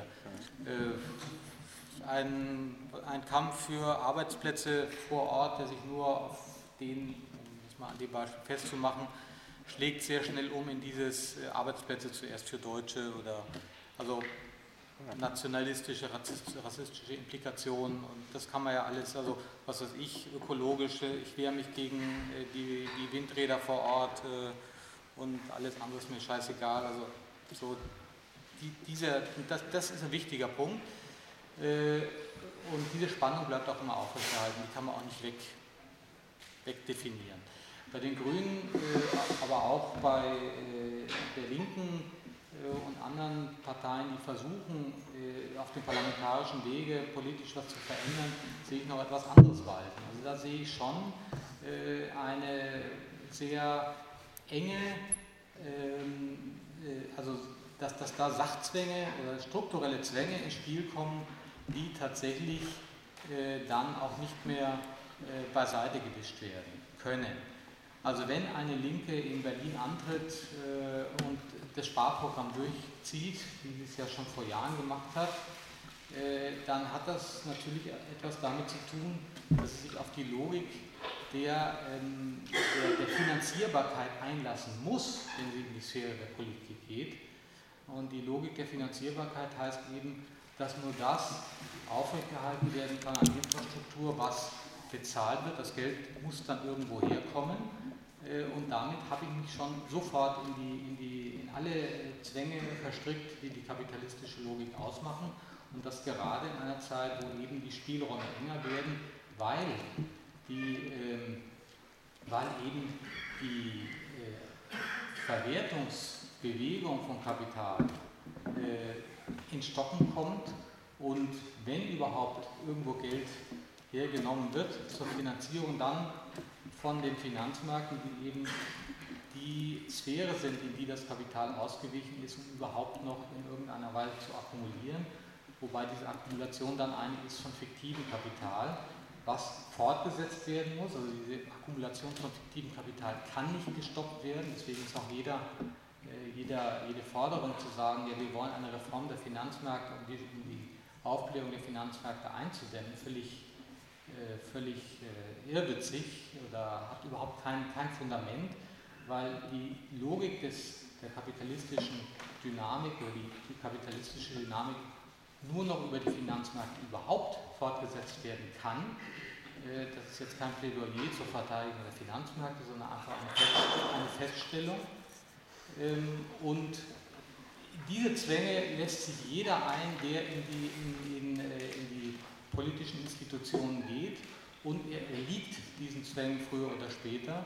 Ein, ein Kampf für Arbeitsplätze vor Ort, der sich nur auf den, um das mal an dem Beispiel festzumachen, schlägt sehr schnell um in dieses Arbeitsplätze zuerst für Deutsche oder also nationalistische, rassistische Implikationen und das kann man ja alles, also was weiß ich, ökologische, ich wehre mich gegen die, die Windräder vor Ort und alles andere ist mir scheißegal, also so die, dieser, das, das ist ein wichtiger Punkt. Und diese Spannung bleibt auch immer aufrechterhalten, die kann man auch nicht weg, wegdefinieren. Bei den Grünen, aber auch bei der Linken und anderen Parteien, die versuchen, auf dem parlamentarischen Wege politisch was zu verändern, sehe ich noch etwas anderes walten. Also da sehe ich schon eine sehr enge, also dass, dass da Sachzwänge oder strukturelle Zwänge ins Spiel kommen, die tatsächlich äh, dann auch nicht mehr äh, beiseite gewischt werden können. Also wenn eine Linke in Berlin antritt äh, und das Sparprogramm durchzieht, wie sie es ja schon vor Jahren gemacht hat, äh, dann hat das natürlich etwas damit zu tun, dass sie sich auf die Logik der, ähm, der, der Finanzierbarkeit einlassen muss, wenn sie in die Sphäre der Politik geht. Und die Logik der Finanzierbarkeit heißt eben, dass nur das aufrechterhalten werden kann an Infrastruktur, was bezahlt wird. Das Geld muss dann irgendwo herkommen. Und damit habe ich mich schon sofort in, die, in, die, in alle Zwänge verstrickt, die die kapitalistische Logik ausmachen. Und das gerade in einer Zeit, wo eben die Spielräume enger werden, weil, die, ähm, weil eben die äh, Verwertungsbewegung von Kapital äh, in Stocken kommt und wenn überhaupt irgendwo Geld hergenommen wird zur Finanzierung, dann von den Finanzmärkten, die eben die Sphäre sind, in die das Kapital ausgewichen ist, um überhaupt noch in irgendeiner Weise zu akkumulieren, wobei diese Akkumulation dann eine ist von fiktivem Kapital, was fortgesetzt werden muss. Also diese Akkumulation von fiktivem Kapital kann nicht gestoppt werden, deswegen ist auch jeder, äh, jeder, jede Forderung zu sagen, ja, wir wollen eine Reform der Finanzmärkte, um die, um die Aufklärung der Finanzmärkte einzudämmen, völlig völlig äh, irrwitzig oder hat überhaupt kein, kein Fundament, weil die Logik des, der kapitalistischen Dynamik oder die, die kapitalistische Dynamik nur noch über die Finanzmärkte überhaupt fortgesetzt werden kann. Äh, das ist jetzt kein Plädoyer zur Verteidigung der Finanzmärkte, sondern einfach eine, Fest, eine Feststellung. Ähm, und diese Zwänge lässt sich jeder ein, der in die, in, in, in die politischen Institutionen geht und er, er liegt diesen Zwängen früher oder später.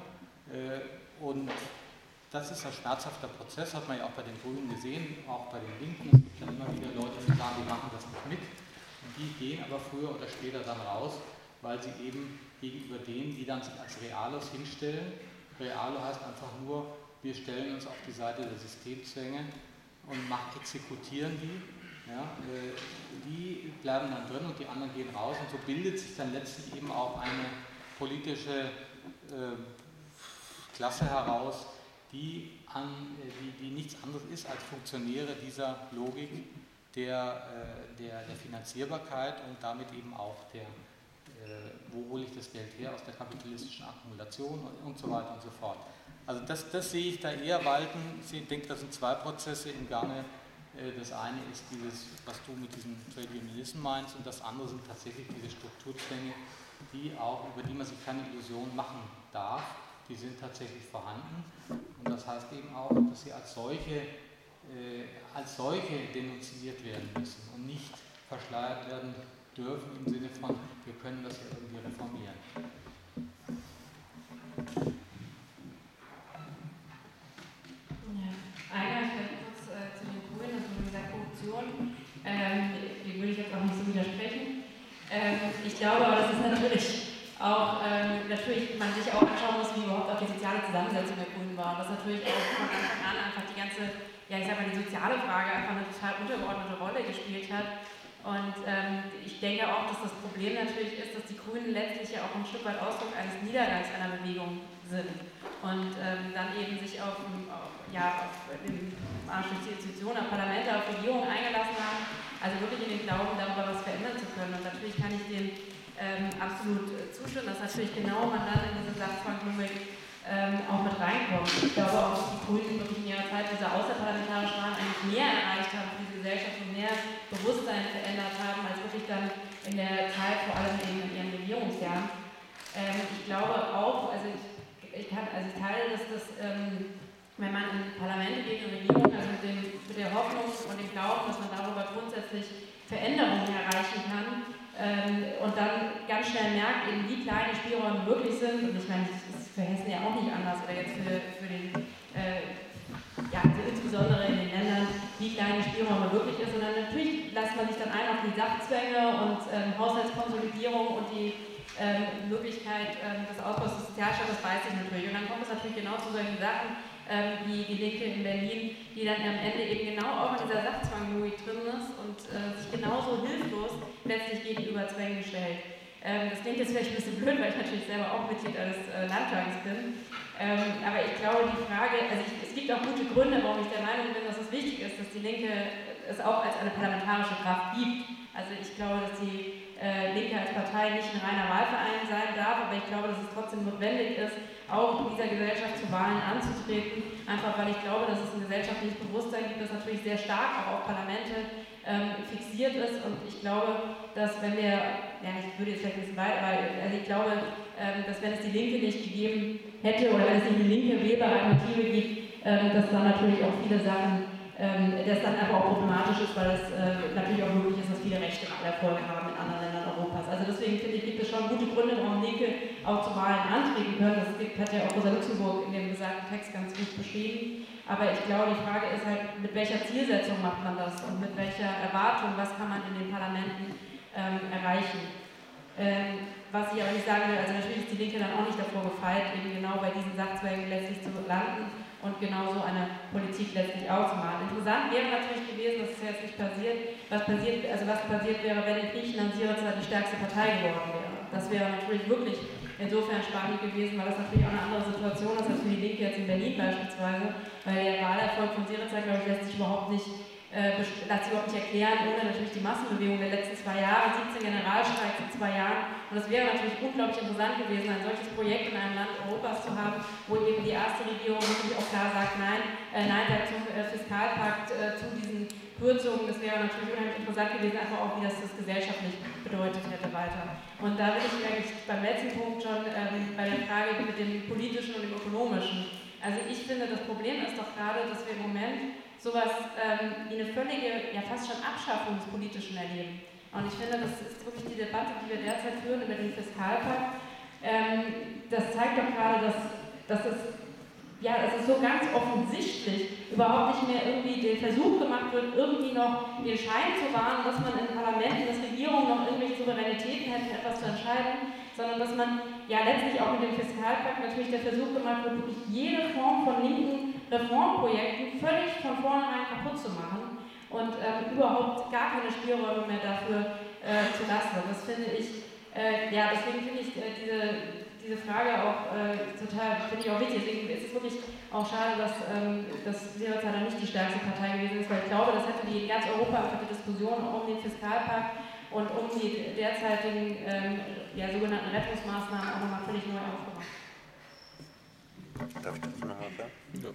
Und das ist ein schmerzhafter Prozess, hat man ja auch bei den Grünen gesehen, auch bei den Linken. Es gibt dann immer wieder Leute, die sagen, die machen das nicht mit. Und die gehen aber früher oder später dann raus, weil sie eben gegenüber denen, die dann sich als Realos hinstellen, Realo heißt einfach nur, wir stellen uns auf die Seite der Systemzwänge und machen, exekutieren die. Ja, äh, die bleiben dann drin und die anderen gehen raus und so bildet sich dann letztlich eben auch eine politische äh, Klasse heraus, die, an, äh, die, die nichts anderes ist als Funktionäre dieser Logik der, äh, der, der Finanzierbarkeit und damit eben auch der, äh, wo hole ich das Geld her, aus der kapitalistischen Akkumulation und, und so weiter und so fort. Also das, das sehe ich da eher walten. Ich denke, das sind zwei Prozesse im Gange. Das eine ist dieses, was du mit diesem Trade Unionism meinst, und das andere sind tatsächlich diese Strukturzwänge, die auch, über die man sich keine Illusion machen darf, die sind tatsächlich vorhanden. Und das heißt eben auch, dass sie als solche, äh, als solche denunziert werden müssen und nicht verschleiert werden dürfen im Sinne von, wir können das ja irgendwie reformieren. Ähm, die würde ich jetzt auch nicht so widersprechen. Ähm, ich glaube aber, dass es natürlich auch, ähm, natürlich man sich auch anschauen muss, wie überhaupt auch die soziale Zusammensetzung der Grünen war. Und dass natürlich auch von Anfang an einfach die ganze, ja ich sag mal, die soziale Frage einfach eine total untergeordnete Rolle gespielt hat. Und ähm, ich denke auch, dass das Problem natürlich ist, dass die Grünen letztlich ja auch ein Stück weit Ausdruck eines Niedergangs einer Bewegung sind. Und ähm, dann eben sich auf, auf, ja, auf den Institutionen, auf Parlamente, auf Regierungen eingelassen haben, also wirklich in den Glauben, darüber was verändern zu können. Und natürlich kann ich dem ähm, absolut zustimmen, dass natürlich genau man dann in diese Sachzwangslogik ähm, auch mit reinkommt. Ich glaube auch, dass die Grünen wirklich in ihrer Zeit diese außerparlamentarischen Wahlen eigentlich mehr erreicht haben für die Gesellschaft und mehr Bewusstsein verändert haben, als wirklich dann in der Zeit, vor allem eben in ihren Regierungsjahren. Ähm, ich glaube auch, also ich, ich, kann, also ich teile das, dass ähm, wenn man in Parlamente geht, in Regierungen, also mit, dem, mit der Hoffnung und dem Glauben, dass man darüber grundsätzlich Veränderungen erreichen kann ähm, und dann ganz schnell merkt, eben wie klein die Spielräume wirklich sind, und ich meine, das ist für Hessen ja auch nicht anders, oder jetzt für, für den, äh, ja, also insbesondere in den Ländern, wie klein die Spielräume wirklich ist, und dann natürlich lässt man sich dann ein auf die Sachzwänge und ähm, Haushaltskonsolidierung und die ähm, Möglichkeit ähm, des Ausbaus des Sozialstaates weiß ich natürlich, und dann kommt es natürlich genau zu solchen Sachen, wie die Linke in Berlin, die dann am Ende eben genau auch in dieser Sachzwanglogik drin ist und äh, sich genauso hilflos letztlich gegenüber Zwängen stellt. Ähm, das klingt jetzt vielleicht ein bisschen blöd, weil ich natürlich selber auch Mitglied eines äh, Landtages bin. Ähm, aber ich glaube, die Frage, also ich, es gibt auch gute Gründe, warum ich der Meinung bin, dass es wichtig ist, dass die Linke es auch als eine parlamentarische Kraft gibt. Also ich glaube, dass die äh, Linke als Partei nicht ein reiner Wahlverein sein darf, aber ich glaube, dass es trotzdem notwendig ist, auch in dieser Gesellschaft zu Wahlen anzutreten, einfach weil ich glaube, dass es ein gesellschaftliches Bewusstsein gibt, das natürlich sehr stark auch auf Parlamente ähm, fixiert ist. Und ich glaube, dass wenn wir, ja, ich würde jetzt vielleicht ein bisschen weit, aber also ich glaube, ähm, dass wenn es die Linke nicht gegeben hätte oder wenn es nicht eine linke Wähleralternative gibt, ähm, dass dann natürlich auch viele Sachen, ähm, das dann einfach auch problematisch ist, weil es äh, natürlich auch möglich ist, dass viele Rechte Erfolge haben in anderen Ländern Europas. Also deswegen finde ich, gibt es schon gute Gründe, warum Linke auch zu Wahlen antreten können. Das gibt, hat ja auch Rosa Luxemburg in dem besagten Text ganz gut beschrieben. Aber ich glaube, die Frage ist halt, mit welcher Zielsetzung macht man das und mit welcher Erwartung, was kann man in den Parlamenten ähm, erreichen. Ähm, was ich aber nicht sagen will, also natürlich ist die Linke dann auch nicht davor gefeit, eben genau bei diesen Sachzwängen letztlich zu landen und genau so eine Politik letztlich ausmalen. Interessant wäre natürlich gewesen, das ist ja jetzt nicht passiert, was passiert, also was passiert wäre, wenn in Griechenland Syriza die stärkste Partei geworden wäre. Das wäre natürlich wirklich insofern spannend gewesen, weil das natürlich auch eine andere Situation ist als für die Linke jetzt in Berlin beispielsweise, weil der Wahlerfolg von Syriza, glaube ich, lässt sich überhaupt nicht Äh, lässt sich überhaupt nicht erklären, ohne natürlich die Massenbewegung der letzten zwei Jahre, siebzehn Generalstreiks in zwei Jahren. Und es wäre natürlich unglaublich interessant gewesen, ein solches Projekt in einem Land Europas zu haben, wo eben die erste Regierung wirklich auch klar sagt, nein, äh, nein sagt zum äh, Fiskalpakt, äh, zu diesen Kürzungen. Das wäre natürlich unheimlich interessant gewesen, einfach auch, wie das das gesellschaftlich bedeutet hätte weiter. Und da bin ich eigentlich beim letzten Punkt schon ähm, bei der Frage mit dem politischen und dem ökonomischen. Also ich finde, das Problem ist doch gerade, dass wir im Moment sowas ähm, wie eine völlige, ja fast schon Abschaffung des Politischen erleben. Und ich finde, das ist wirklich die Debatte, die wir derzeit führen über den Fiskalpakt. Ähm, das zeigt doch gerade, dass, dass es, ja, dass es so ganz offensichtlich überhaupt nicht mehr irgendwie den Versuch gemacht wird, irgendwie noch den Schein zu wahren, dass man in Parlamenten, dass Regierungen noch irgendwelche Souveränitäten hätten, etwas zu entscheiden, sondern dass man ja letztlich auch mit dem Fiskalpakt natürlich der Versuch gemacht wird, wirklich jede Form von linken Reformprojekten völlig von vornherein kaputt zu machen und ähm, überhaupt gar keine Spielräume mehr dafür äh, zu lassen. Und das finde ich, äh, ja, deswegen finde ich äh, diese, diese Frage auch äh, total, finde ich auch wichtig. Deswegen ist es wirklich auch schade, dass, ähm, dass Syriza dann nicht die stärkste Partei gewesen ist, weil ich glaube, das hätte die in ganz Europa einfach die Diskussion um den Fiskalpakt und um die derzeitigen ähm, ja, sogenannten Rettungsmaßnahmen auch nochmal völlig neu aufgemacht. Darf ich dazu nochmal sagen? Ja.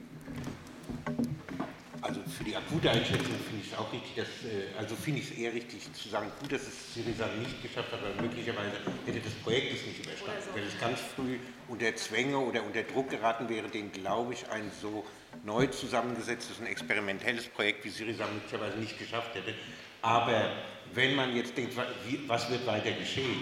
Also für die akute Einschätzung finde ich es auch richtig, dass, also finde ich es eher richtig zu sagen, gut, dass es Syriza nicht geschafft hat, aber möglicherweise hätte das Projekt es nicht überstanden. So. Wenn es ganz früh unter Zwänge oder unter Druck geraten wäre, den, glaube ich, ein so neu zusammengesetztes und experimentelles Projekt wie Syriza möglicherweise nicht geschafft hätte. Aber wenn man jetzt denkt, was wird weiter geschehen?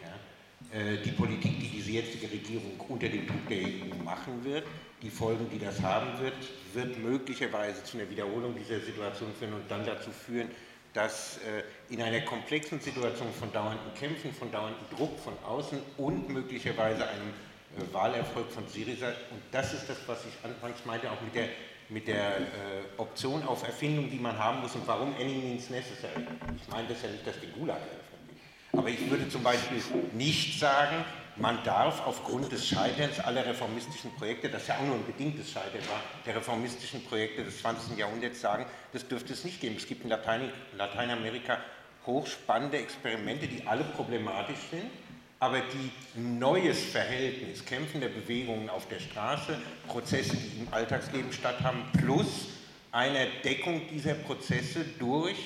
Die Politik, die diese jetzige Regierung unter dem Druck der E U machen wird, die Folgen, die das haben wird, wird möglicherweise zu einer Wiederholung dieser Situation führen und dann dazu führen, dass äh, in einer komplexen Situation von dauernden Kämpfen, von dauerndem Druck von außen und möglicherweise einem äh, Wahlerfolg von Syriza, und das ist das, was ich anfangs meinte, auch mit der, mit der äh, Option auf Erfindung, die man haben muss und warum any means necessary. Ich meine das ja nicht, dass die Gulag eröffnet. Aber ich würde zum Beispiel nicht sagen, man darf aufgrund des Scheiterns aller reformistischen Projekte, das ja auch nur ein bedingtes Scheitern war, der reformistischen Projekte des zwanzigsten Jahrhunderts sagen, das dürfte es nicht geben. Es gibt in Latein, Lateinamerika hochspannende Experimente, die alle problematisch sind, aber die ein neues Verhältnis kämpfender Bewegungen auf der Straße, Prozesse, die im Alltagsleben statthaben, plus einer Deckung dieser Prozesse durch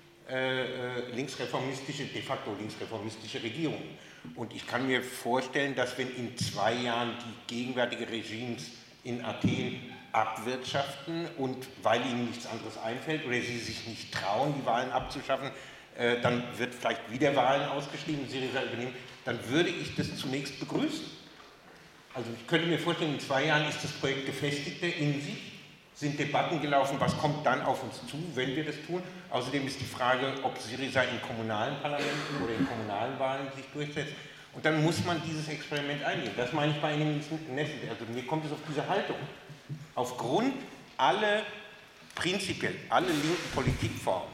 Äh, linksreformistische, de facto linksreformistische Regierungen. Und ich kann mir vorstellen, dass wenn in zwei Jahren die gegenwärtige Regimes in Athen abwirtschaften und weil ihnen nichts anderes einfällt oder sie sich nicht trauen, die Wahlen abzuschaffen, äh, dann wird vielleicht wieder Wahlen ausgeschrieben, Syriza übernehmen, dann würde ich das zunächst begrüßen. Also ich könnte mir vorstellen, in zwei Jahren ist das Projekt gefestigter in sich, sind Debatten gelaufen, was kommt dann auf uns zu, wenn wir das tun. Außerdem ist die Frage, ob Syriza in kommunalen Parlamenten oder in kommunalen Wahlen sich durchsetzt. Und dann muss man dieses Experiment eingehen. Das meine ich bei Ihnen. Also mir kommt es auf diese Haltung. Aufgrund aller prinzipiell, alle linken Politikformen,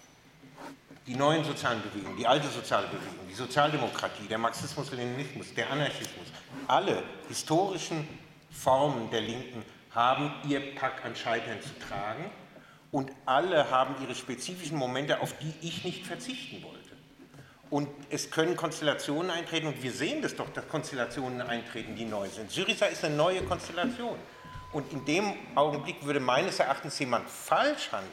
die neuen sozialen Bewegungen, die alte soziale Bewegung, die Sozialdemokratie, der Marxismus-Leninismus, der Anarchismus, alle historischen Formen der Linken haben ihr Pack an Scheitern zu tragen und alle haben ihre spezifischen Momente, auf die ich nicht verzichten wollte. Und es können Konstellationen eintreten und wir sehen das doch, dass Konstellationen eintreten, die neu sind. Syriza ist eine neue Konstellation und in dem Augenblick würde meines Erachtens jemand falsch handeln,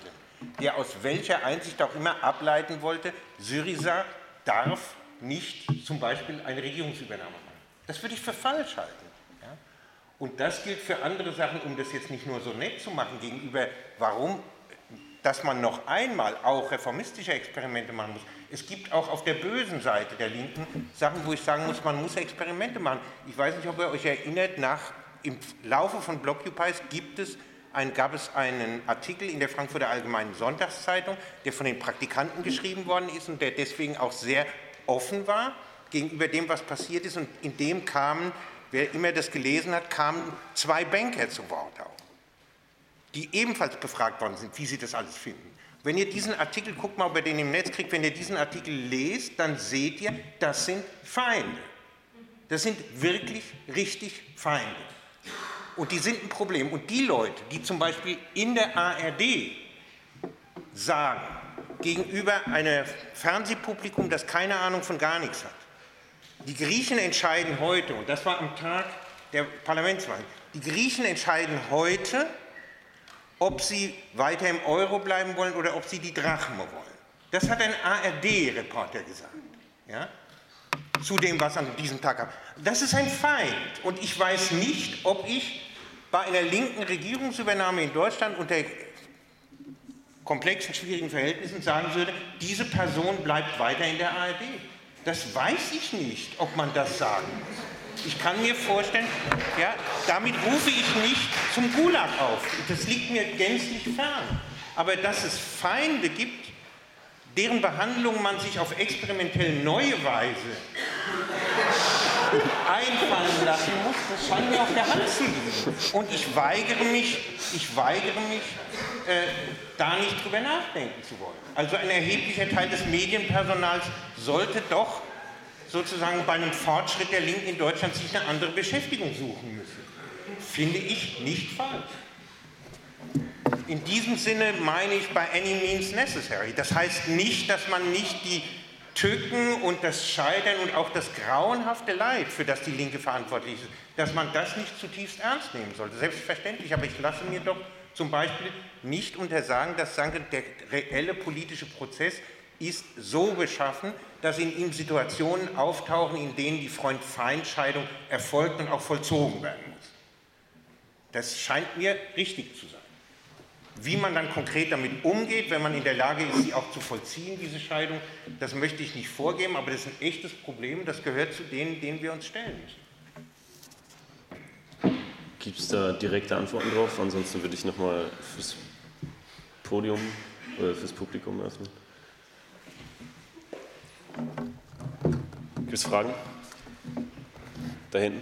der aus welcher Einsicht auch immer ableiten wollte, Syriza darf nicht zum Beispiel eine Regierungsübernahme machen. Das würde ich für falsch halten. Ja? Und das gilt für andere Sachen, um das jetzt nicht nur so nett zu machen gegenüber, warum, dass man noch einmal auch reformistische Experimente machen muss. Es gibt auch auf der bösen Seite der Linken Sachen, wo ich sagen muss, man muss Experimente machen. Ich weiß nicht, ob ihr euch erinnert, nach, im Laufe von Blockupies gibt es ein, gab es einen Artikel in der Frankfurter Allgemeinen Sonntagszeitung, der von den Praktikanten geschrieben worden ist und der deswegen auch sehr offen war gegenüber dem, was passiert ist. Und in dem kamen, wer immer das gelesen hat, kamen zwei Banker zu Wort auch, die ebenfalls befragt worden sind, wie sie das alles finden. Wenn ihr diesen Artikel, guckt mal, ob ihr den im Netz kriegt, wenn ihr diesen Artikel lest, dann seht ihr, das sind Feinde. Das sind wirklich richtig Feinde. Und die sind ein Problem. Und die Leute, die zum Beispiel in der A R D sagen, gegenüber einem Fernsehpublikum, das keine Ahnung von gar nichts hat, die Griechen entscheiden heute, und das war am Tag der Parlamentswahl, die Griechen entscheiden heute, ob sie weiter im Euro bleiben wollen oder ob sie die Drachme wollen. Das hat ein A R D-Reporter gesagt, ja, zu dem, was an diesem Tag kam. Das ist ein Feind. Und ich weiß nicht, ob ich bei einer linken Regierungsübernahme in Deutschland unter komplexen, schwierigen Verhältnissen sagen würde, diese Person bleibt weiter in der A R D. Das weiß ich nicht, ob man das sagen muss. Ich kann mir vorstellen, ja, damit rufe ich nicht zum Gulag auf. Das liegt mir gänzlich fern. Aber dass es Feinde gibt, deren Behandlung man sich auf experimentell neue Weise einfallen lassen muss, das scheint mir auf der Hand zu liegen. Und ich weigere mich, ich weigere mich, äh, da nicht drüber nachdenken zu wollen. Also ein erheblicher Teil des Medienpersonals sollte doch sozusagen bei einem Fortschritt der Linken in Deutschland sich eine andere Beschäftigung suchen müssen. Finde ich nicht falsch. In diesem Sinne meine ich by any means necessary. Das heißt nicht, dass man nicht die Tücken und das Scheitern und auch das grauenhafte Leid, für das die Linke verantwortlich ist, dass man das nicht zutiefst ernst nehmen sollte. Selbstverständlich, aber ich lasse mir doch zum Beispiel nicht untersagen, dass der reelle politische Prozess ist so beschaffen, dass in ihm Situationen auftauchen, in denen die Freund-Feind-Scheidung erfolgt und auch vollzogen werden muss. Das scheint mir richtig zu sein. Wie man dann konkret damit umgeht, wenn man in der Lage ist, sie auch zu vollziehen, diese Scheidung, das möchte ich nicht vorgeben, aber das ist ein echtes Problem, das gehört zu denen, denen wir uns stellen müssen. Gibt es da direkte Antworten drauf? Ansonsten würde ich nochmal fürs Podium oder fürs Publikum öffnen. Gibt es Fragen? Da hinten.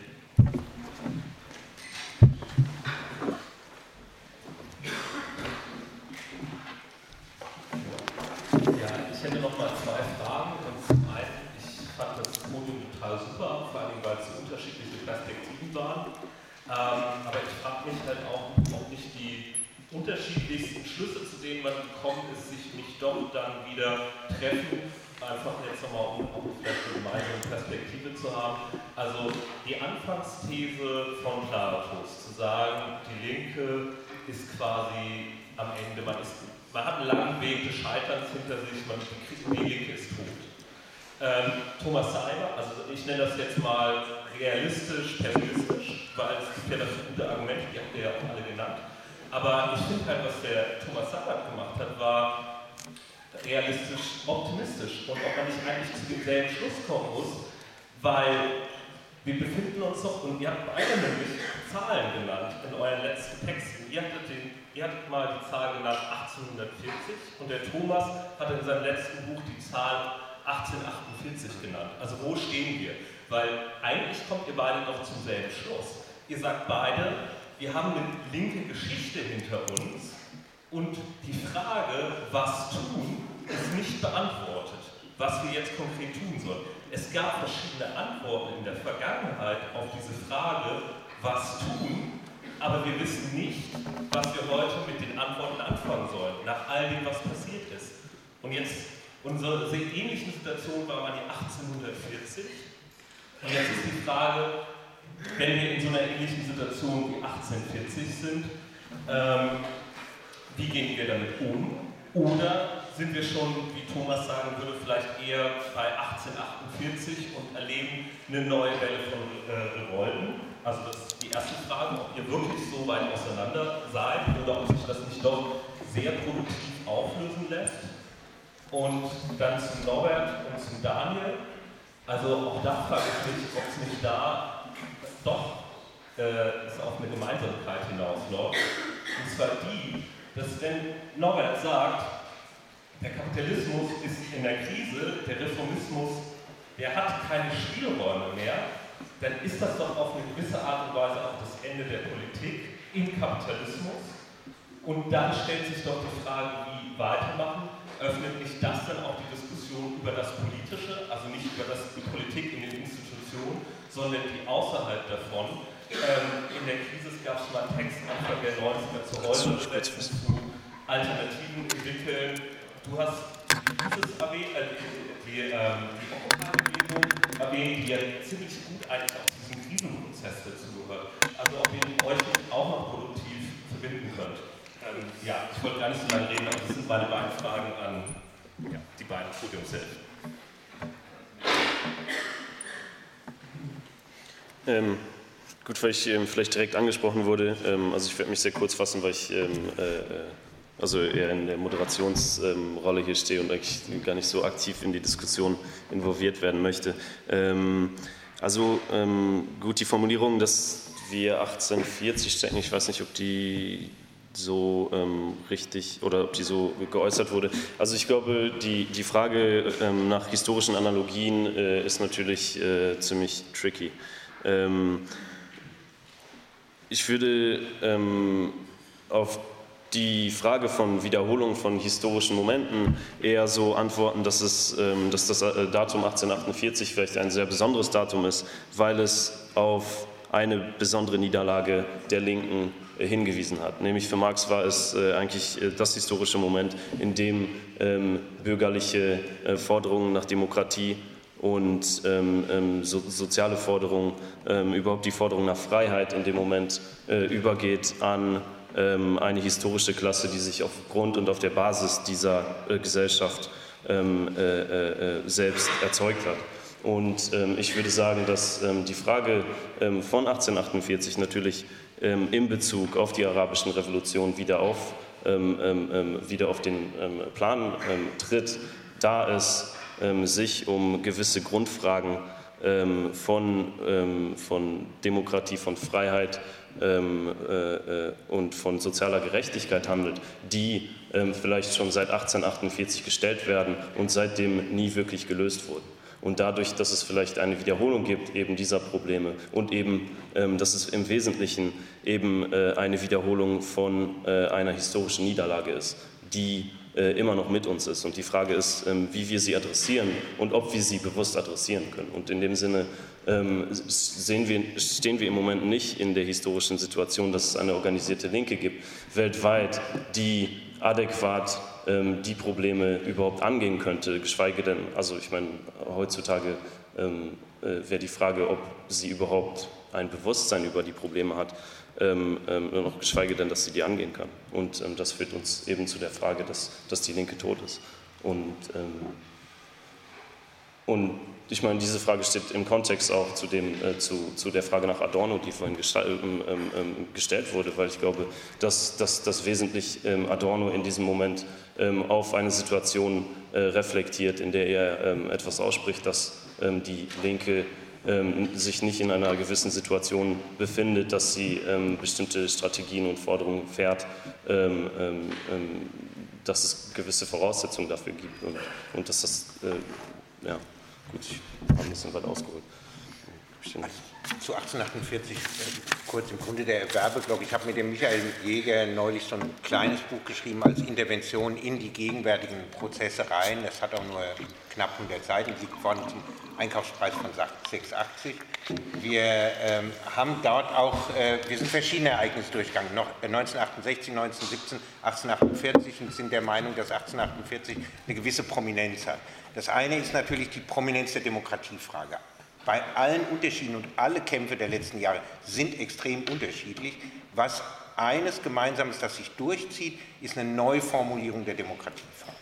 Ich hätte noch mal zwei Fragen. Und zum einen, ich fand das Podium total super, vor allem weil es so unterschiedliche Perspektiven waren. Ähm, aber ich frage mich halt auch, ob nicht die unterschiedlichsten Schlüsse, zu denen man gekommen ist, sich nicht doch dann wieder treffen, einfach jetzt nochmal, um, um vielleicht eine gemeinsame Perspektive zu haben. Also die Anfangsthese von Plautus, zu sagen, die Linke ist quasi am Ende, man ist Man hat einen langen Weg des Scheiterns hinter sich, man, die Linke ist tot. Ähm, Thomas Seiber, also ich nenne das jetzt mal realistisch, pessimistisch, weil es gibt ja dafür gute Argumente, die habt ihr ja auch alle genannt. Aber ich finde halt, was der Thomas Seiber gemacht hat, war realistisch optimistisch. Und ob man nicht eigentlich zu demselben Schluss kommen muss, weil wir befinden uns doch, und ihr habt beide nämlich Zahlen genannt in euren letzten Texten. Ihr hattet, den, ihr hattet mal die Zahl genannt achtzehnhundertvierzig und der Thomas hat in seinem letzten Buch die Zahl achtzehnhundertachtundvierzig genannt. Also wo stehen wir? Weil eigentlich kommt ihr beide doch zum selben Schluss. Ihr sagt beide, wir haben eine linke Geschichte hinter uns und die Frage, was tun, ist nicht beantwortet, was wir jetzt konkret tun sollen. Es gab verschiedene Antworten in der Vergangenheit auf diese Frage, was tun, aber wir wissen nicht, was wir heute mit den Antworten anfangen sollen, nach all dem, was passiert ist. Und jetzt, unsere sehr ähnliche Situation war mal die achtzehnhundertvierzig. Und jetzt ist die Frage, wenn wir in so einer ähnlichen Situation wie achtzehnhundertvierzig sind, ähm, wie gehen wir damit um? Oder sind wir schon, wie Thomas sagen würde, vielleicht eher bei achtzehnhundertachtundvierzig und erleben eine neue Welle von äh, Revolten? Also das ist die erste Frage, ob ihr wirklich so weit auseinander seid oder ob sich das nicht doch sehr produktiv auflösen lässt. Und dann zu Norbert und zu Daniel. Also auch da frage ich mich, ob es nicht da doch äh, es auf eine Gemeinsamkeit hinausläuft. Und zwar die, dass wenn Norbert sagt, der Kapitalismus ist in der Krise, der Reformismus, der hat keine Spielräume mehr, dann ist das doch auf eine gewisse Art und Weise auch das Ende der Politik im Kapitalismus. Und dann stellt sich doch die Frage, wie weitermachen, öffnet nicht das dann auch die Diskussion über das Politische, also nicht über das, die Politik in den Institutionen, sondern die außerhalb davon. Ähm, in der Krise gab es mal einen Text Anfang der neunziger zu heute, zu Alternativen entwickeln. Du hast dieses erwähnt, äh, die, die, ähm, die Occupy-Bewegung erwähnt, die ja ziemlich gut eigentlich auch diesem Krisenprozess dazugehört. Also ob ihr euch nicht auch noch produktiv verbinden könnt. Ähm, ja, ich wollte gar nicht so lange reden, aber das sind meine beiden Fragen an ja, die beiden Podiumshälften. Ähm, gut, weil ich ähm, vielleicht direkt angesprochen wurde, ähm, also ich werde mich sehr kurz fassen, weil ich ähm, äh, also eher in der Moderationsrolle ähm, hier stehe und eigentlich gar nicht so aktiv in die Diskussion involviert werden möchte. Ähm, also ähm, gut, die Formulierung, dass wir achtzehnhundertvierzig stecken, ich weiß nicht, ob die so ähm, richtig oder ob die so geäußert wurde. Also ich glaube, die, die Frage ähm, nach historischen Analogien äh, ist natürlich äh, ziemlich tricky. Ähm, ich würde ähm, auf die Frage von Wiederholung von historischen Momenten eher so antworten, dass, es, ähm, dass das Datum achtzehnhundertachtundvierzig vielleicht ein sehr besonderes Datum ist, weil es auf eine besondere Niederlage der Linken äh, hingewiesen hat. Nämlich für Marx war es äh, eigentlich äh, das historische Moment, in dem ähm, bürgerliche äh, Forderungen nach Demokratie und ähm, ähm, so, soziale Forderungen, ähm, überhaupt die Forderung nach Freiheit in dem Moment äh, übergeht an ähm, eine historische Klasse, die sich aufgrund und auf der Basis dieser äh, Gesellschaft ähm, äh, äh, selbst erzeugt hat. Und ähm, ich würde sagen, dass ähm, die Frage ähm, von achtzehnhundertachtundvierzig natürlich ähm, in Bezug auf die arabischen Revolutionen wieder auf, ähm, ähm, wieder auf den ähm, Plan ähm, tritt, da es ähm, sich um gewisse Grundfragen ähm, von, ähm, von Demokratie, von Freiheit ähm, äh, und von sozialer Gerechtigkeit handelt, die ähm, vielleicht schon seit achtzehnhundertachtundvierzig gestellt werden und seitdem nie wirklich gelöst wurden. Und dadurch, dass es vielleicht eine Wiederholung gibt eben dieser Probleme und eben, ähm, dass es im Wesentlichen eben äh, eine Wiederholung von äh, einer historischen Niederlage ist, die äh, immer noch mit uns ist. Und die Frage ist, ähm, wie wir sie adressieren und ob wir sie bewusst adressieren können. Und in dem Sinne ähm, sehen wir, stehen wir im Moment nicht in der historischen Situation, dass es eine organisierte Linke gibt, weltweit, die adäquat ähm, die Probleme überhaupt angehen könnte, geschweige denn, also ich meine, heutzutage ähm, äh, wäre die Frage, ob sie überhaupt ein Bewusstsein über die Probleme hat, ähm, ähm, nur noch geschweige denn, dass sie die angehen kann. Und ähm, das führt uns eben zu der Frage, dass, dass die Linke tot ist. Und, ähm, und ich meine, diese Frage steht im Kontext auch zu, dem, äh, zu, zu der Frage nach Adorno, die vorhin gesta ähm, ähm, gestellt wurde, weil ich glaube, dass, dass, dass wesentlich ähm, Adorno in diesem Moment ähm, auf eine Situation äh, reflektiert, in der er ähm, etwas ausspricht, dass ähm, die Linke ähm, sich nicht in einer gewissen Situation befindet, dass sie ähm, bestimmte Strategien und Forderungen fährt, ähm, ähm, dass es gewisse Voraussetzungen dafür gibt und, und dass das, äh, ja. Gut, ich habe ein bisschen weit ausgeholt. Zu achtzehnhundertachtundvierzig, äh, kurz im Grunde der Werbeblock. Ich habe mit dem Michael Jäger neulich so ein kleines Buch geschrieben als Intervention in die gegenwärtigen Prozesse rein. Das hat auch nur knapp hundert Seiten, liegt vorne zum Einkaufspreis von sechs Euro achtzig. Wir ähm, haben dort auch, äh, wir sind verschiedene Ereignisse durchgegangen, noch neunzehnhundertachtundsechzig, neunzehnhundertsiebzehn, achtzehnhundertachtundvierzig und sind der Meinung, dass achtzehnhundertachtundvierzig eine gewisse Prominenz hat. Das eine ist natürlich die Prominenz der Demokratiefrage. Bei allen Unterschieden und alle Kämpfe der letzten Jahre sind extrem unterschiedlich, was eines Gemeinsames, das sich durchzieht, ist eine Neuformulierung der Demokratieform.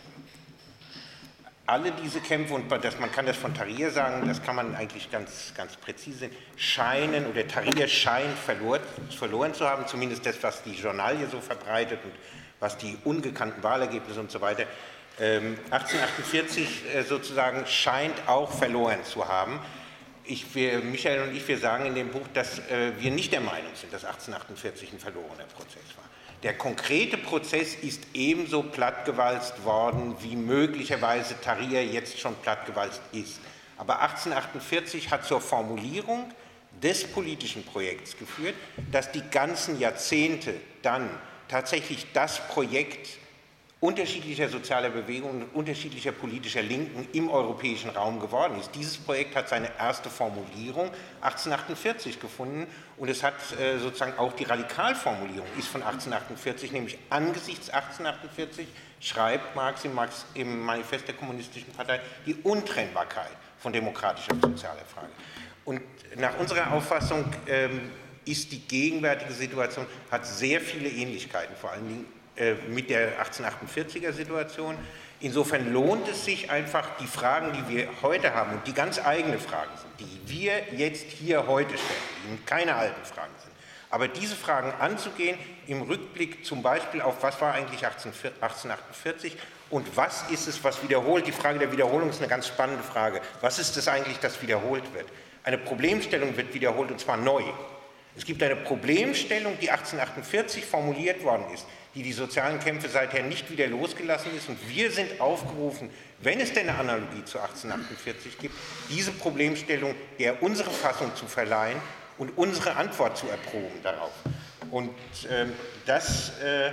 Alle diese Kämpfe, und das, man kann das von Tahrir sagen, das kann man eigentlich ganz, ganz präzise, scheinen, oder Tahrir scheint verloren, verloren zu haben, zumindest das, was die Journalie so verbreitet und was die ungekannten Wahlergebnisse und so weiter, ähm, achtzehnhundertachtundvierzig äh, sozusagen scheint auch verloren zu haben. Ich, wir, Michael und ich, wir sagen in dem Buch, dass äh, wir nicht der Meinung sind, dass achtzehnhundertachtundvierzig ein verlorener Prozess war. Der konkrete Prozess ist ebenso plattgewalzt worden, wie möglicherweise Tahrir jetzt schon plattgewalzt ist. Aber achtzehnhundertachtundvierzig hat zur Formulierung des politischen Projekts geführt, dass die ganzen Jahrzehnte dann tatsächlich das Projekt unterschiedlicher sozialer Bewegungen und unterschiedlicher politischer Linken im europäischen Raum geworden ist. Dieses Projekt hat seine erste Formulierung achtzehnhundertachtundvierzig gefunden und es hat äh, sozusagen auch die Radikalformulierung ist von achtzehnhundertachtundvierzig, nämlich angesichts achtzehnhundertachtundvierzig schreibt Marx im, Marx im Manifest der Kommunistischen Partei die Untrennbarkeit von demokratischer und sozialer Frage. Und nach unserer Auffassung ähm, ist die gegenwärtige Situation, hat sehr viele Ähnlichkeiten, vor allen Dingen mit der achtzehnhundertachtundvierziger Situation. Insofern lohnt es sich einfach, die Fragen, die wir heute haben und die ganz eigene Fragen sind, die wir jetzt hier heute stellen, die keine alten Fragen sind, aber diese Fragen anzugehen im Rückblick zum Beispiel auf, was war eigentlich achtzehnhundertachtundvierzig und was ist es, was wiederholt. Die Frage der Wiederholung ist eine ganz spannende Frage. Was ist es eigentlich, das wiederholt wird? Eine Problemstellung wird wiederholt und zwar neu. Es gibt eine Problemstellung, die achtzehnhundertachtundvierzig formuliert worden ist, die die sozialen Kämpfe seither nicht wieder losgelassen ist. Und wir sind aufgerufen, wenn es denn eine Analogie zu achtzehnhundertachtundvierzig gibt, diese Problemstellung der unsere Fassung zu verleihen und unsere Antwort zu erproben darauf. Und äh, das äh,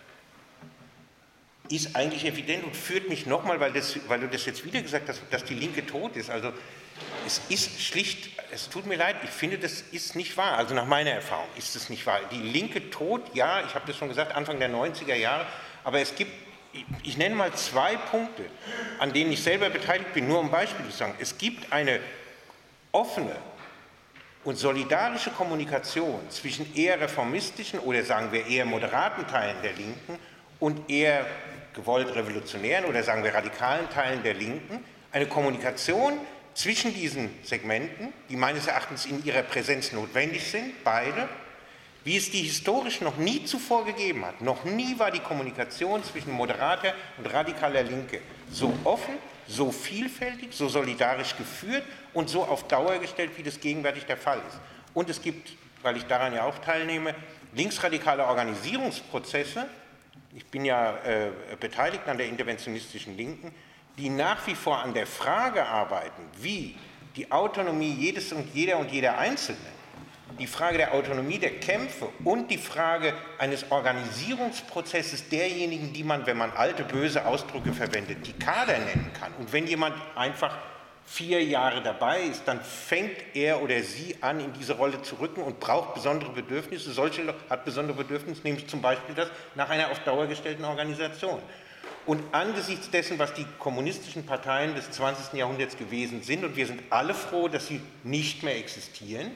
ist eigentlich evident und führt mich nochmal, weil, weil du das jetzt wieder gesagt hast, dass die Linke tot ist. Also es ist schlicht, es tut mir leid, ich finde, das ist nicht wahr. Also nach meiner Erfahrung ist es nicht wahr. Die Linke tot, ja, ich habe das schon gesagt, Anfang der neunziger Jahre, aber es gibt, ich nenne mal zwei Punkte, an denen ich selber beteiligt bin, nur um Beispiele zu sagen. Es gibt eine offene und solidarische Kommunikation zwischen eher reformistischen oder sagen wir eher moderaten Teilen der Linken und eher gewollt revolutionären oder sagen wir radikalen Teilen der Linken, eine Kommunikation zwischen diesen Segmenten, die meines Erachtens in ihrer Präsenz notwendig sind, beide, wie es die historisch noch nie zuvor gegeben hat. Noch nie war die Kommunikation zwischen moderater und radikaler Linke so offen, so vielfältig, so solidarisch geführt und so auf Dauer gestellt, wie das gegenwärtig der Fall ist. Und es gibt, weil ich daran ja auch teilnehme, linksradikale Organisierungsprozesse, ich bin ja äh, beteiligt an der interventionistischen Linken, die nach wie vor an der Frage arbeiten, wie die Autonomie jedes und jeder und jeder Einzelnen, die Frage der Autonomie der Kämpfe und die Frage eines Organisierungsprozesses derjenigen, die man, wenn man alte, böse Ausdrücke verwendet, die Kader nennen kann. Und wenn jemand einfach vier Jahre dabei ist, dann fängt er oder sie an, in diese Rolle zu rücken und braucht besondere Bedürfnisse. Solche hat besondere Bedürfnisse, nämlich zum Beispiel das nach einer auf Dauer gestellten Organisation. Und angesichts dessen, was die kommunistischen Parteien des zwanzigsten Jahrhunderts gewesen sind, und wir sind alle froh, dass sie nicht mehr existieren,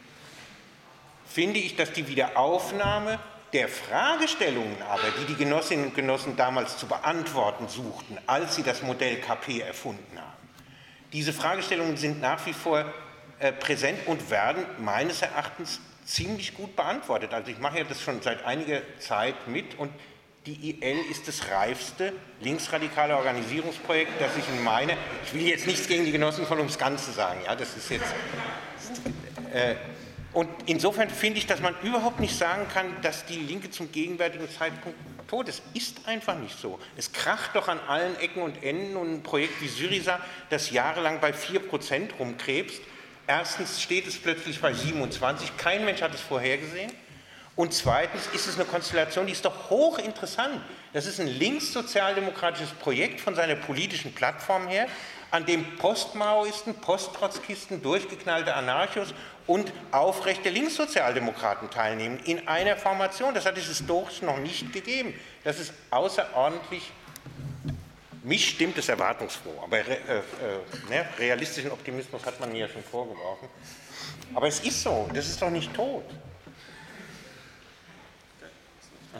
finde ich, dass die Wiederaufnahme der Fragestellungen aber, die die Genossinnen und Genossen damals zu beantworten suchten, als sie das Modell K P erfunden haben, diese Fragestellungen sind nach wie vor äh, präsent und werden meines Erachtens ziemlich gut beantwortet. Also ich mache ja das schon seit einiger Zeit mit und die I L ist das reifste linksradikale Organisierungsprojekt, das ich in meine, ich will jetzt nichts gegen die Genossen von ums Ganze sagen, ja, das ist jetzt, äh, und insofern finde ich, dass man überhaupt nicht sagen kann, dass die Linke zum gegenwärtigen Zeitpunkt tot ist. Ist einfach nicht so. Es kracht doch an allen Ecken und Enden und ein Projekt wie Syriza, das jahrelang bei vier Prozent rumkrebst. Erstens steht es plötzlich bei siebenundzwanzig, kein Mensch hat es vorhergesehen. Und zweitens ist es eine Konstellation, die ist doch hochinteressant. Das ist ein linkssozialdemokratisches Projekt von seiner politischen Plattform her, an dem Postmaoisten, Posttrotzkisten, durchgeknallte Anarchos und aufrechte Linkssozialdemokraten teilnehmen in einer Formation. Das hat es historisch noch nicht gegeben. Das ist außerordentlich, mich stimmt es erwartungsfroh, aber äh, äh, ne, realistischen Optimismus hat man mir ja schon vorgeworfen. Aber es ist so, das ist doch nicht tot.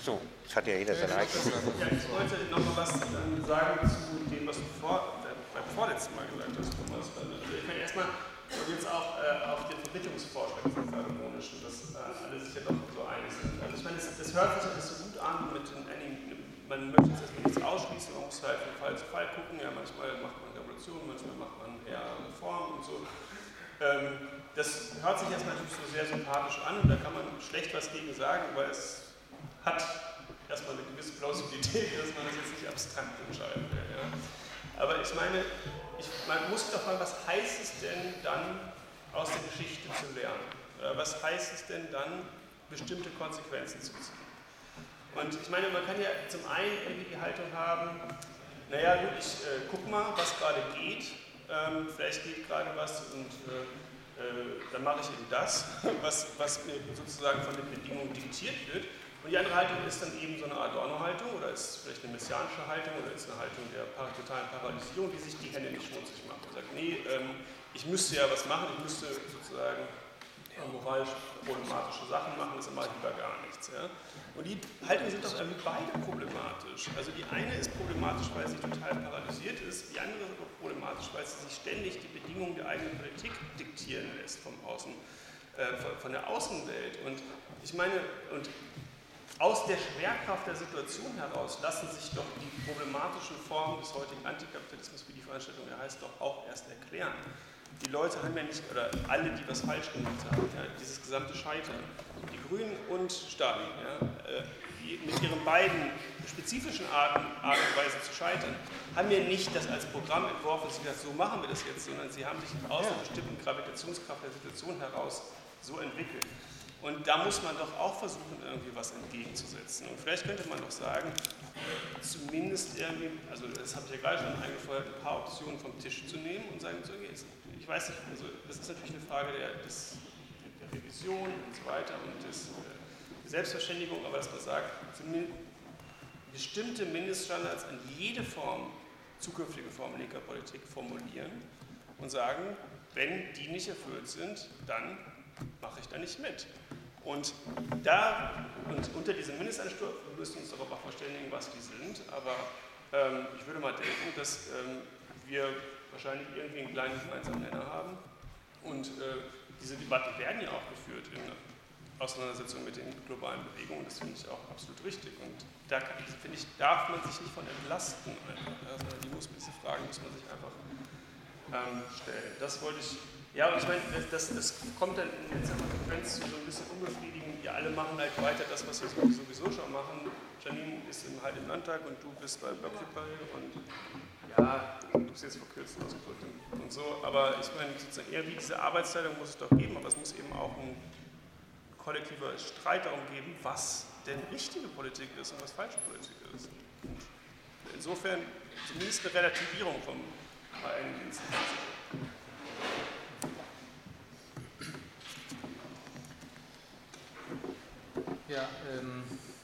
So, das hat ja jeder seine eigene. Ja, ich wollte noch mal was ähm, sagen zu dem, was du vor, äh, beim vorletzten Mal gesagt hast, Thomas. Also ich meine erstmal, und jetzt auch äh, auf den Vermittlungsvorschlag von Pharmakonischen, dass äh, alle sich ja doch so einig sind. Also ich meine, das, das hört sich alles so gut an mit den einigen, man möchte jetzt erstmal nichts ausschließen, man muss halt von Fall zu Fall gucken, ja, manchmal macht man Revolution, manchmal macht man eher Reformen und so. Ähm, das hört sich erstmal natürlich so sehr sympathisch an und da kann man schlecht was gegen sagen, weil es hat erstmal eine gewisse Plausibilität, dass man das jetzt nicht abstrakt entscheiden will. Ja. Aber ich meine, ich, man muss sich doch fragen, was heißt es denn dann, aus der Geschichte zu lernen? Oder was heißt es denn dann, bestimmte Konsequenzen zu ziehen? Und ich meine, man kann ja zum einen irgendwie die Haltung haben, naja, gut, ich äh, guck mal, was gerade geht, ähm, vielleicht geht gerade was und äh, äh, dann mache ich eben das, was, was mir sozusagen von den Bedingungen diktiert wird. Und die andere Haltung ist dann eben so eine Adorno-Haltung oder ist vielleicht eine messianische Haltung oder ist eine Haltung der totalen Paralysierung, die sich die Hände nicht schmutzig macht und sagt, nee, ähm, ich müsste ja was machen, ich müsste sozusagen ja, moralisch problematische Sachen machen, das mache ich lieber gar nichts. Ja. Und die Haltungen sind doch irgendwie beide problematisch. Also die eine ist problematisch, weil sie total paralysiert ist, die andere ist problematisch, weil sie sich ständig die Bedingungen der eigenen Politik diktieren lässt vom Außen, äh, von der Außenwelt. Und ich meine, und aus der Schwerkraft der Situation heraus lassen sich doch die problematischen Formen des heutigen Antikapitalismus, wie die Veranstaltung ja heißt, doch auch erst erklären. Die Leute haben ja nicht, oder alle, die was falsch gemacht haben, ja, dieses gesamte Scheitern, die Grünen und Stalin, ja, die mit ihren beiden spezifischen Arten, Art und Weise zu scheitern, haben ja nicht das als Programm entworfen, dass sie gesagt, so machen wir das jetzt, sondern sie haben sich aus einer bestimmten Gravitationskraft der Situation heraus so entwickelt. Und da muss man doch auch versuchen, irgendwie was entgegenzusetzen. Und vielleicht könnte man doch sagen, zumindest irgendwie, also das habe ich ja gerade schon eingefordert, ein paar Optionen vom Tisch zu nehmen und sagen, so jetzt, ich weiß nicht, also das ist natürlich eine Frage der, des, der Revision und so weiter und des, der Selbstverständigung, aber dass man sagt, bestimmte Mindeststandards an jede Form, zukünftige Form linker Politik formulieren und sagen, wenn die nicht erfüllt sind, dann mache ich da nicht mit. Und da, und unter diesen Mindestanspruch, wir müssen uns darüber verständigen, was die sind, aber ähm, ich würde mal denken, dass ähm, wir wahrscheinlich irgendwie einen kleinen gemeinsamen Nenner haben und äh, diese Debatten werden ja auch geführt in Auseinandersetzung mit den globalen Bewegungen, das finde ich auch absolut richtig und da finde ich, darf man sich nicht von entlasten einfach, ja, sondern die muss, diese Fragen muss man sich einfach ähm, stellen. Das wollte ich. Ja, und ich meine, das, das kommt dann in letzter Konsequenz zu so ein bisschen unbefriedigend. Wir alle machen halt weiter das, was wir sowieso schon machen. Janine ist im, halt im Landtag und du bist bei Occupy und ja, du bist jetzt vor kurzem ausgedrückt und so. Aber ich meine, sozusagen eher wie diese Arbeitsteilung muss es doch geben, aber es muss eben auch ein kollektiver Streit darum geben, was denn richtige Politik ist und was falsche Politik ist. Und insofern zumindest eine Relativierung vom eigenen Dienst. Ja, ähm,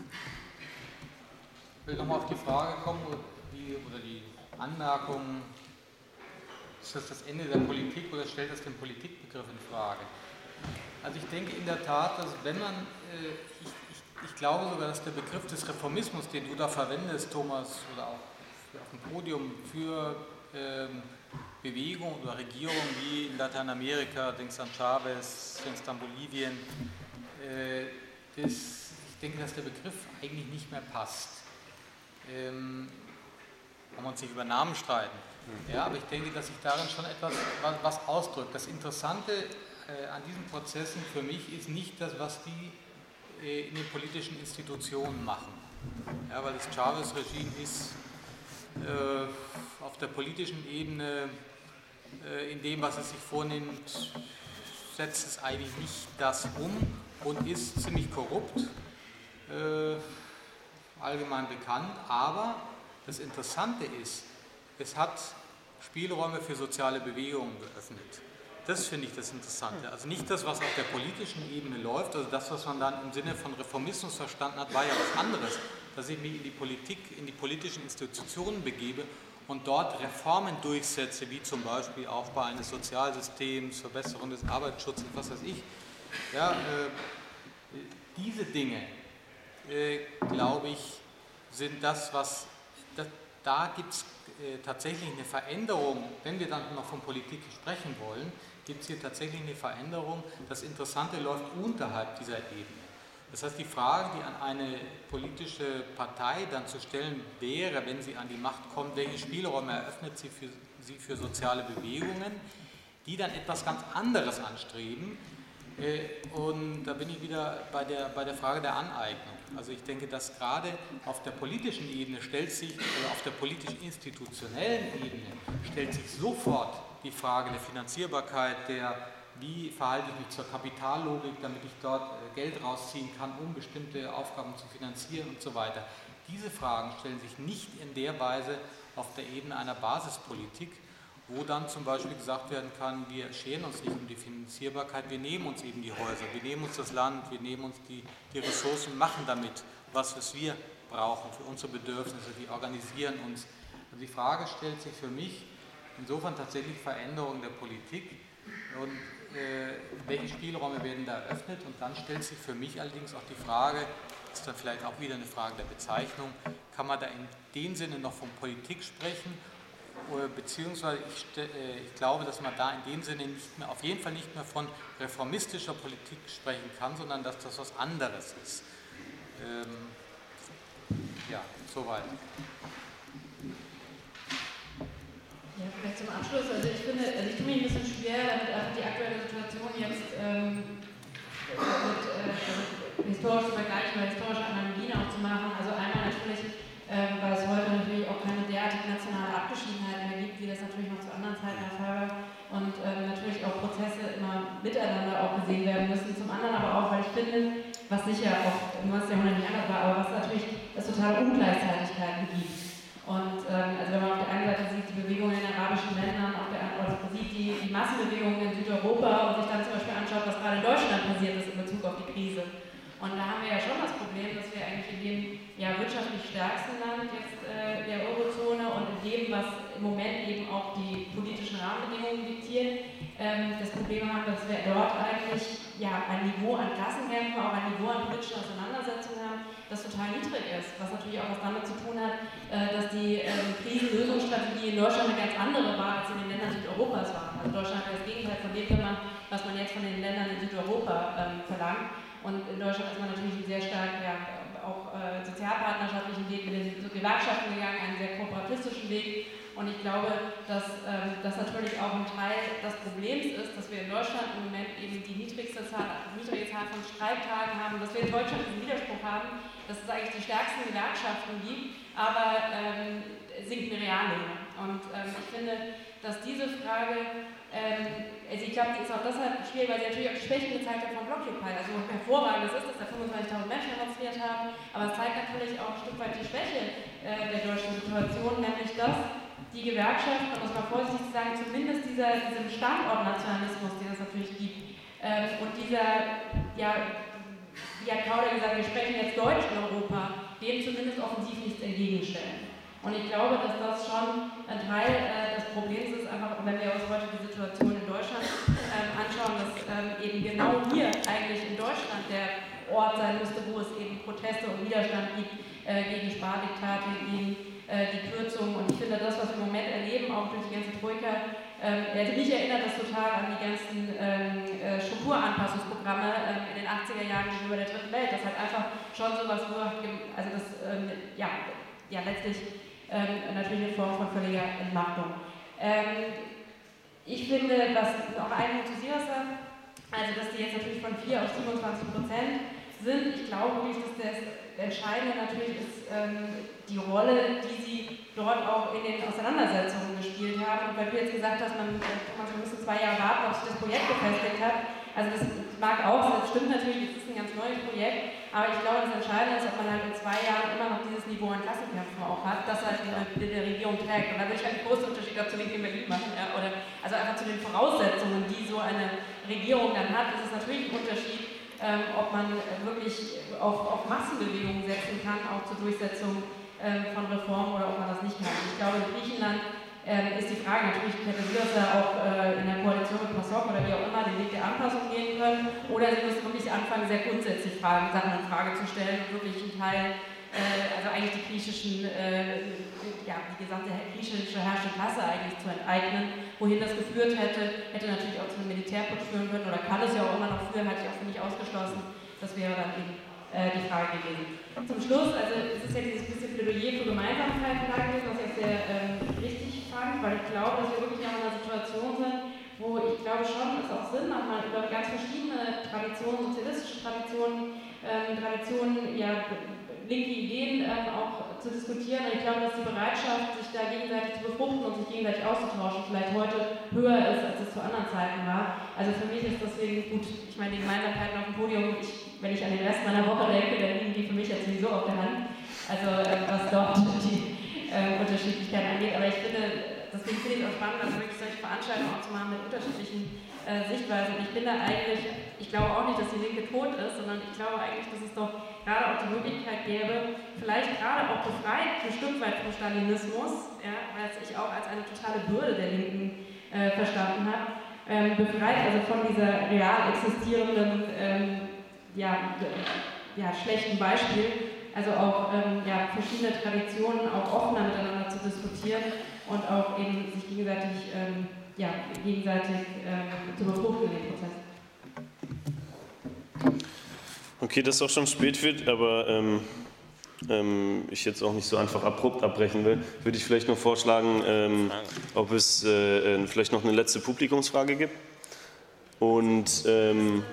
ich will nochmal auf die Frage kommen, die, oder die Anmerkung, ist das das Ende der Politik oder stellt das den Politikbegriff in Frage? Also ich denke in der Tat, dass wenn man, äh, ich, ich, ich glaube sogar, dass der Begriff des Reformismus, den du da verwendest, Thomas, oder auch auf dem Podium für ähm, Bewegungen oder Regierungen wie in Lateinamerika, denkst an Chavez, denkst an Bolivien, äh, das, ich denke, dass der Begriff eigentlich nicht mehr passt. Ähm, kann man sich über Namen streiten. Ja, aber ich denke, dass sich darin schon etwas was, was ausdrückt. Das Interessante äh, an diesen Prozessen für mich ist nicht das, was die äh, in den politischen Institutionen machen. Ja, weil das Chavez-Regime ist äh, auf der politischen Ebene äh, in dem, was es sich vornimmt, setzt es eigentlich nicht das um und ist ziemlich korrupt, äh, allgemein bekannt, aber das Interessante ist, es hat Spielräume für soziale Bewegungen geöffnet. Das finde ich das Interessante. Also nicht das, was auf der politischen Ebene läuft, also das, was man dann im Sinne von Reformismus verstanden hat, war ja was anderes, dass ich mich in die Politik, in die politischen Institutionen begebe und dort Reformen durchsetze, wie zum Beispiel Aufbau eines Sozialsystems, Verbesserung des Arbeitsschutzes, was weiß ich. Ja, äh, diese Dinge, äh, glaube ich, sind das, was, das, da gibt es äh, tatsächlich eine Veränderung, wenn wir dann noch von Politik sprechen wollen, gibt es hier tatsächlich eine Veränderung. Das Interessante läuft unterhalb dieser Ebene. Das heißt, die Frage, die an eine politische Partei dann zu stellen wäre, wenn sie an die Macht kommt, welche Spielräume eröffnet sie für, sie für soziale Bewegungen, die dann etwas ganz anderes anstreben. Und da bin ich wieder bei der, bei der Frage der Aneignung. Also ich denke, dass gerade auf der politischen Ebene stellt sich, oder auf der politisch-institutionellen Ebene stellt sich sofort die Frage der Finanzierbarkeit, der wie verhalte ich mich zur Kapitallogik, damit ich dort Geld rausziehen kann, um bestimmte Aufgaben zu finanzieren und so weiter. Diese Fragen stellen sich nicht in der Weise auf der Ebene einer Basispolitik, wo dann zum Beispiel gesagt werden kann, wir scheren uns nicht um die Finanzierbarkeit, wir nehmen uns eben die Häuser, wir nehmen uns das Land, wir nehmen uns die, die Ressourcen, machen damit was, was wir brauchen für unsere Bedürfnisse, wir organisieren uns. Also die Frage stellt sich für mich insofern tatsächlich Veränderung der Politik und äh, welche Spielräume werden da eröffnet, und dann stellt sich für mich allerdings auch die Frage, ist dann vielleicht auch wieder eine Frage der Bezeichnung, kann man da in dem Sinne noch von Politik sprechen? Beziehungsweise ich, ich glaube, dass man da in dem Sinne nicht mehr, auf jeden Fall nicht mehr von reformistischer Politik sprechen kann, sondern dass das was anderes ist. Ähm, ja, soweit. Ja, vielleicht zum Abschluss. Also ich finde, also ich tue mich ein bisschen schwer, damit einfach die aktuelle Situation jetzt ähm, mit, äh, also historisch zu vergleichen oder historische Analogien auch zu machen. Also einmal natürlich, ähm, weil es heute natürlich auch keine derartige nationale Abgeschiedenheit mehr gibt, wie das natürlich noch zu anderen Zeiten der Fall war. Und ähm, natürlich auch Prozesse immer miteinander auch gesehen werden müssen. Zum anderen aber auch, weil ich finde, was sicher auch im neunzehnten Jahrhundert nicht anders war, aber was natürlich es totale Ungleichzeitigkeiten gibt. Und ähm, also wenn man auf der einen Seite sieht, die Bewegungen in den arabischen Ländern, auf der anderen Seite sieht die, die Massenbewegungen in Südeuropa und sich dann zum Beispiel anschaut, was gerade in Deutschland passiert ist in Bezug auf die Krise. Und da haben wir ja schon das Problem, dass wir eigentlich in dem ja, wirtschaftlich stärksten Land jetzt äh, der Eurozone und in dem, was im Moment eben auch die politischen Rahmenbedingungen diktieren, ähm, das Problem haben, dass wir dort eigentlich ja, ein Niveau an Klassenkämpfen, auch ein Niveau an politischen Auseinandersetzungen haben, das total niedrig ist, was natürlich auch was damit zu tun hat, äh, dass die ähm, Krisenlösungsstrategie in Deutschland eine ganz andere war, als in den Ländern Südeuropas war. Also Deutschland hat das Gegenteil von dem gemacht, was man jetzt von den Ländern in Südeuropa ähm, verlangt. Und in Deutschland ist man natürlich einen sehr stark ja, auch äh, sozialpartnerschaftlichen Weg mit den Gewerkschaften gegangen, einen sehr kooperatistischen Weg. Und ich glaube, dass ähm, das natürlich auch ein Teil des Problems ist, dass wir in Deutschland im Moment eben die niedrigste Zahl, niedrige Zahl von Streiktagen haben, dass wir in Deutschland diesen Widerspruch haben, dass es eigentlich die stärksten Gewerkschaften gibt, aber ähm, sinkende Reallöhne. Und ähm, ich finde, dass diese Frage, ähm, also ich glaube, die ist auch deshalb schwierig, weil sie natürlich auch die Schwächen gezeigt hat von Blockupy. Also hervorragend ist, dass da fünfundzwanzigtausend Menschen demonstriert haben, aber es zeigt natürlich auch ein Stück weit die Schwäche äh, der deutschen Situation, nämlich dass die Gewerkschaft, um es mal vorsichtig zu sagen, zumindest dieser, diesem Standortnationalismus, den es natürlich gibt, ähm, und dieser, ja, wie hat Kauder gesagt, wir sprechen jetzt Deutsch in Europa, dem zumindest offensiv nichts entgegenstellen. Und ich glaube, dass das schon ein Teil äh, des Problems ist, einfach wenn wir uns heute die Situation in Deutschland ähm, anschauen, dass ähm, eben genau hier eigentlich in Deutschland der Ort sein müsste, wo es eben Proteste und Widerstand gibt äh, gegen Spardiktate, gegen äh, die Kürzungen. Und ich finde, das, was wir im Moment erleben, auch durch die ganze Troika, ähm, also mich erinnert das total an die ganzen ähm, äh, Strukturanpassungsprogramme ähm, in den achtziger Jahren gegenüber der Dritten Welt. Das hat einfach schon sowas, wo, also das, ähm, ja, ja, letztlich Ähm, natürlich eine Form von völliger Entmachtung. Ähm, ich finde, was noch ein Punkt zu Silas sagt, also dass die jetzt natürlich von vier auf siebenundzwanzig Prozent sind, ich glaube wirklich, dass das Entscheidende natürlich ist ähm, die Rolle, die sie dort auch in den Auseinandersetzungen gespielt haben. Und weil du jetzt gesagt hast, man, man müsste zwei Jahre warten, ob sich das Projekt gefestigt hat, also das mag auch, das stimmt natürlich, es ist ein ganz neues Projekt, aber ich glaube, das Entscheidende ist, ob man halt in zwei Jahren immer noch dieses Niveau an Klassenkämpfen auch hat, das halt die, die der Regierung trägt. Und da würde ich einen großen Unterschied auch zu den in Berlin machen, ja, oder also einfach zu den Voraussetzungen, die so eine Regierung dann hat, ist es natürlich ein Unterschied, ähm, ob man wirklich auf, auf Massenbewegungen setzen kann, auch zur Durchsetzung ähm, von Reformen, oder ob man das nicht kann. Ich glaube, in Griechenland ähm, ist die Frage natürlich, hätte sie das ja auch äh, in der Koalition mit PASOK oder wie auch immer den Weg der Anpassung gehen können, oder sie müssen wirklich anfangen, sehr grundsätzlich Fragen, Sachen in Frage zu stellen und wirklich einen Teil, äh, also eigentlich die griechischen, äh, ja, die gesamte griechische herrschende Klasse eigentlich zu enteignen, wohin das geführt hätte, hätte natürlich auch zu einem Militärputsch führen können, oder kann es ja auch immer noch führen, hatte ich auch für mich ausgeschlossen, das wäre dann eben äh, die Frage gewesen. Zum Schluss, also es ist ja dieses bisschen Plädoyer für Gemeinsamkeiten da gewesen, was ich auch sehr ähm, richtig fand, weil ich glaube, dass wir wirklich in einer Situation sind, wo ich glaube schon, es auch Sinn macht, mal über ganz verschiedene Traditionen, sozialistische Traditionen, ähm, Traditionen, ja, linke Ideen ähm, auch zu diskutieren. Und ich glaube, dass die Bereitschaft, sich da gegenseitig zu befruchten und sich gegenseitig auszutauschen, vielleicht heute höher ist, als es zu anderen Zeiten war. Also für mich ist deswegen gut, ich meine, die Gemeinsamkeiten auf dem Podium, ich, wenn ich an den Rest meiner Woche denke, dann liegen die für mich jetzt sowieso auf der Hand. Also ähm, was dort die ähm, Unterschiedlichkeit angeht. Aber ich finde, deswegen finde ich es auch spannend, also wirklich solche Veranstaltungen auch zu machen mit unterschiedlichen äh, Sichtweisen. Und ich bin da eigentlich, ich glaube auch nicht, dass die Linke tot ist, sondern ich glaube eigentlich, dass es doch gerade auch die Möglichkeit gäbe, vielleicht gerade auch befreit ein Stück weit vom Stalinismus, ja, weil es ich auch als eine totale Bürde der Linken äh, verstanden habe, ähm, befreit also von dieser real existierenden ähm, ja, ja, schlechten Beispiel, also auch ähm, ja, verschiedene Traditionen auch offener miteinander zu diskutieren und auch eben sich gegenseitig, ähm, ja, gegenseitig ähm, zu befruchten in dem Prozess. Okay, dass es auch schon spät wird, aber ähm, ähm, ich jetzt auch nicht so einfach abrupt abbrechen will, würde ich vielleicht noch vorschlagen, ähm, ob es äh, vielleicht noch eine letzte Publikumsfrage gibt. Und ähm,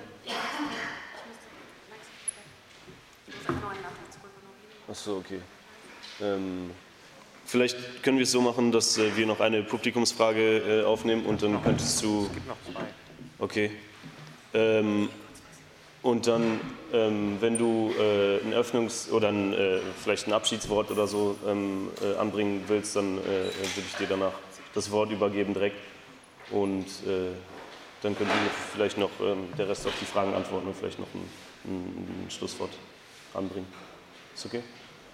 Achso, okay. Ähm, vielleicht können wir es so machen, dass äh, wir noch eine Publikumsfrage äh, aufnehmen und dann könntest du... Es gibt noch zwei. Okay. Ähm, und dann, ähm, wenn du äh, ein Öffnungs- oder ein, äh, vielleicht ein Abschiedswort oder so ähm, äh, anbringen willst, dann äh, würde ich dir danach das Wort übergeben direkt. Und äh, dann können wir vielleicht noch ähm, der Rest auf die Fragen antworten und vielleicht noch ein, ein, ein Schlusswort anbringen. Ist okay?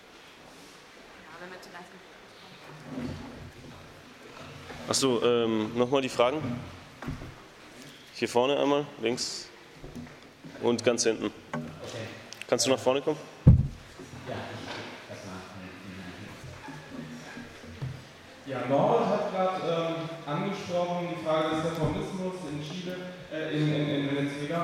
Achso, ähm, nochmal die Fragen. Hier vorne einmal, links und ganz hinten. Okay. Kannst du nach vorne kommen? Ja, ja, Norbert hat gerade ähm, angesprochen die Frage des Reformismus in Chile, äh, in, in, in Venezuela.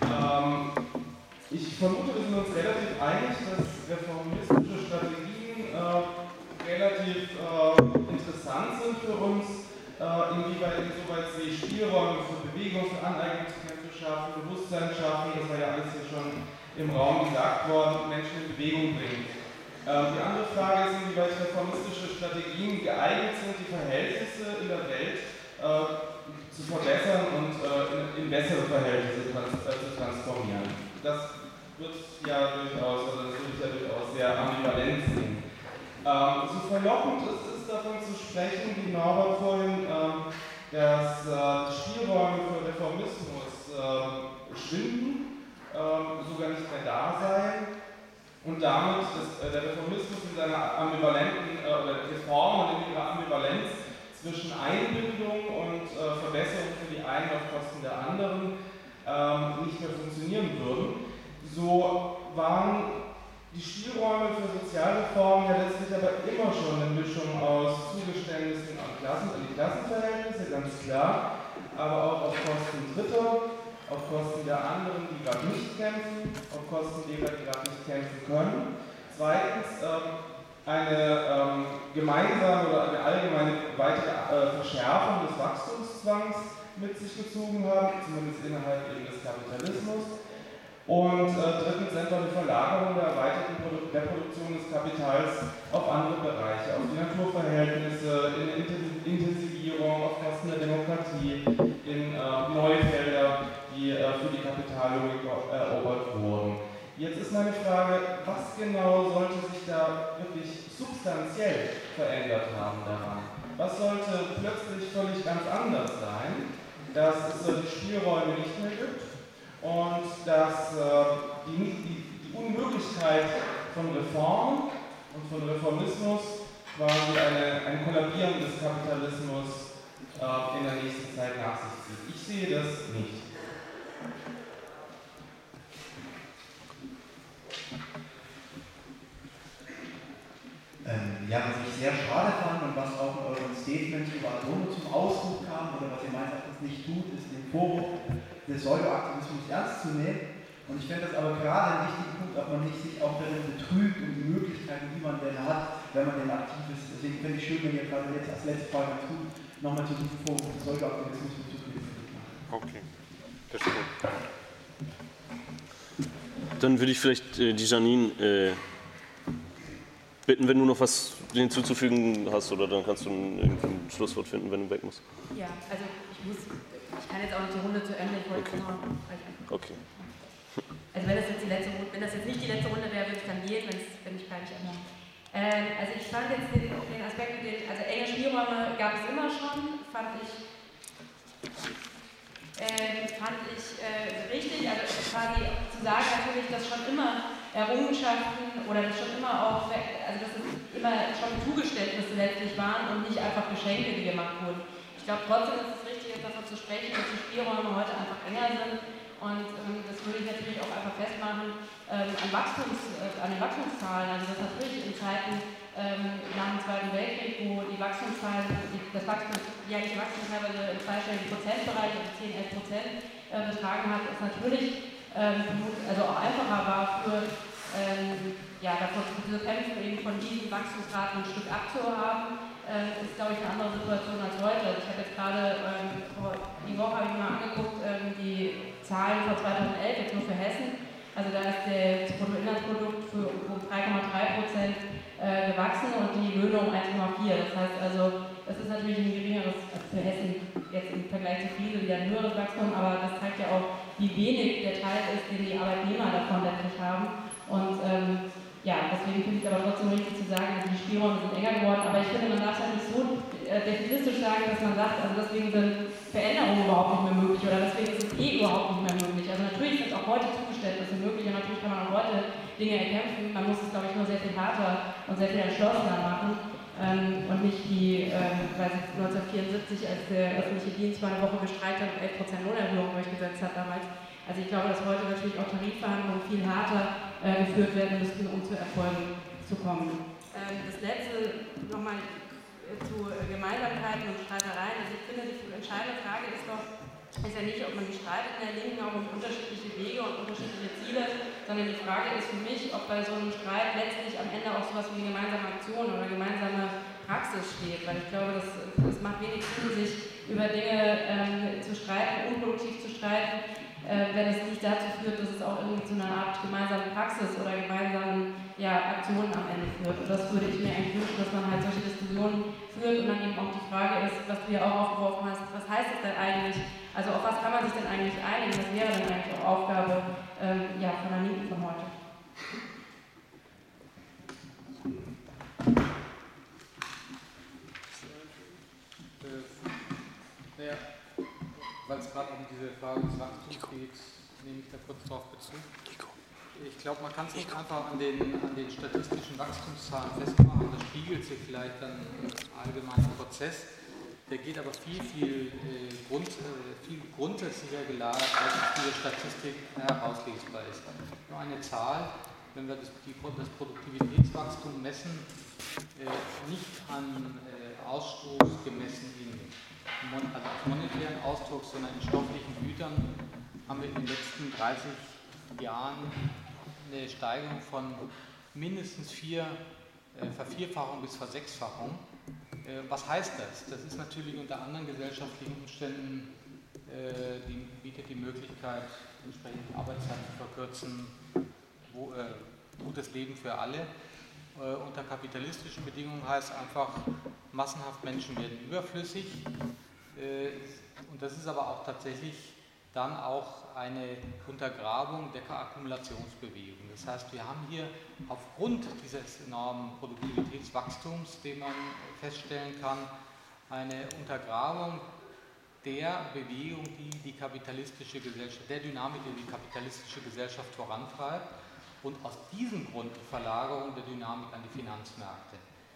Ähm, ich vermute, wir sind uns relativ einig, dass reformistische Strategien äh, relativ äh, interessant sind für uns. Uh, inwieweit, insoweit sie Spielräume für Bewegung, für Aneignungskämpfe schaffen, Bewusstsein schaffen, das war ja alles hier schon im Raum gesagt worden, Menschen in Bewegung bringen. Uh, die andere Frage ist, inwieweit reformistische Strategien geeignet sind, die Verhältnisse in der Welt uh, zu verbessern und uh, in, in bessere Verhältnisse trans äh, zu transformieren. Das wird ja durchaus, oder das wird ja durchaus sehr ambivalent sehen. Uh, so verlockend ist es, davon zu sprechen, wie Norbert vorhin, ähm, dass äh, Spielräume für Reformismus äh, schwinden, äh, sogar nicht mehr da sein und damit dass, äh, der Reformismus in seiner ambivalenten äh, oder Reform und in ihrer Ambivalenz zwischen Einbindung und äh, Verbesserung für die einen auf Kosten der anderen äh, nicht mehr funktionieren würden. So waren die Spielräume für Sozialreformen ja letztlich aber immer schon eine Mischung aus Zugeständnissen an, Klassen, an die Klassenverhältnisse, ganz klar, aber auch auf Kosten Dritter, auf Kosten der anderen, die gerade nicht kämpfen, auf Kosten derer, die gerade nicht kämpfen können. Zweitens, ähm, eine ähm, gemeinsame oder eine allgemeine weitere äh, Verschärfung des Wachstumszwangs mit sich gezogen haben, zumindest innerhalb eben des Kapitalismus. Und äh, drittens einfach die Verlagerung der erweiterten Produ der Produktion des Kapitals auf andere Bereiche, auf die Naturverhältnisse, in Intensivierung, auf Kosten der Demokratie, in äh, neue Felder, die äh, für die Kapitallogik erobert wurden. Jetzt ist meine Frage, was genau sollte sich da wirklich substanziell verändert haben daran? Was sollte plötzlich völlig ganz anders sein, dass es solche Spielräume nicht mehr gibt? Und dass äh, die, die, die Unmöglichkeit von Reform und von Reformismus quasi eine, ein Kollabieren des Kapitalismus äh, in der nächsten Zeit nach sich zieht. Ich sehe das nicht. Ähm, ja, was ich sehr schade fand und was auch in eurem Statement über Adorno zum Ausdruck kam, oder was ihr meint, dass das nicht tut, ist den Vorwurf des Pseudoaktivismus ernst zu nehmen. Und ich finde das aber gerade einen wichtigen Punkt, ob man nicht sich auch darin betrügt und die Möglichkeiten, die man denn hat, wenn man denn aktiv ist. Deswegen finde ich schön, wenn ihr gerade jetzt als letzte Frage tut, nochmal zu diesem Vorwurf des Pseudoaktivismus hinzufügen. Okay, das ist gut. Dann würde ich vielleicht äh, die Janine äh, bitten, wenn du noch was hinzuzufügen hast, oder dann kannst du ein, ein Schlusswort finden, wenn du weg musst. Ja, also ich muss, ich kann jetzt auch noch die Runde zu Ende, ich wollte okay. noch. Okay. Also wenn das jetzt die letzte Runde, wenn das jetzt nicht die letzte Runde wäre, würde ich dann gehen, wenn ich bleibe ich immer. Ähm, also ich fand jetzt den, den Aspekt mit den, also enge Spielräume gab es immer schon, fand ich, äh, fand ich äh, richtig, also quasi zu sagen natürlich, dass schon immer Errungenschaften oder dass schon immer auch, also dass es immer schon Zugeständnisse letztlich waren und nicht einfach Geschenke, die gemacht wurden. Ich glaube trotzdem ist es richtig, davon zu sprechen, dass die Spielräume heute einfach enger sind. Und ähm, das würde ich natürlich auch einfach festmachen ähm, an, Wachstums, äh, an den Wachstumszahlen. Also das natürlich in Zeiten ähm, nach dem Zweiten Weltkrieg, wo die Wachstumszahlen, die, das Wachstum, jährliche Wachstum teilweise im zweistelligen Prozentbereich, also zehn, elf Prozent äh, betragen hat, ist natürlich ähm, also auch einfacher war für ähm, ja, davon zu kämpfen, eben von diesen Wachstumsraten ein Stück abzuhaben. Äh, ist, glaube ich, eine andere Situation als heute. Ich habe jetzt gerade, ähm, die Woche habe ich mir mal angeguckt, ähm, die Zahlen von zweitausendelf, jetzt nur für Hessen. Also da ist das Bruttoinlandsprodukt für um drei Komma drei Prozent äh, gewachsen und die Löhne um eins Komma vier. Das heißt also, das ist natürlich ein geringeres, also für Hessen jetzt im Vergleich zu Friese wieder ein höheres Wachstum, aber das zeigt ja auch, wie wenig der Teil ist, den die Arbeitnehmer davon letztlich haben. Und ähm, ja, deswegen finde ich es aber trotzdem richtig zu sagen, also die Spielräume sind enger geworden, aber ich finde, man darf es halt nicht so äh, definistisch sagen, dass man sagt, also deswegen sind Veränderungen überhaupt nicht mehr möglich oder deswegen ist es eh überhaupt nicht mehr möglich. Also natürlich sind auch heute Zugeständnisse möglich und natürlich kann man auch heute Dinge erkämpfen, man muss es, glaube ich, nur sehr viel härter und sehr viel entschlossener machen ähm, und nicht wie, ähm, weiß ich, neunzehnhundertvierundsiebzig, als der öffentliche Dienst mal eine Woche gestreikt hat und elf Prozent Lohnerhöhung durchgesetzt hat damals. Also ich glaube, dass heute natürlich auch Tarifverhandlungen viel härter äh, geführt werden müssten, um zu Erfolgen zu kommen. Ähm, das letzte nochmal äh, zu äh, Gemeinsamkeiten und Streitereien. Also ich finde, die entscheidende Frage ist doch, ist ja nicht, ob man streitet in der Linken auch um unterschiedliche Wege und unterschiedliche Ziele, sondern die Frage ist für mich, ob bei so einem Streit letztlich am Ende auch sowas wie eine gemeinsame Aktion oder gemeinsame Praxis steht, weil ich glaube, das, das macht wenig Sinn, sich über Dinge ähm, zu streiten, unproduktiv zu streiten, äh, wenn es nicht dazu führt, dass es auch irgendwie zu einer Art gemeinsamen Praxis oder gemeinsamen ja, Aktionen am Ende führt. Und das würde ich mir eigentlich wünschen, dass man halt solche Diskussionen führt und dann eben auch die Frage ist, was du ja auch aufgeworfen hast, was heißt das denn eigentlich? Also auf was kann man sich denn eigentlich einigen? Das wäre dann eigentlich auch Aufgabe ähm, ja, von der Linken von heute. Ja, weil es gerade um diese Frage des Wachstums geht, nehme ich da kurz darauf Bezug. Ich glaube, man kann sich einfach an den, an den statistischen Wachstumszahlen festmachen. Das spiegelt sich vielleicht dann im allgemeinen Prozess. Der geht aber viel, viel, äh, Grund, äh, viel grundsätzlicher gelagert, als diese Statistik herauslesbar ist. Nur eine Zahl, wenn wir das, die, das Produktivitätswachstum messen, äh, nicht an äh, Ausstoß gemessen in Mon also monetären Ausdruck, sondern in stofflichen Gütern, haben wir in den letzten dreißig Jahren eine Steigerung von mindestens vier äh, Vervierfachung bis Versechsfachung. Äh, was heißt das? Das ist natürlich unter anderen gesellschaftlichen Umständen, äh, die bietet die Möglichkeit, entsprechend die Arbeitszeit zu verkürzen, wo, äh, gutes Leben für alle. Äh, unter kapitalistischen Bedingungen heißt einfach, massenhaft Menschen werden überflüssig. Äh, und das ist aber auch tatsächlich dann auch eine Untergrabung der Akkumulationsbewegung. Das heißt, wir haben hier aufgrund dieses enormen Produktivitätswachstums, den man feststellen kann, eine Untergrabung der Bewegung, die die kapitalistische Gesellschaft, der Dynamik, die die kapitalistische Gesellschaft vorantreibt und aus diesem Grund die Verlagerung der Dynamik an die Finanzmärkte.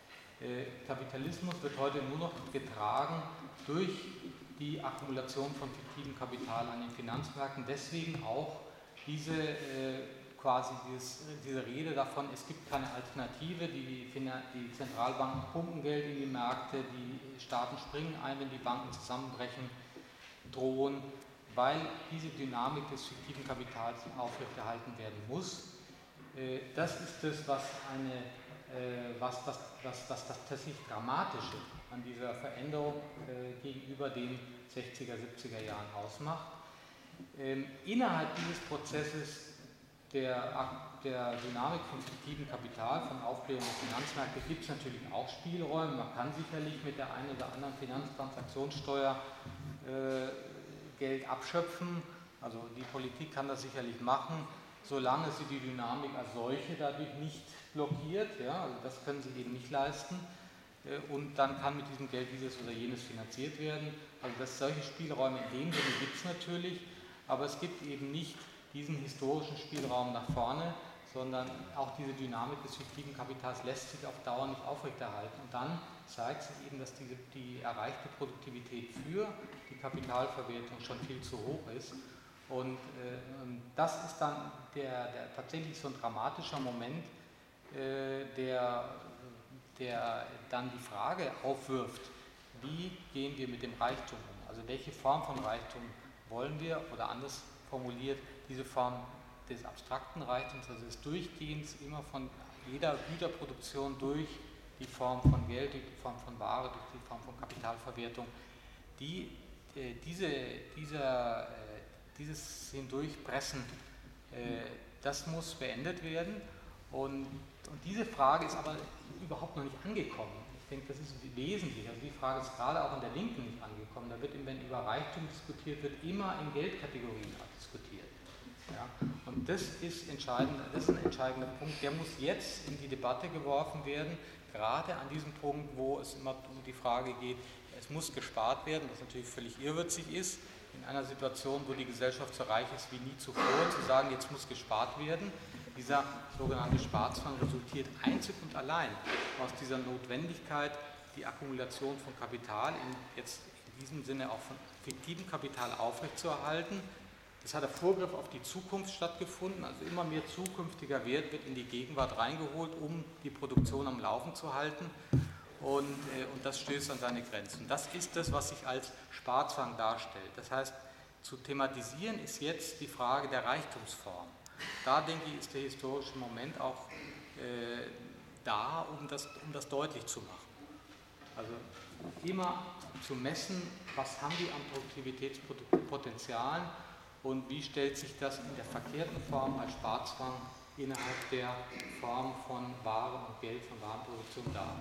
Kapitalismus wird heute nur noch getragen durch die Akkumulation von fiktivem Kapital an den Finanzmärkten. Deswegen auch diese, äh, quasi dieses, diese Rede davon, es gibt keine Alternative, die, die Zentralbanken pumpen Geld in die Märkte, die Staaten springen ein, wenn die Banken zusammenbrechen, drohen, weil diese Dynamik des fiktiven Kapitals aufrechterhalten werden muss. Äh, das ist es, was eine Was, was, was, was das tatsächlich Dramatische an dieser Veränderung äh, gegenüber den sechziger, siebziger Jahren ausmacht. Ähm, innerhalb dieses Prozesses der, der Dynamik von fiktivem Kapital, von Aufklärung der Finanzmärkte, gibt es natürlich auch Spielräume. Man kann sicherlich mit der einen oder anderen Finanztransaktionssteuer äh, Geld abschöpfen. Also die Politik kann das sicherlich machen, solange sie die Dynamik als solche dadurch nicht blockiert, ja, also das können sie eben nicht leisten, und dann kann mit diesem Geld dieses oder jenes finanziert werden. Also dass solche Spielräume in dem Sinne gibt es natürlich, aber es gibt eben nicht diesen historischen Spielraum nach vorne, sondern auch diese Dynamik des fiktiven Kapitals lässt sich auf Dauer nicht aufrechterhalten. Und dann zeigt sich eben, dass diese, die erreichte Produktivität für die Kapitalverwertung schon viel zu hoch ist. Und äh, das ist dann der, der tatsächlich so ein dramatischer Moment, äh, der, der dann die Frage aufwirft, wie gehen wir mit dem Reichtum um? Also welche Form von Reichtum wollen wir, oder anders formuliert, diese Form des abstrakten Reichtums, also des Durchgehens immer von jeder Güterproduktion durch die Form von Geld, durch die Form von Ware, durch die Form von Kapitalverwertung, die, äh, diese, dieser, äh, dieses Hindurchpressen, äh, das muss beendet werden. Und, und diese Frage ist aber überhaupt noch nicht angekommen. Ich denke, das ist wesentlich. Also die Frage ist gerade auch in der Linken nicht angekommen. Da wird, wenn über Reichtum diskutiert wird, immer in Geldkategorien diskutiert. Ja? Und das ist, entscheidend, das ist ein entscheidender Punkt. Der muss jetzt in die Debatte geworfen werden, gerade an diesem Punkt, wo es immer um die Frage geht, es muss gespart werden, was natürlich völlig irrwitzig ist, in einer Situation, wo die Gesellschaft so reich ist wie nie zuvor, zu sagen, jetzt muss gespart werden. Dieser sogenannte Sparzwang resultiert einzig und allein aus dieser Notwendigkeit, die Akkumulation von Kapital, in, jetzt in diesem Sinne auch von fiktivem Kapital aufrechtzuerhalten. Das hat der Vorgriff auf die Zukunft stattgefunden, also immer mehr zukünftiger Wert wird in die Gegenwart reingeholt, um die Produktion am Laufen zu halten. Und, äh, und das stößt an seine Grenzen. Das ist das, was sich als Sparzwang darstellt. Das heißt, zu thematisieren ist jetzt die Frage der Reichtumsform. Da, denke ich, ist der historische Moment auch äh, da, um das, um das deutlich zu machen. Also immer zu messen, was haben die an Produktivitätspotenzialen und wie stellt sich das in der verkehrten Form als Sparzwang innerhalb der Form von Ware und Geld, von Warenproduktion dar.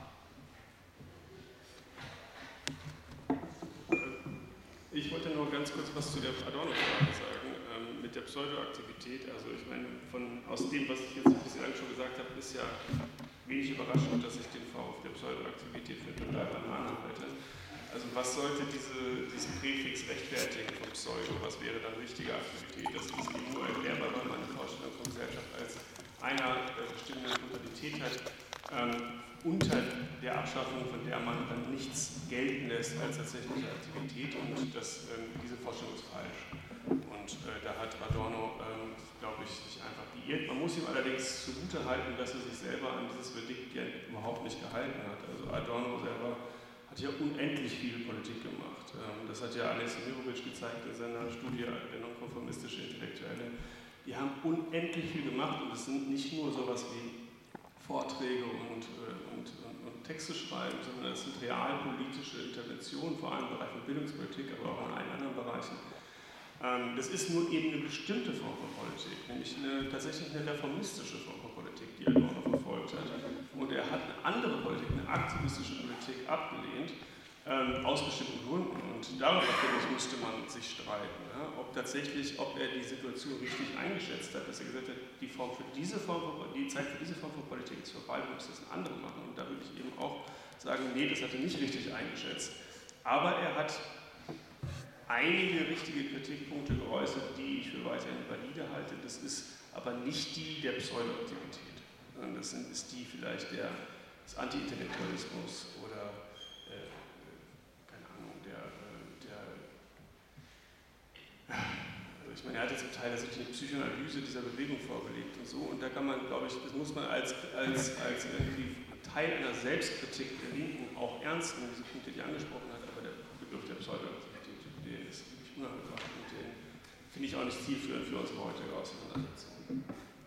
Ich wollte nur ganz kurz was zu der Adorno-Frage sagen, ähm, mit der Pseudoaktivität. Also ich meine, von, aus dem, was ich jetzt bislang schon gesagt habe, ist ja wenig überraschend, dass ich den Vorwurf der Pseudoaktivität für den Bananen halte. Also was sollte diese, diesen Präfix rechtfertigen von Pseudo? Was wäre dann richtige Aktivität? Das ist eben nur erklärbar, weil man eine Vorstellung von Gesellschaft als einer äh, bestimmten Totalität hat, ähm, unter der Abschaffung, von der man dann nichts gelten lässt als tatsächliche Aktivität, und das, ähm, diese Vorstellung ist falsch. Und äh, da hat Adorno, ähm, glaube ich, sich einfach geirrt. Man muss ihm allerdings zugutehalten, dass er sich selber an dieses Verdikt ja überhaupt nicht gehalten hat. Also Adorno selber hat ja unendlich viel Politik gemacht. Ähm, das hat ja Alex Mirovic gezeigt in seiner Studie, der nonkonformistische Intellektuelle. Die haben unendlich viel gemacht, und es sind nicht nur sowas wie Vorträge und, und, und, und Texte schreiben, sondern es sind realpolitische Interventionen, vor allem im Bereich von Bildungspolitik, aber auch in allen anderen Bereichen. Ähm, das ist nur eben eine bestimmte Form von Politik, nämlich eine, tatsächlich eine reformistische Form von Politik, die er auch verfolgt hat. Und er hat eine andere Politik, eine aktivistische Politik abgelehnt, ähm, aus bestimmten Gründen. Und darüber, finde ich, müsste man sich streiten, ja? Ob tatsächlich, ob er die Situation richtig eingeschätzt hat, dass er gesagt hat, die, Form für diese Form von, die Zeit für diese Form von Politik ist vorbei, wir müssen das eine andere machen. Und da würde ich eben auch sagen, nee, das hat er nicht richtig eingeschätzt. Aber er hat einige richtige Kritikpunkte geäußert, die ich für weiterhin valide halte. Das ist aber nicht die der Pseudoaktivität. Das ist die vielleicht der des Anti-Intellektualismus oder, äh, keine Ahnung, der, der also ich meine, er hat jetzt zum Teil eine Psychoanalyse dieser Bewegung vorgelegt und so, und da kann man, glaube ich, das muss man als, als, als irgendwie Teil einer Selbstkritik der Linken auch ernst nehmen, diese Punkte, die er angesprochen hat, aber der Begriff der Pseudoaktivität, der ist wirklich unangebracht und den finde ich auch nicht zielführend für unsere heutige Auseinandersetzung.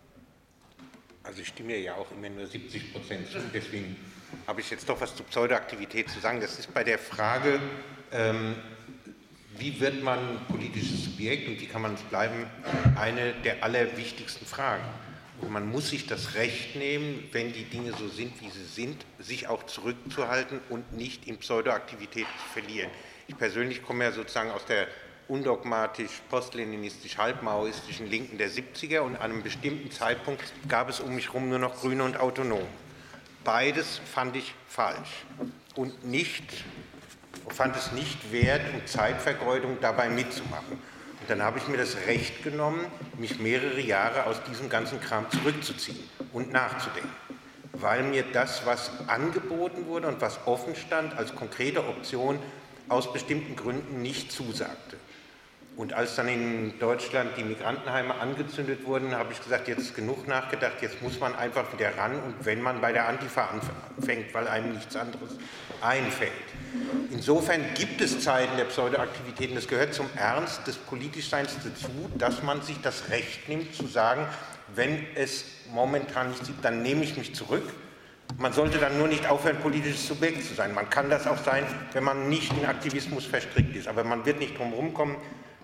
Also ich stimme ja auch immer nur siebzig Prozent zu, deswegen habe ich jetzt doch was zur Pseudoaktivität zu sagen. Das ist bei der Frage, ähm, wie wird man politisches Subjekt und wie kann man es bleiben, eine der allerwichtigsten Fragen. Und man muss sich das Recht nehmen, wenn die Dinge so sind, wie sie sind, sich auch zurückzuhalten und nicht in Pseudoaktivität zu verlieren. Ich persönlich komme ja sozusagen aus der undogmatisch, postleninistisch, halbmaoistischen Linken der siebziger und an einem bestimmten Zeitpunkt gab es um mich herum nur noch Grüne und Autonom. Beides fand ich falsch und nicht, fand es nicht wert, um Zeitvergeudung dabei mitzumachen. Und dann habe ich mir das Recht genommen, mich mehrere Jahre aus diesem ganzen Kram zurückzuziehen und nachzudenken, weil mir das, was angeboten wurde und was offen stand, als konkrete Option aus bestimmten Gründen nicht zusagte. Und als dann in Deutschland die Migrantenheime angezündet wurden, habe ich gesagt, jetzt ist genug nachgedacht, jetzt muss man einfach wieder ran und wenn man bei der Antifa anfängt, weil einem nichts anderes einfällt. Insofern gibt es Zeiten der Pseudoaktivitäten, das gehört zum Ernst des Politischseins dazu, dass man sich das Recht nimmt zu sagen, wenn es momentan nichts gibt, dann nehme ich mich zurück. Man sollte dann nur nicht aufhören, politisches Subjekt zu sein. Man kann das auch sein, wenn man nicht in Aktivismus verstrickt ist, aber man wird nicht drum herum kommen,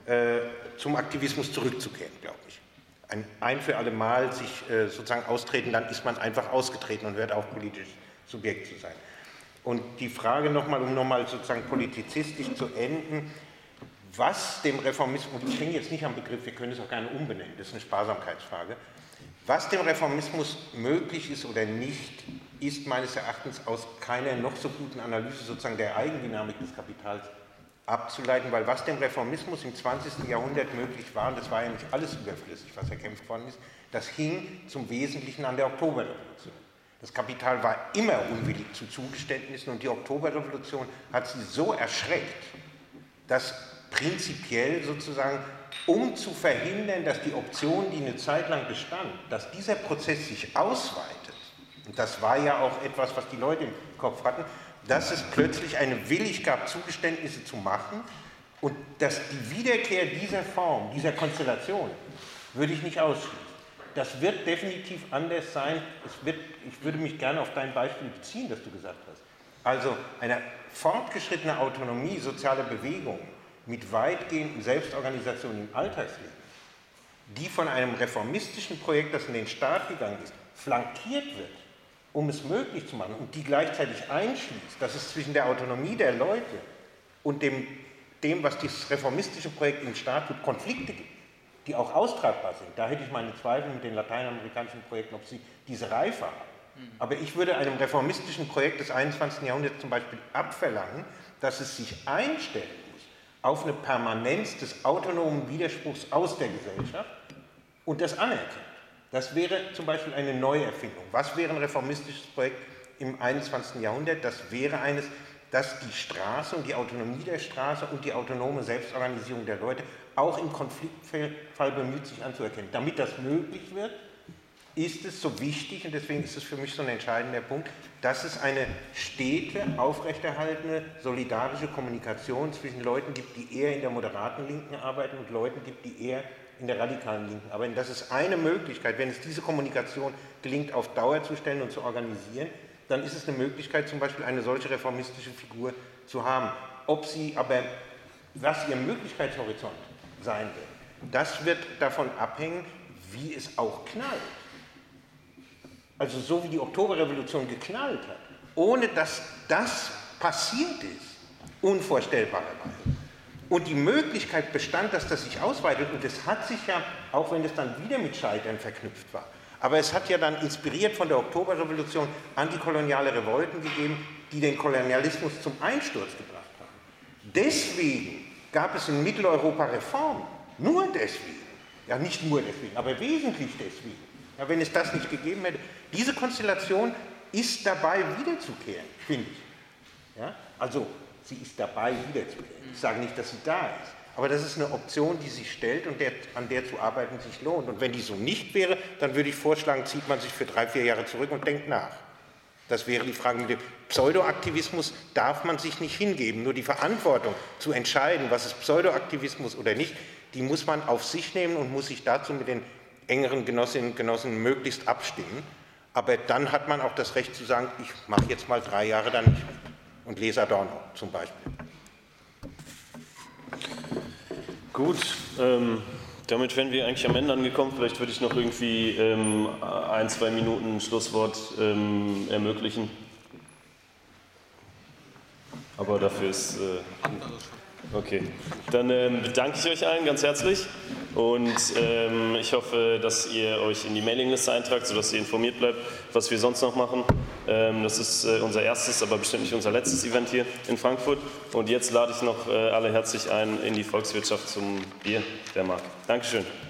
zum Aktivismus zurückzukehren, glaube ich. Ein, ein für alle Mal sich äh, sozusagen austreten, dann ist man einfach ausgetreten und hört auf, politisch Subjekt zu sein. Und die Frage nochmal, um nochmal sozusagen politizistisch zu enden, was dem Reformismus, und ich hänge jetzt nicht am Begriff, wir können es auch gerne umbenennen, das ist eine Sparsamkeitsfrage, was dem Reformismus möglich ist oder nicht, ist meines Erachtens aus keiner noch so guten Analyse sozusagen der Eigendynamik des Kapitals abzuleiten, weil was dem Reformismus im zwanzigsten Jahrhundert möglich war, und das war ja nicht alles überflüssig, was erkämpft worden ist, das hing zum Wesentlichen an der Oktoberrevolution. Das Kapital war immer unwillig zu Zugeständnissen und die Oktoberrevolution hat sie so erschreckt, dass prinzipiell sozusagen, um zu verhindern, dass die Option, die eine Zeit lang bestand, dass dieser Prozess sich ausweitet, und das war ja auch etwas, was die Leute im Kopf hatten, dass es plötzlich eine Willigkeit gab, Zugeständnisse zu machen und dass die Wiederkehr dieser Form, dieser Konstellation, würde ich nicht ausschließen. Das wird definitiv anders sein. Es wird, ich würde mich gerne auf dein Beispiel beziehen, das du gesagt hast. Also eine fortgeschrittene Autonomie sozialer Bewegungen mit weitgehenden Selbstorganisationen im Alltagsleben, die von einem reformistischen Projekt, das in den Staat gegangen ist, flankiert wird, um es möglich zu machen und die gleichzeitig einschließt, dass es zwischen der Autonomie der Leute und dem, dem was dieses reformistische Projekt im Staat tut, Konflikte gibt, die auch austragbar sind. Da hätte ich meine Zweifel mit den lateinamerikanischen Projekten, ob sie diese Reife haben. Aber ich würde einem reformistischen Projekt des einundzwanzigsten Jahrhunderts zum Beispiel abverlangen, dass es sich einstellen muss auf eine Permanenz des autonomen Widerspruchs aus der Gesellschaft und das anerkennt. Das wäre zum Beispiel eine Neuerfindung. Was wäre ein reformistisches Projekt im einundzwanzigsten Jahrhundert? Das wäre eines, dass die Straße und die Autonomie der Straße und die autonome Selbstorganisierung der Leute auch im Konfliktfall bemüht, sich anzuerkennen. Damit das möglich wird, ist es so wichtig, und deswegen ist es für mich so ein entscheidender Punkt, dass es eine stete, aufrechterhaltene, solidarische Kommunikation zwischen Leuten gibt, die eher in der moderaten Linken arbeiten und Leuten gibt, die eher in der radikalen Linken arbeiten. Das ist eine Möglichkeit, wenn es diese Kommunikation gelingt, auf Dauer zu stellen und zu organisieren, dann ist es eine Möglichkeit, zum Beispiel eine solche reformistische Figur zu haben. Ob sie aber, was ihr Möglichkeitshorizont sein wird, das wird davon abhängen, wie es auch knallt. Also so wie die Oktoberrevolution geknallt hat, ohne dass das passiert ist, unvorstellbarerweise. Und die Möglichkeit bestand, dass das sich ausweitet, und es hat sich ja, auch wenn es dann wieder mit Scheitern verknüpft war, aber es hat ja dann inspiriert von der Oktoberrevolution antikoloniale Revolten gegeben, die den Kolonialismus zum Einsturz gebracht haben. Deswegen gab es in Mitteleuropa Reformen, nur deswegen, ja nicht nur deswegen, aber wesentlich deswegen. Ja, wenn es das nicht gegeben hätte, diese Konstellation ist dabei, wiederzukehren, finde ich. Ja? Also, sie ist dabei, wiederzukehren. Ich sage nicht, dass sie da ist. Aber das ist eine Option, die sich stellt und der, an der zu arbeiten sich lohnt. Und wenn die so nicht wäre, dann würde ich vorschlagen, zieht man sich für drei, vier Jahre zurück und denkt nach. Das wäre die Frage. Mit dem Pseudoaktivismus darf man sich nicht hingeben. Nur die Verantwortung zu entscheiden, was ist Pseudoaktivismus oder nicht, die muss man auf sich nehmen und muss sich dazu mit den engeren Genossinnen und Genossen möglichst abstimmen. Aber dann hat man auch das Recht zu sagen, ich mache jetzt mal drei Jahre dann nicht mit. Und lese Adorno zum Beispiel. Gut, ähm, damit wären wir eigentlich am Ende angekommen. Vielleicht würde ich noch irgendwie ähm, ein, zwei Minuten Schlusswort ähm, ermöglichen. Aber dafür ist... Äh, okay, dann ähm, bedanke ich euch allen ganz herzlich und ähm, ich hoffe, dass ihr euch in die Mailingliste eintragt, sodass ihr informiert bleibt, was wir sonst noch machen. Ähm, das ist äh, unser erstes, aber bestimmt nicht unser letztes Event hier in Frankfurt. Und jetzt lade ich noch äh, alle herzlich ein in die Volkswirtschaft zum Bier, wer mag. Dankeschön.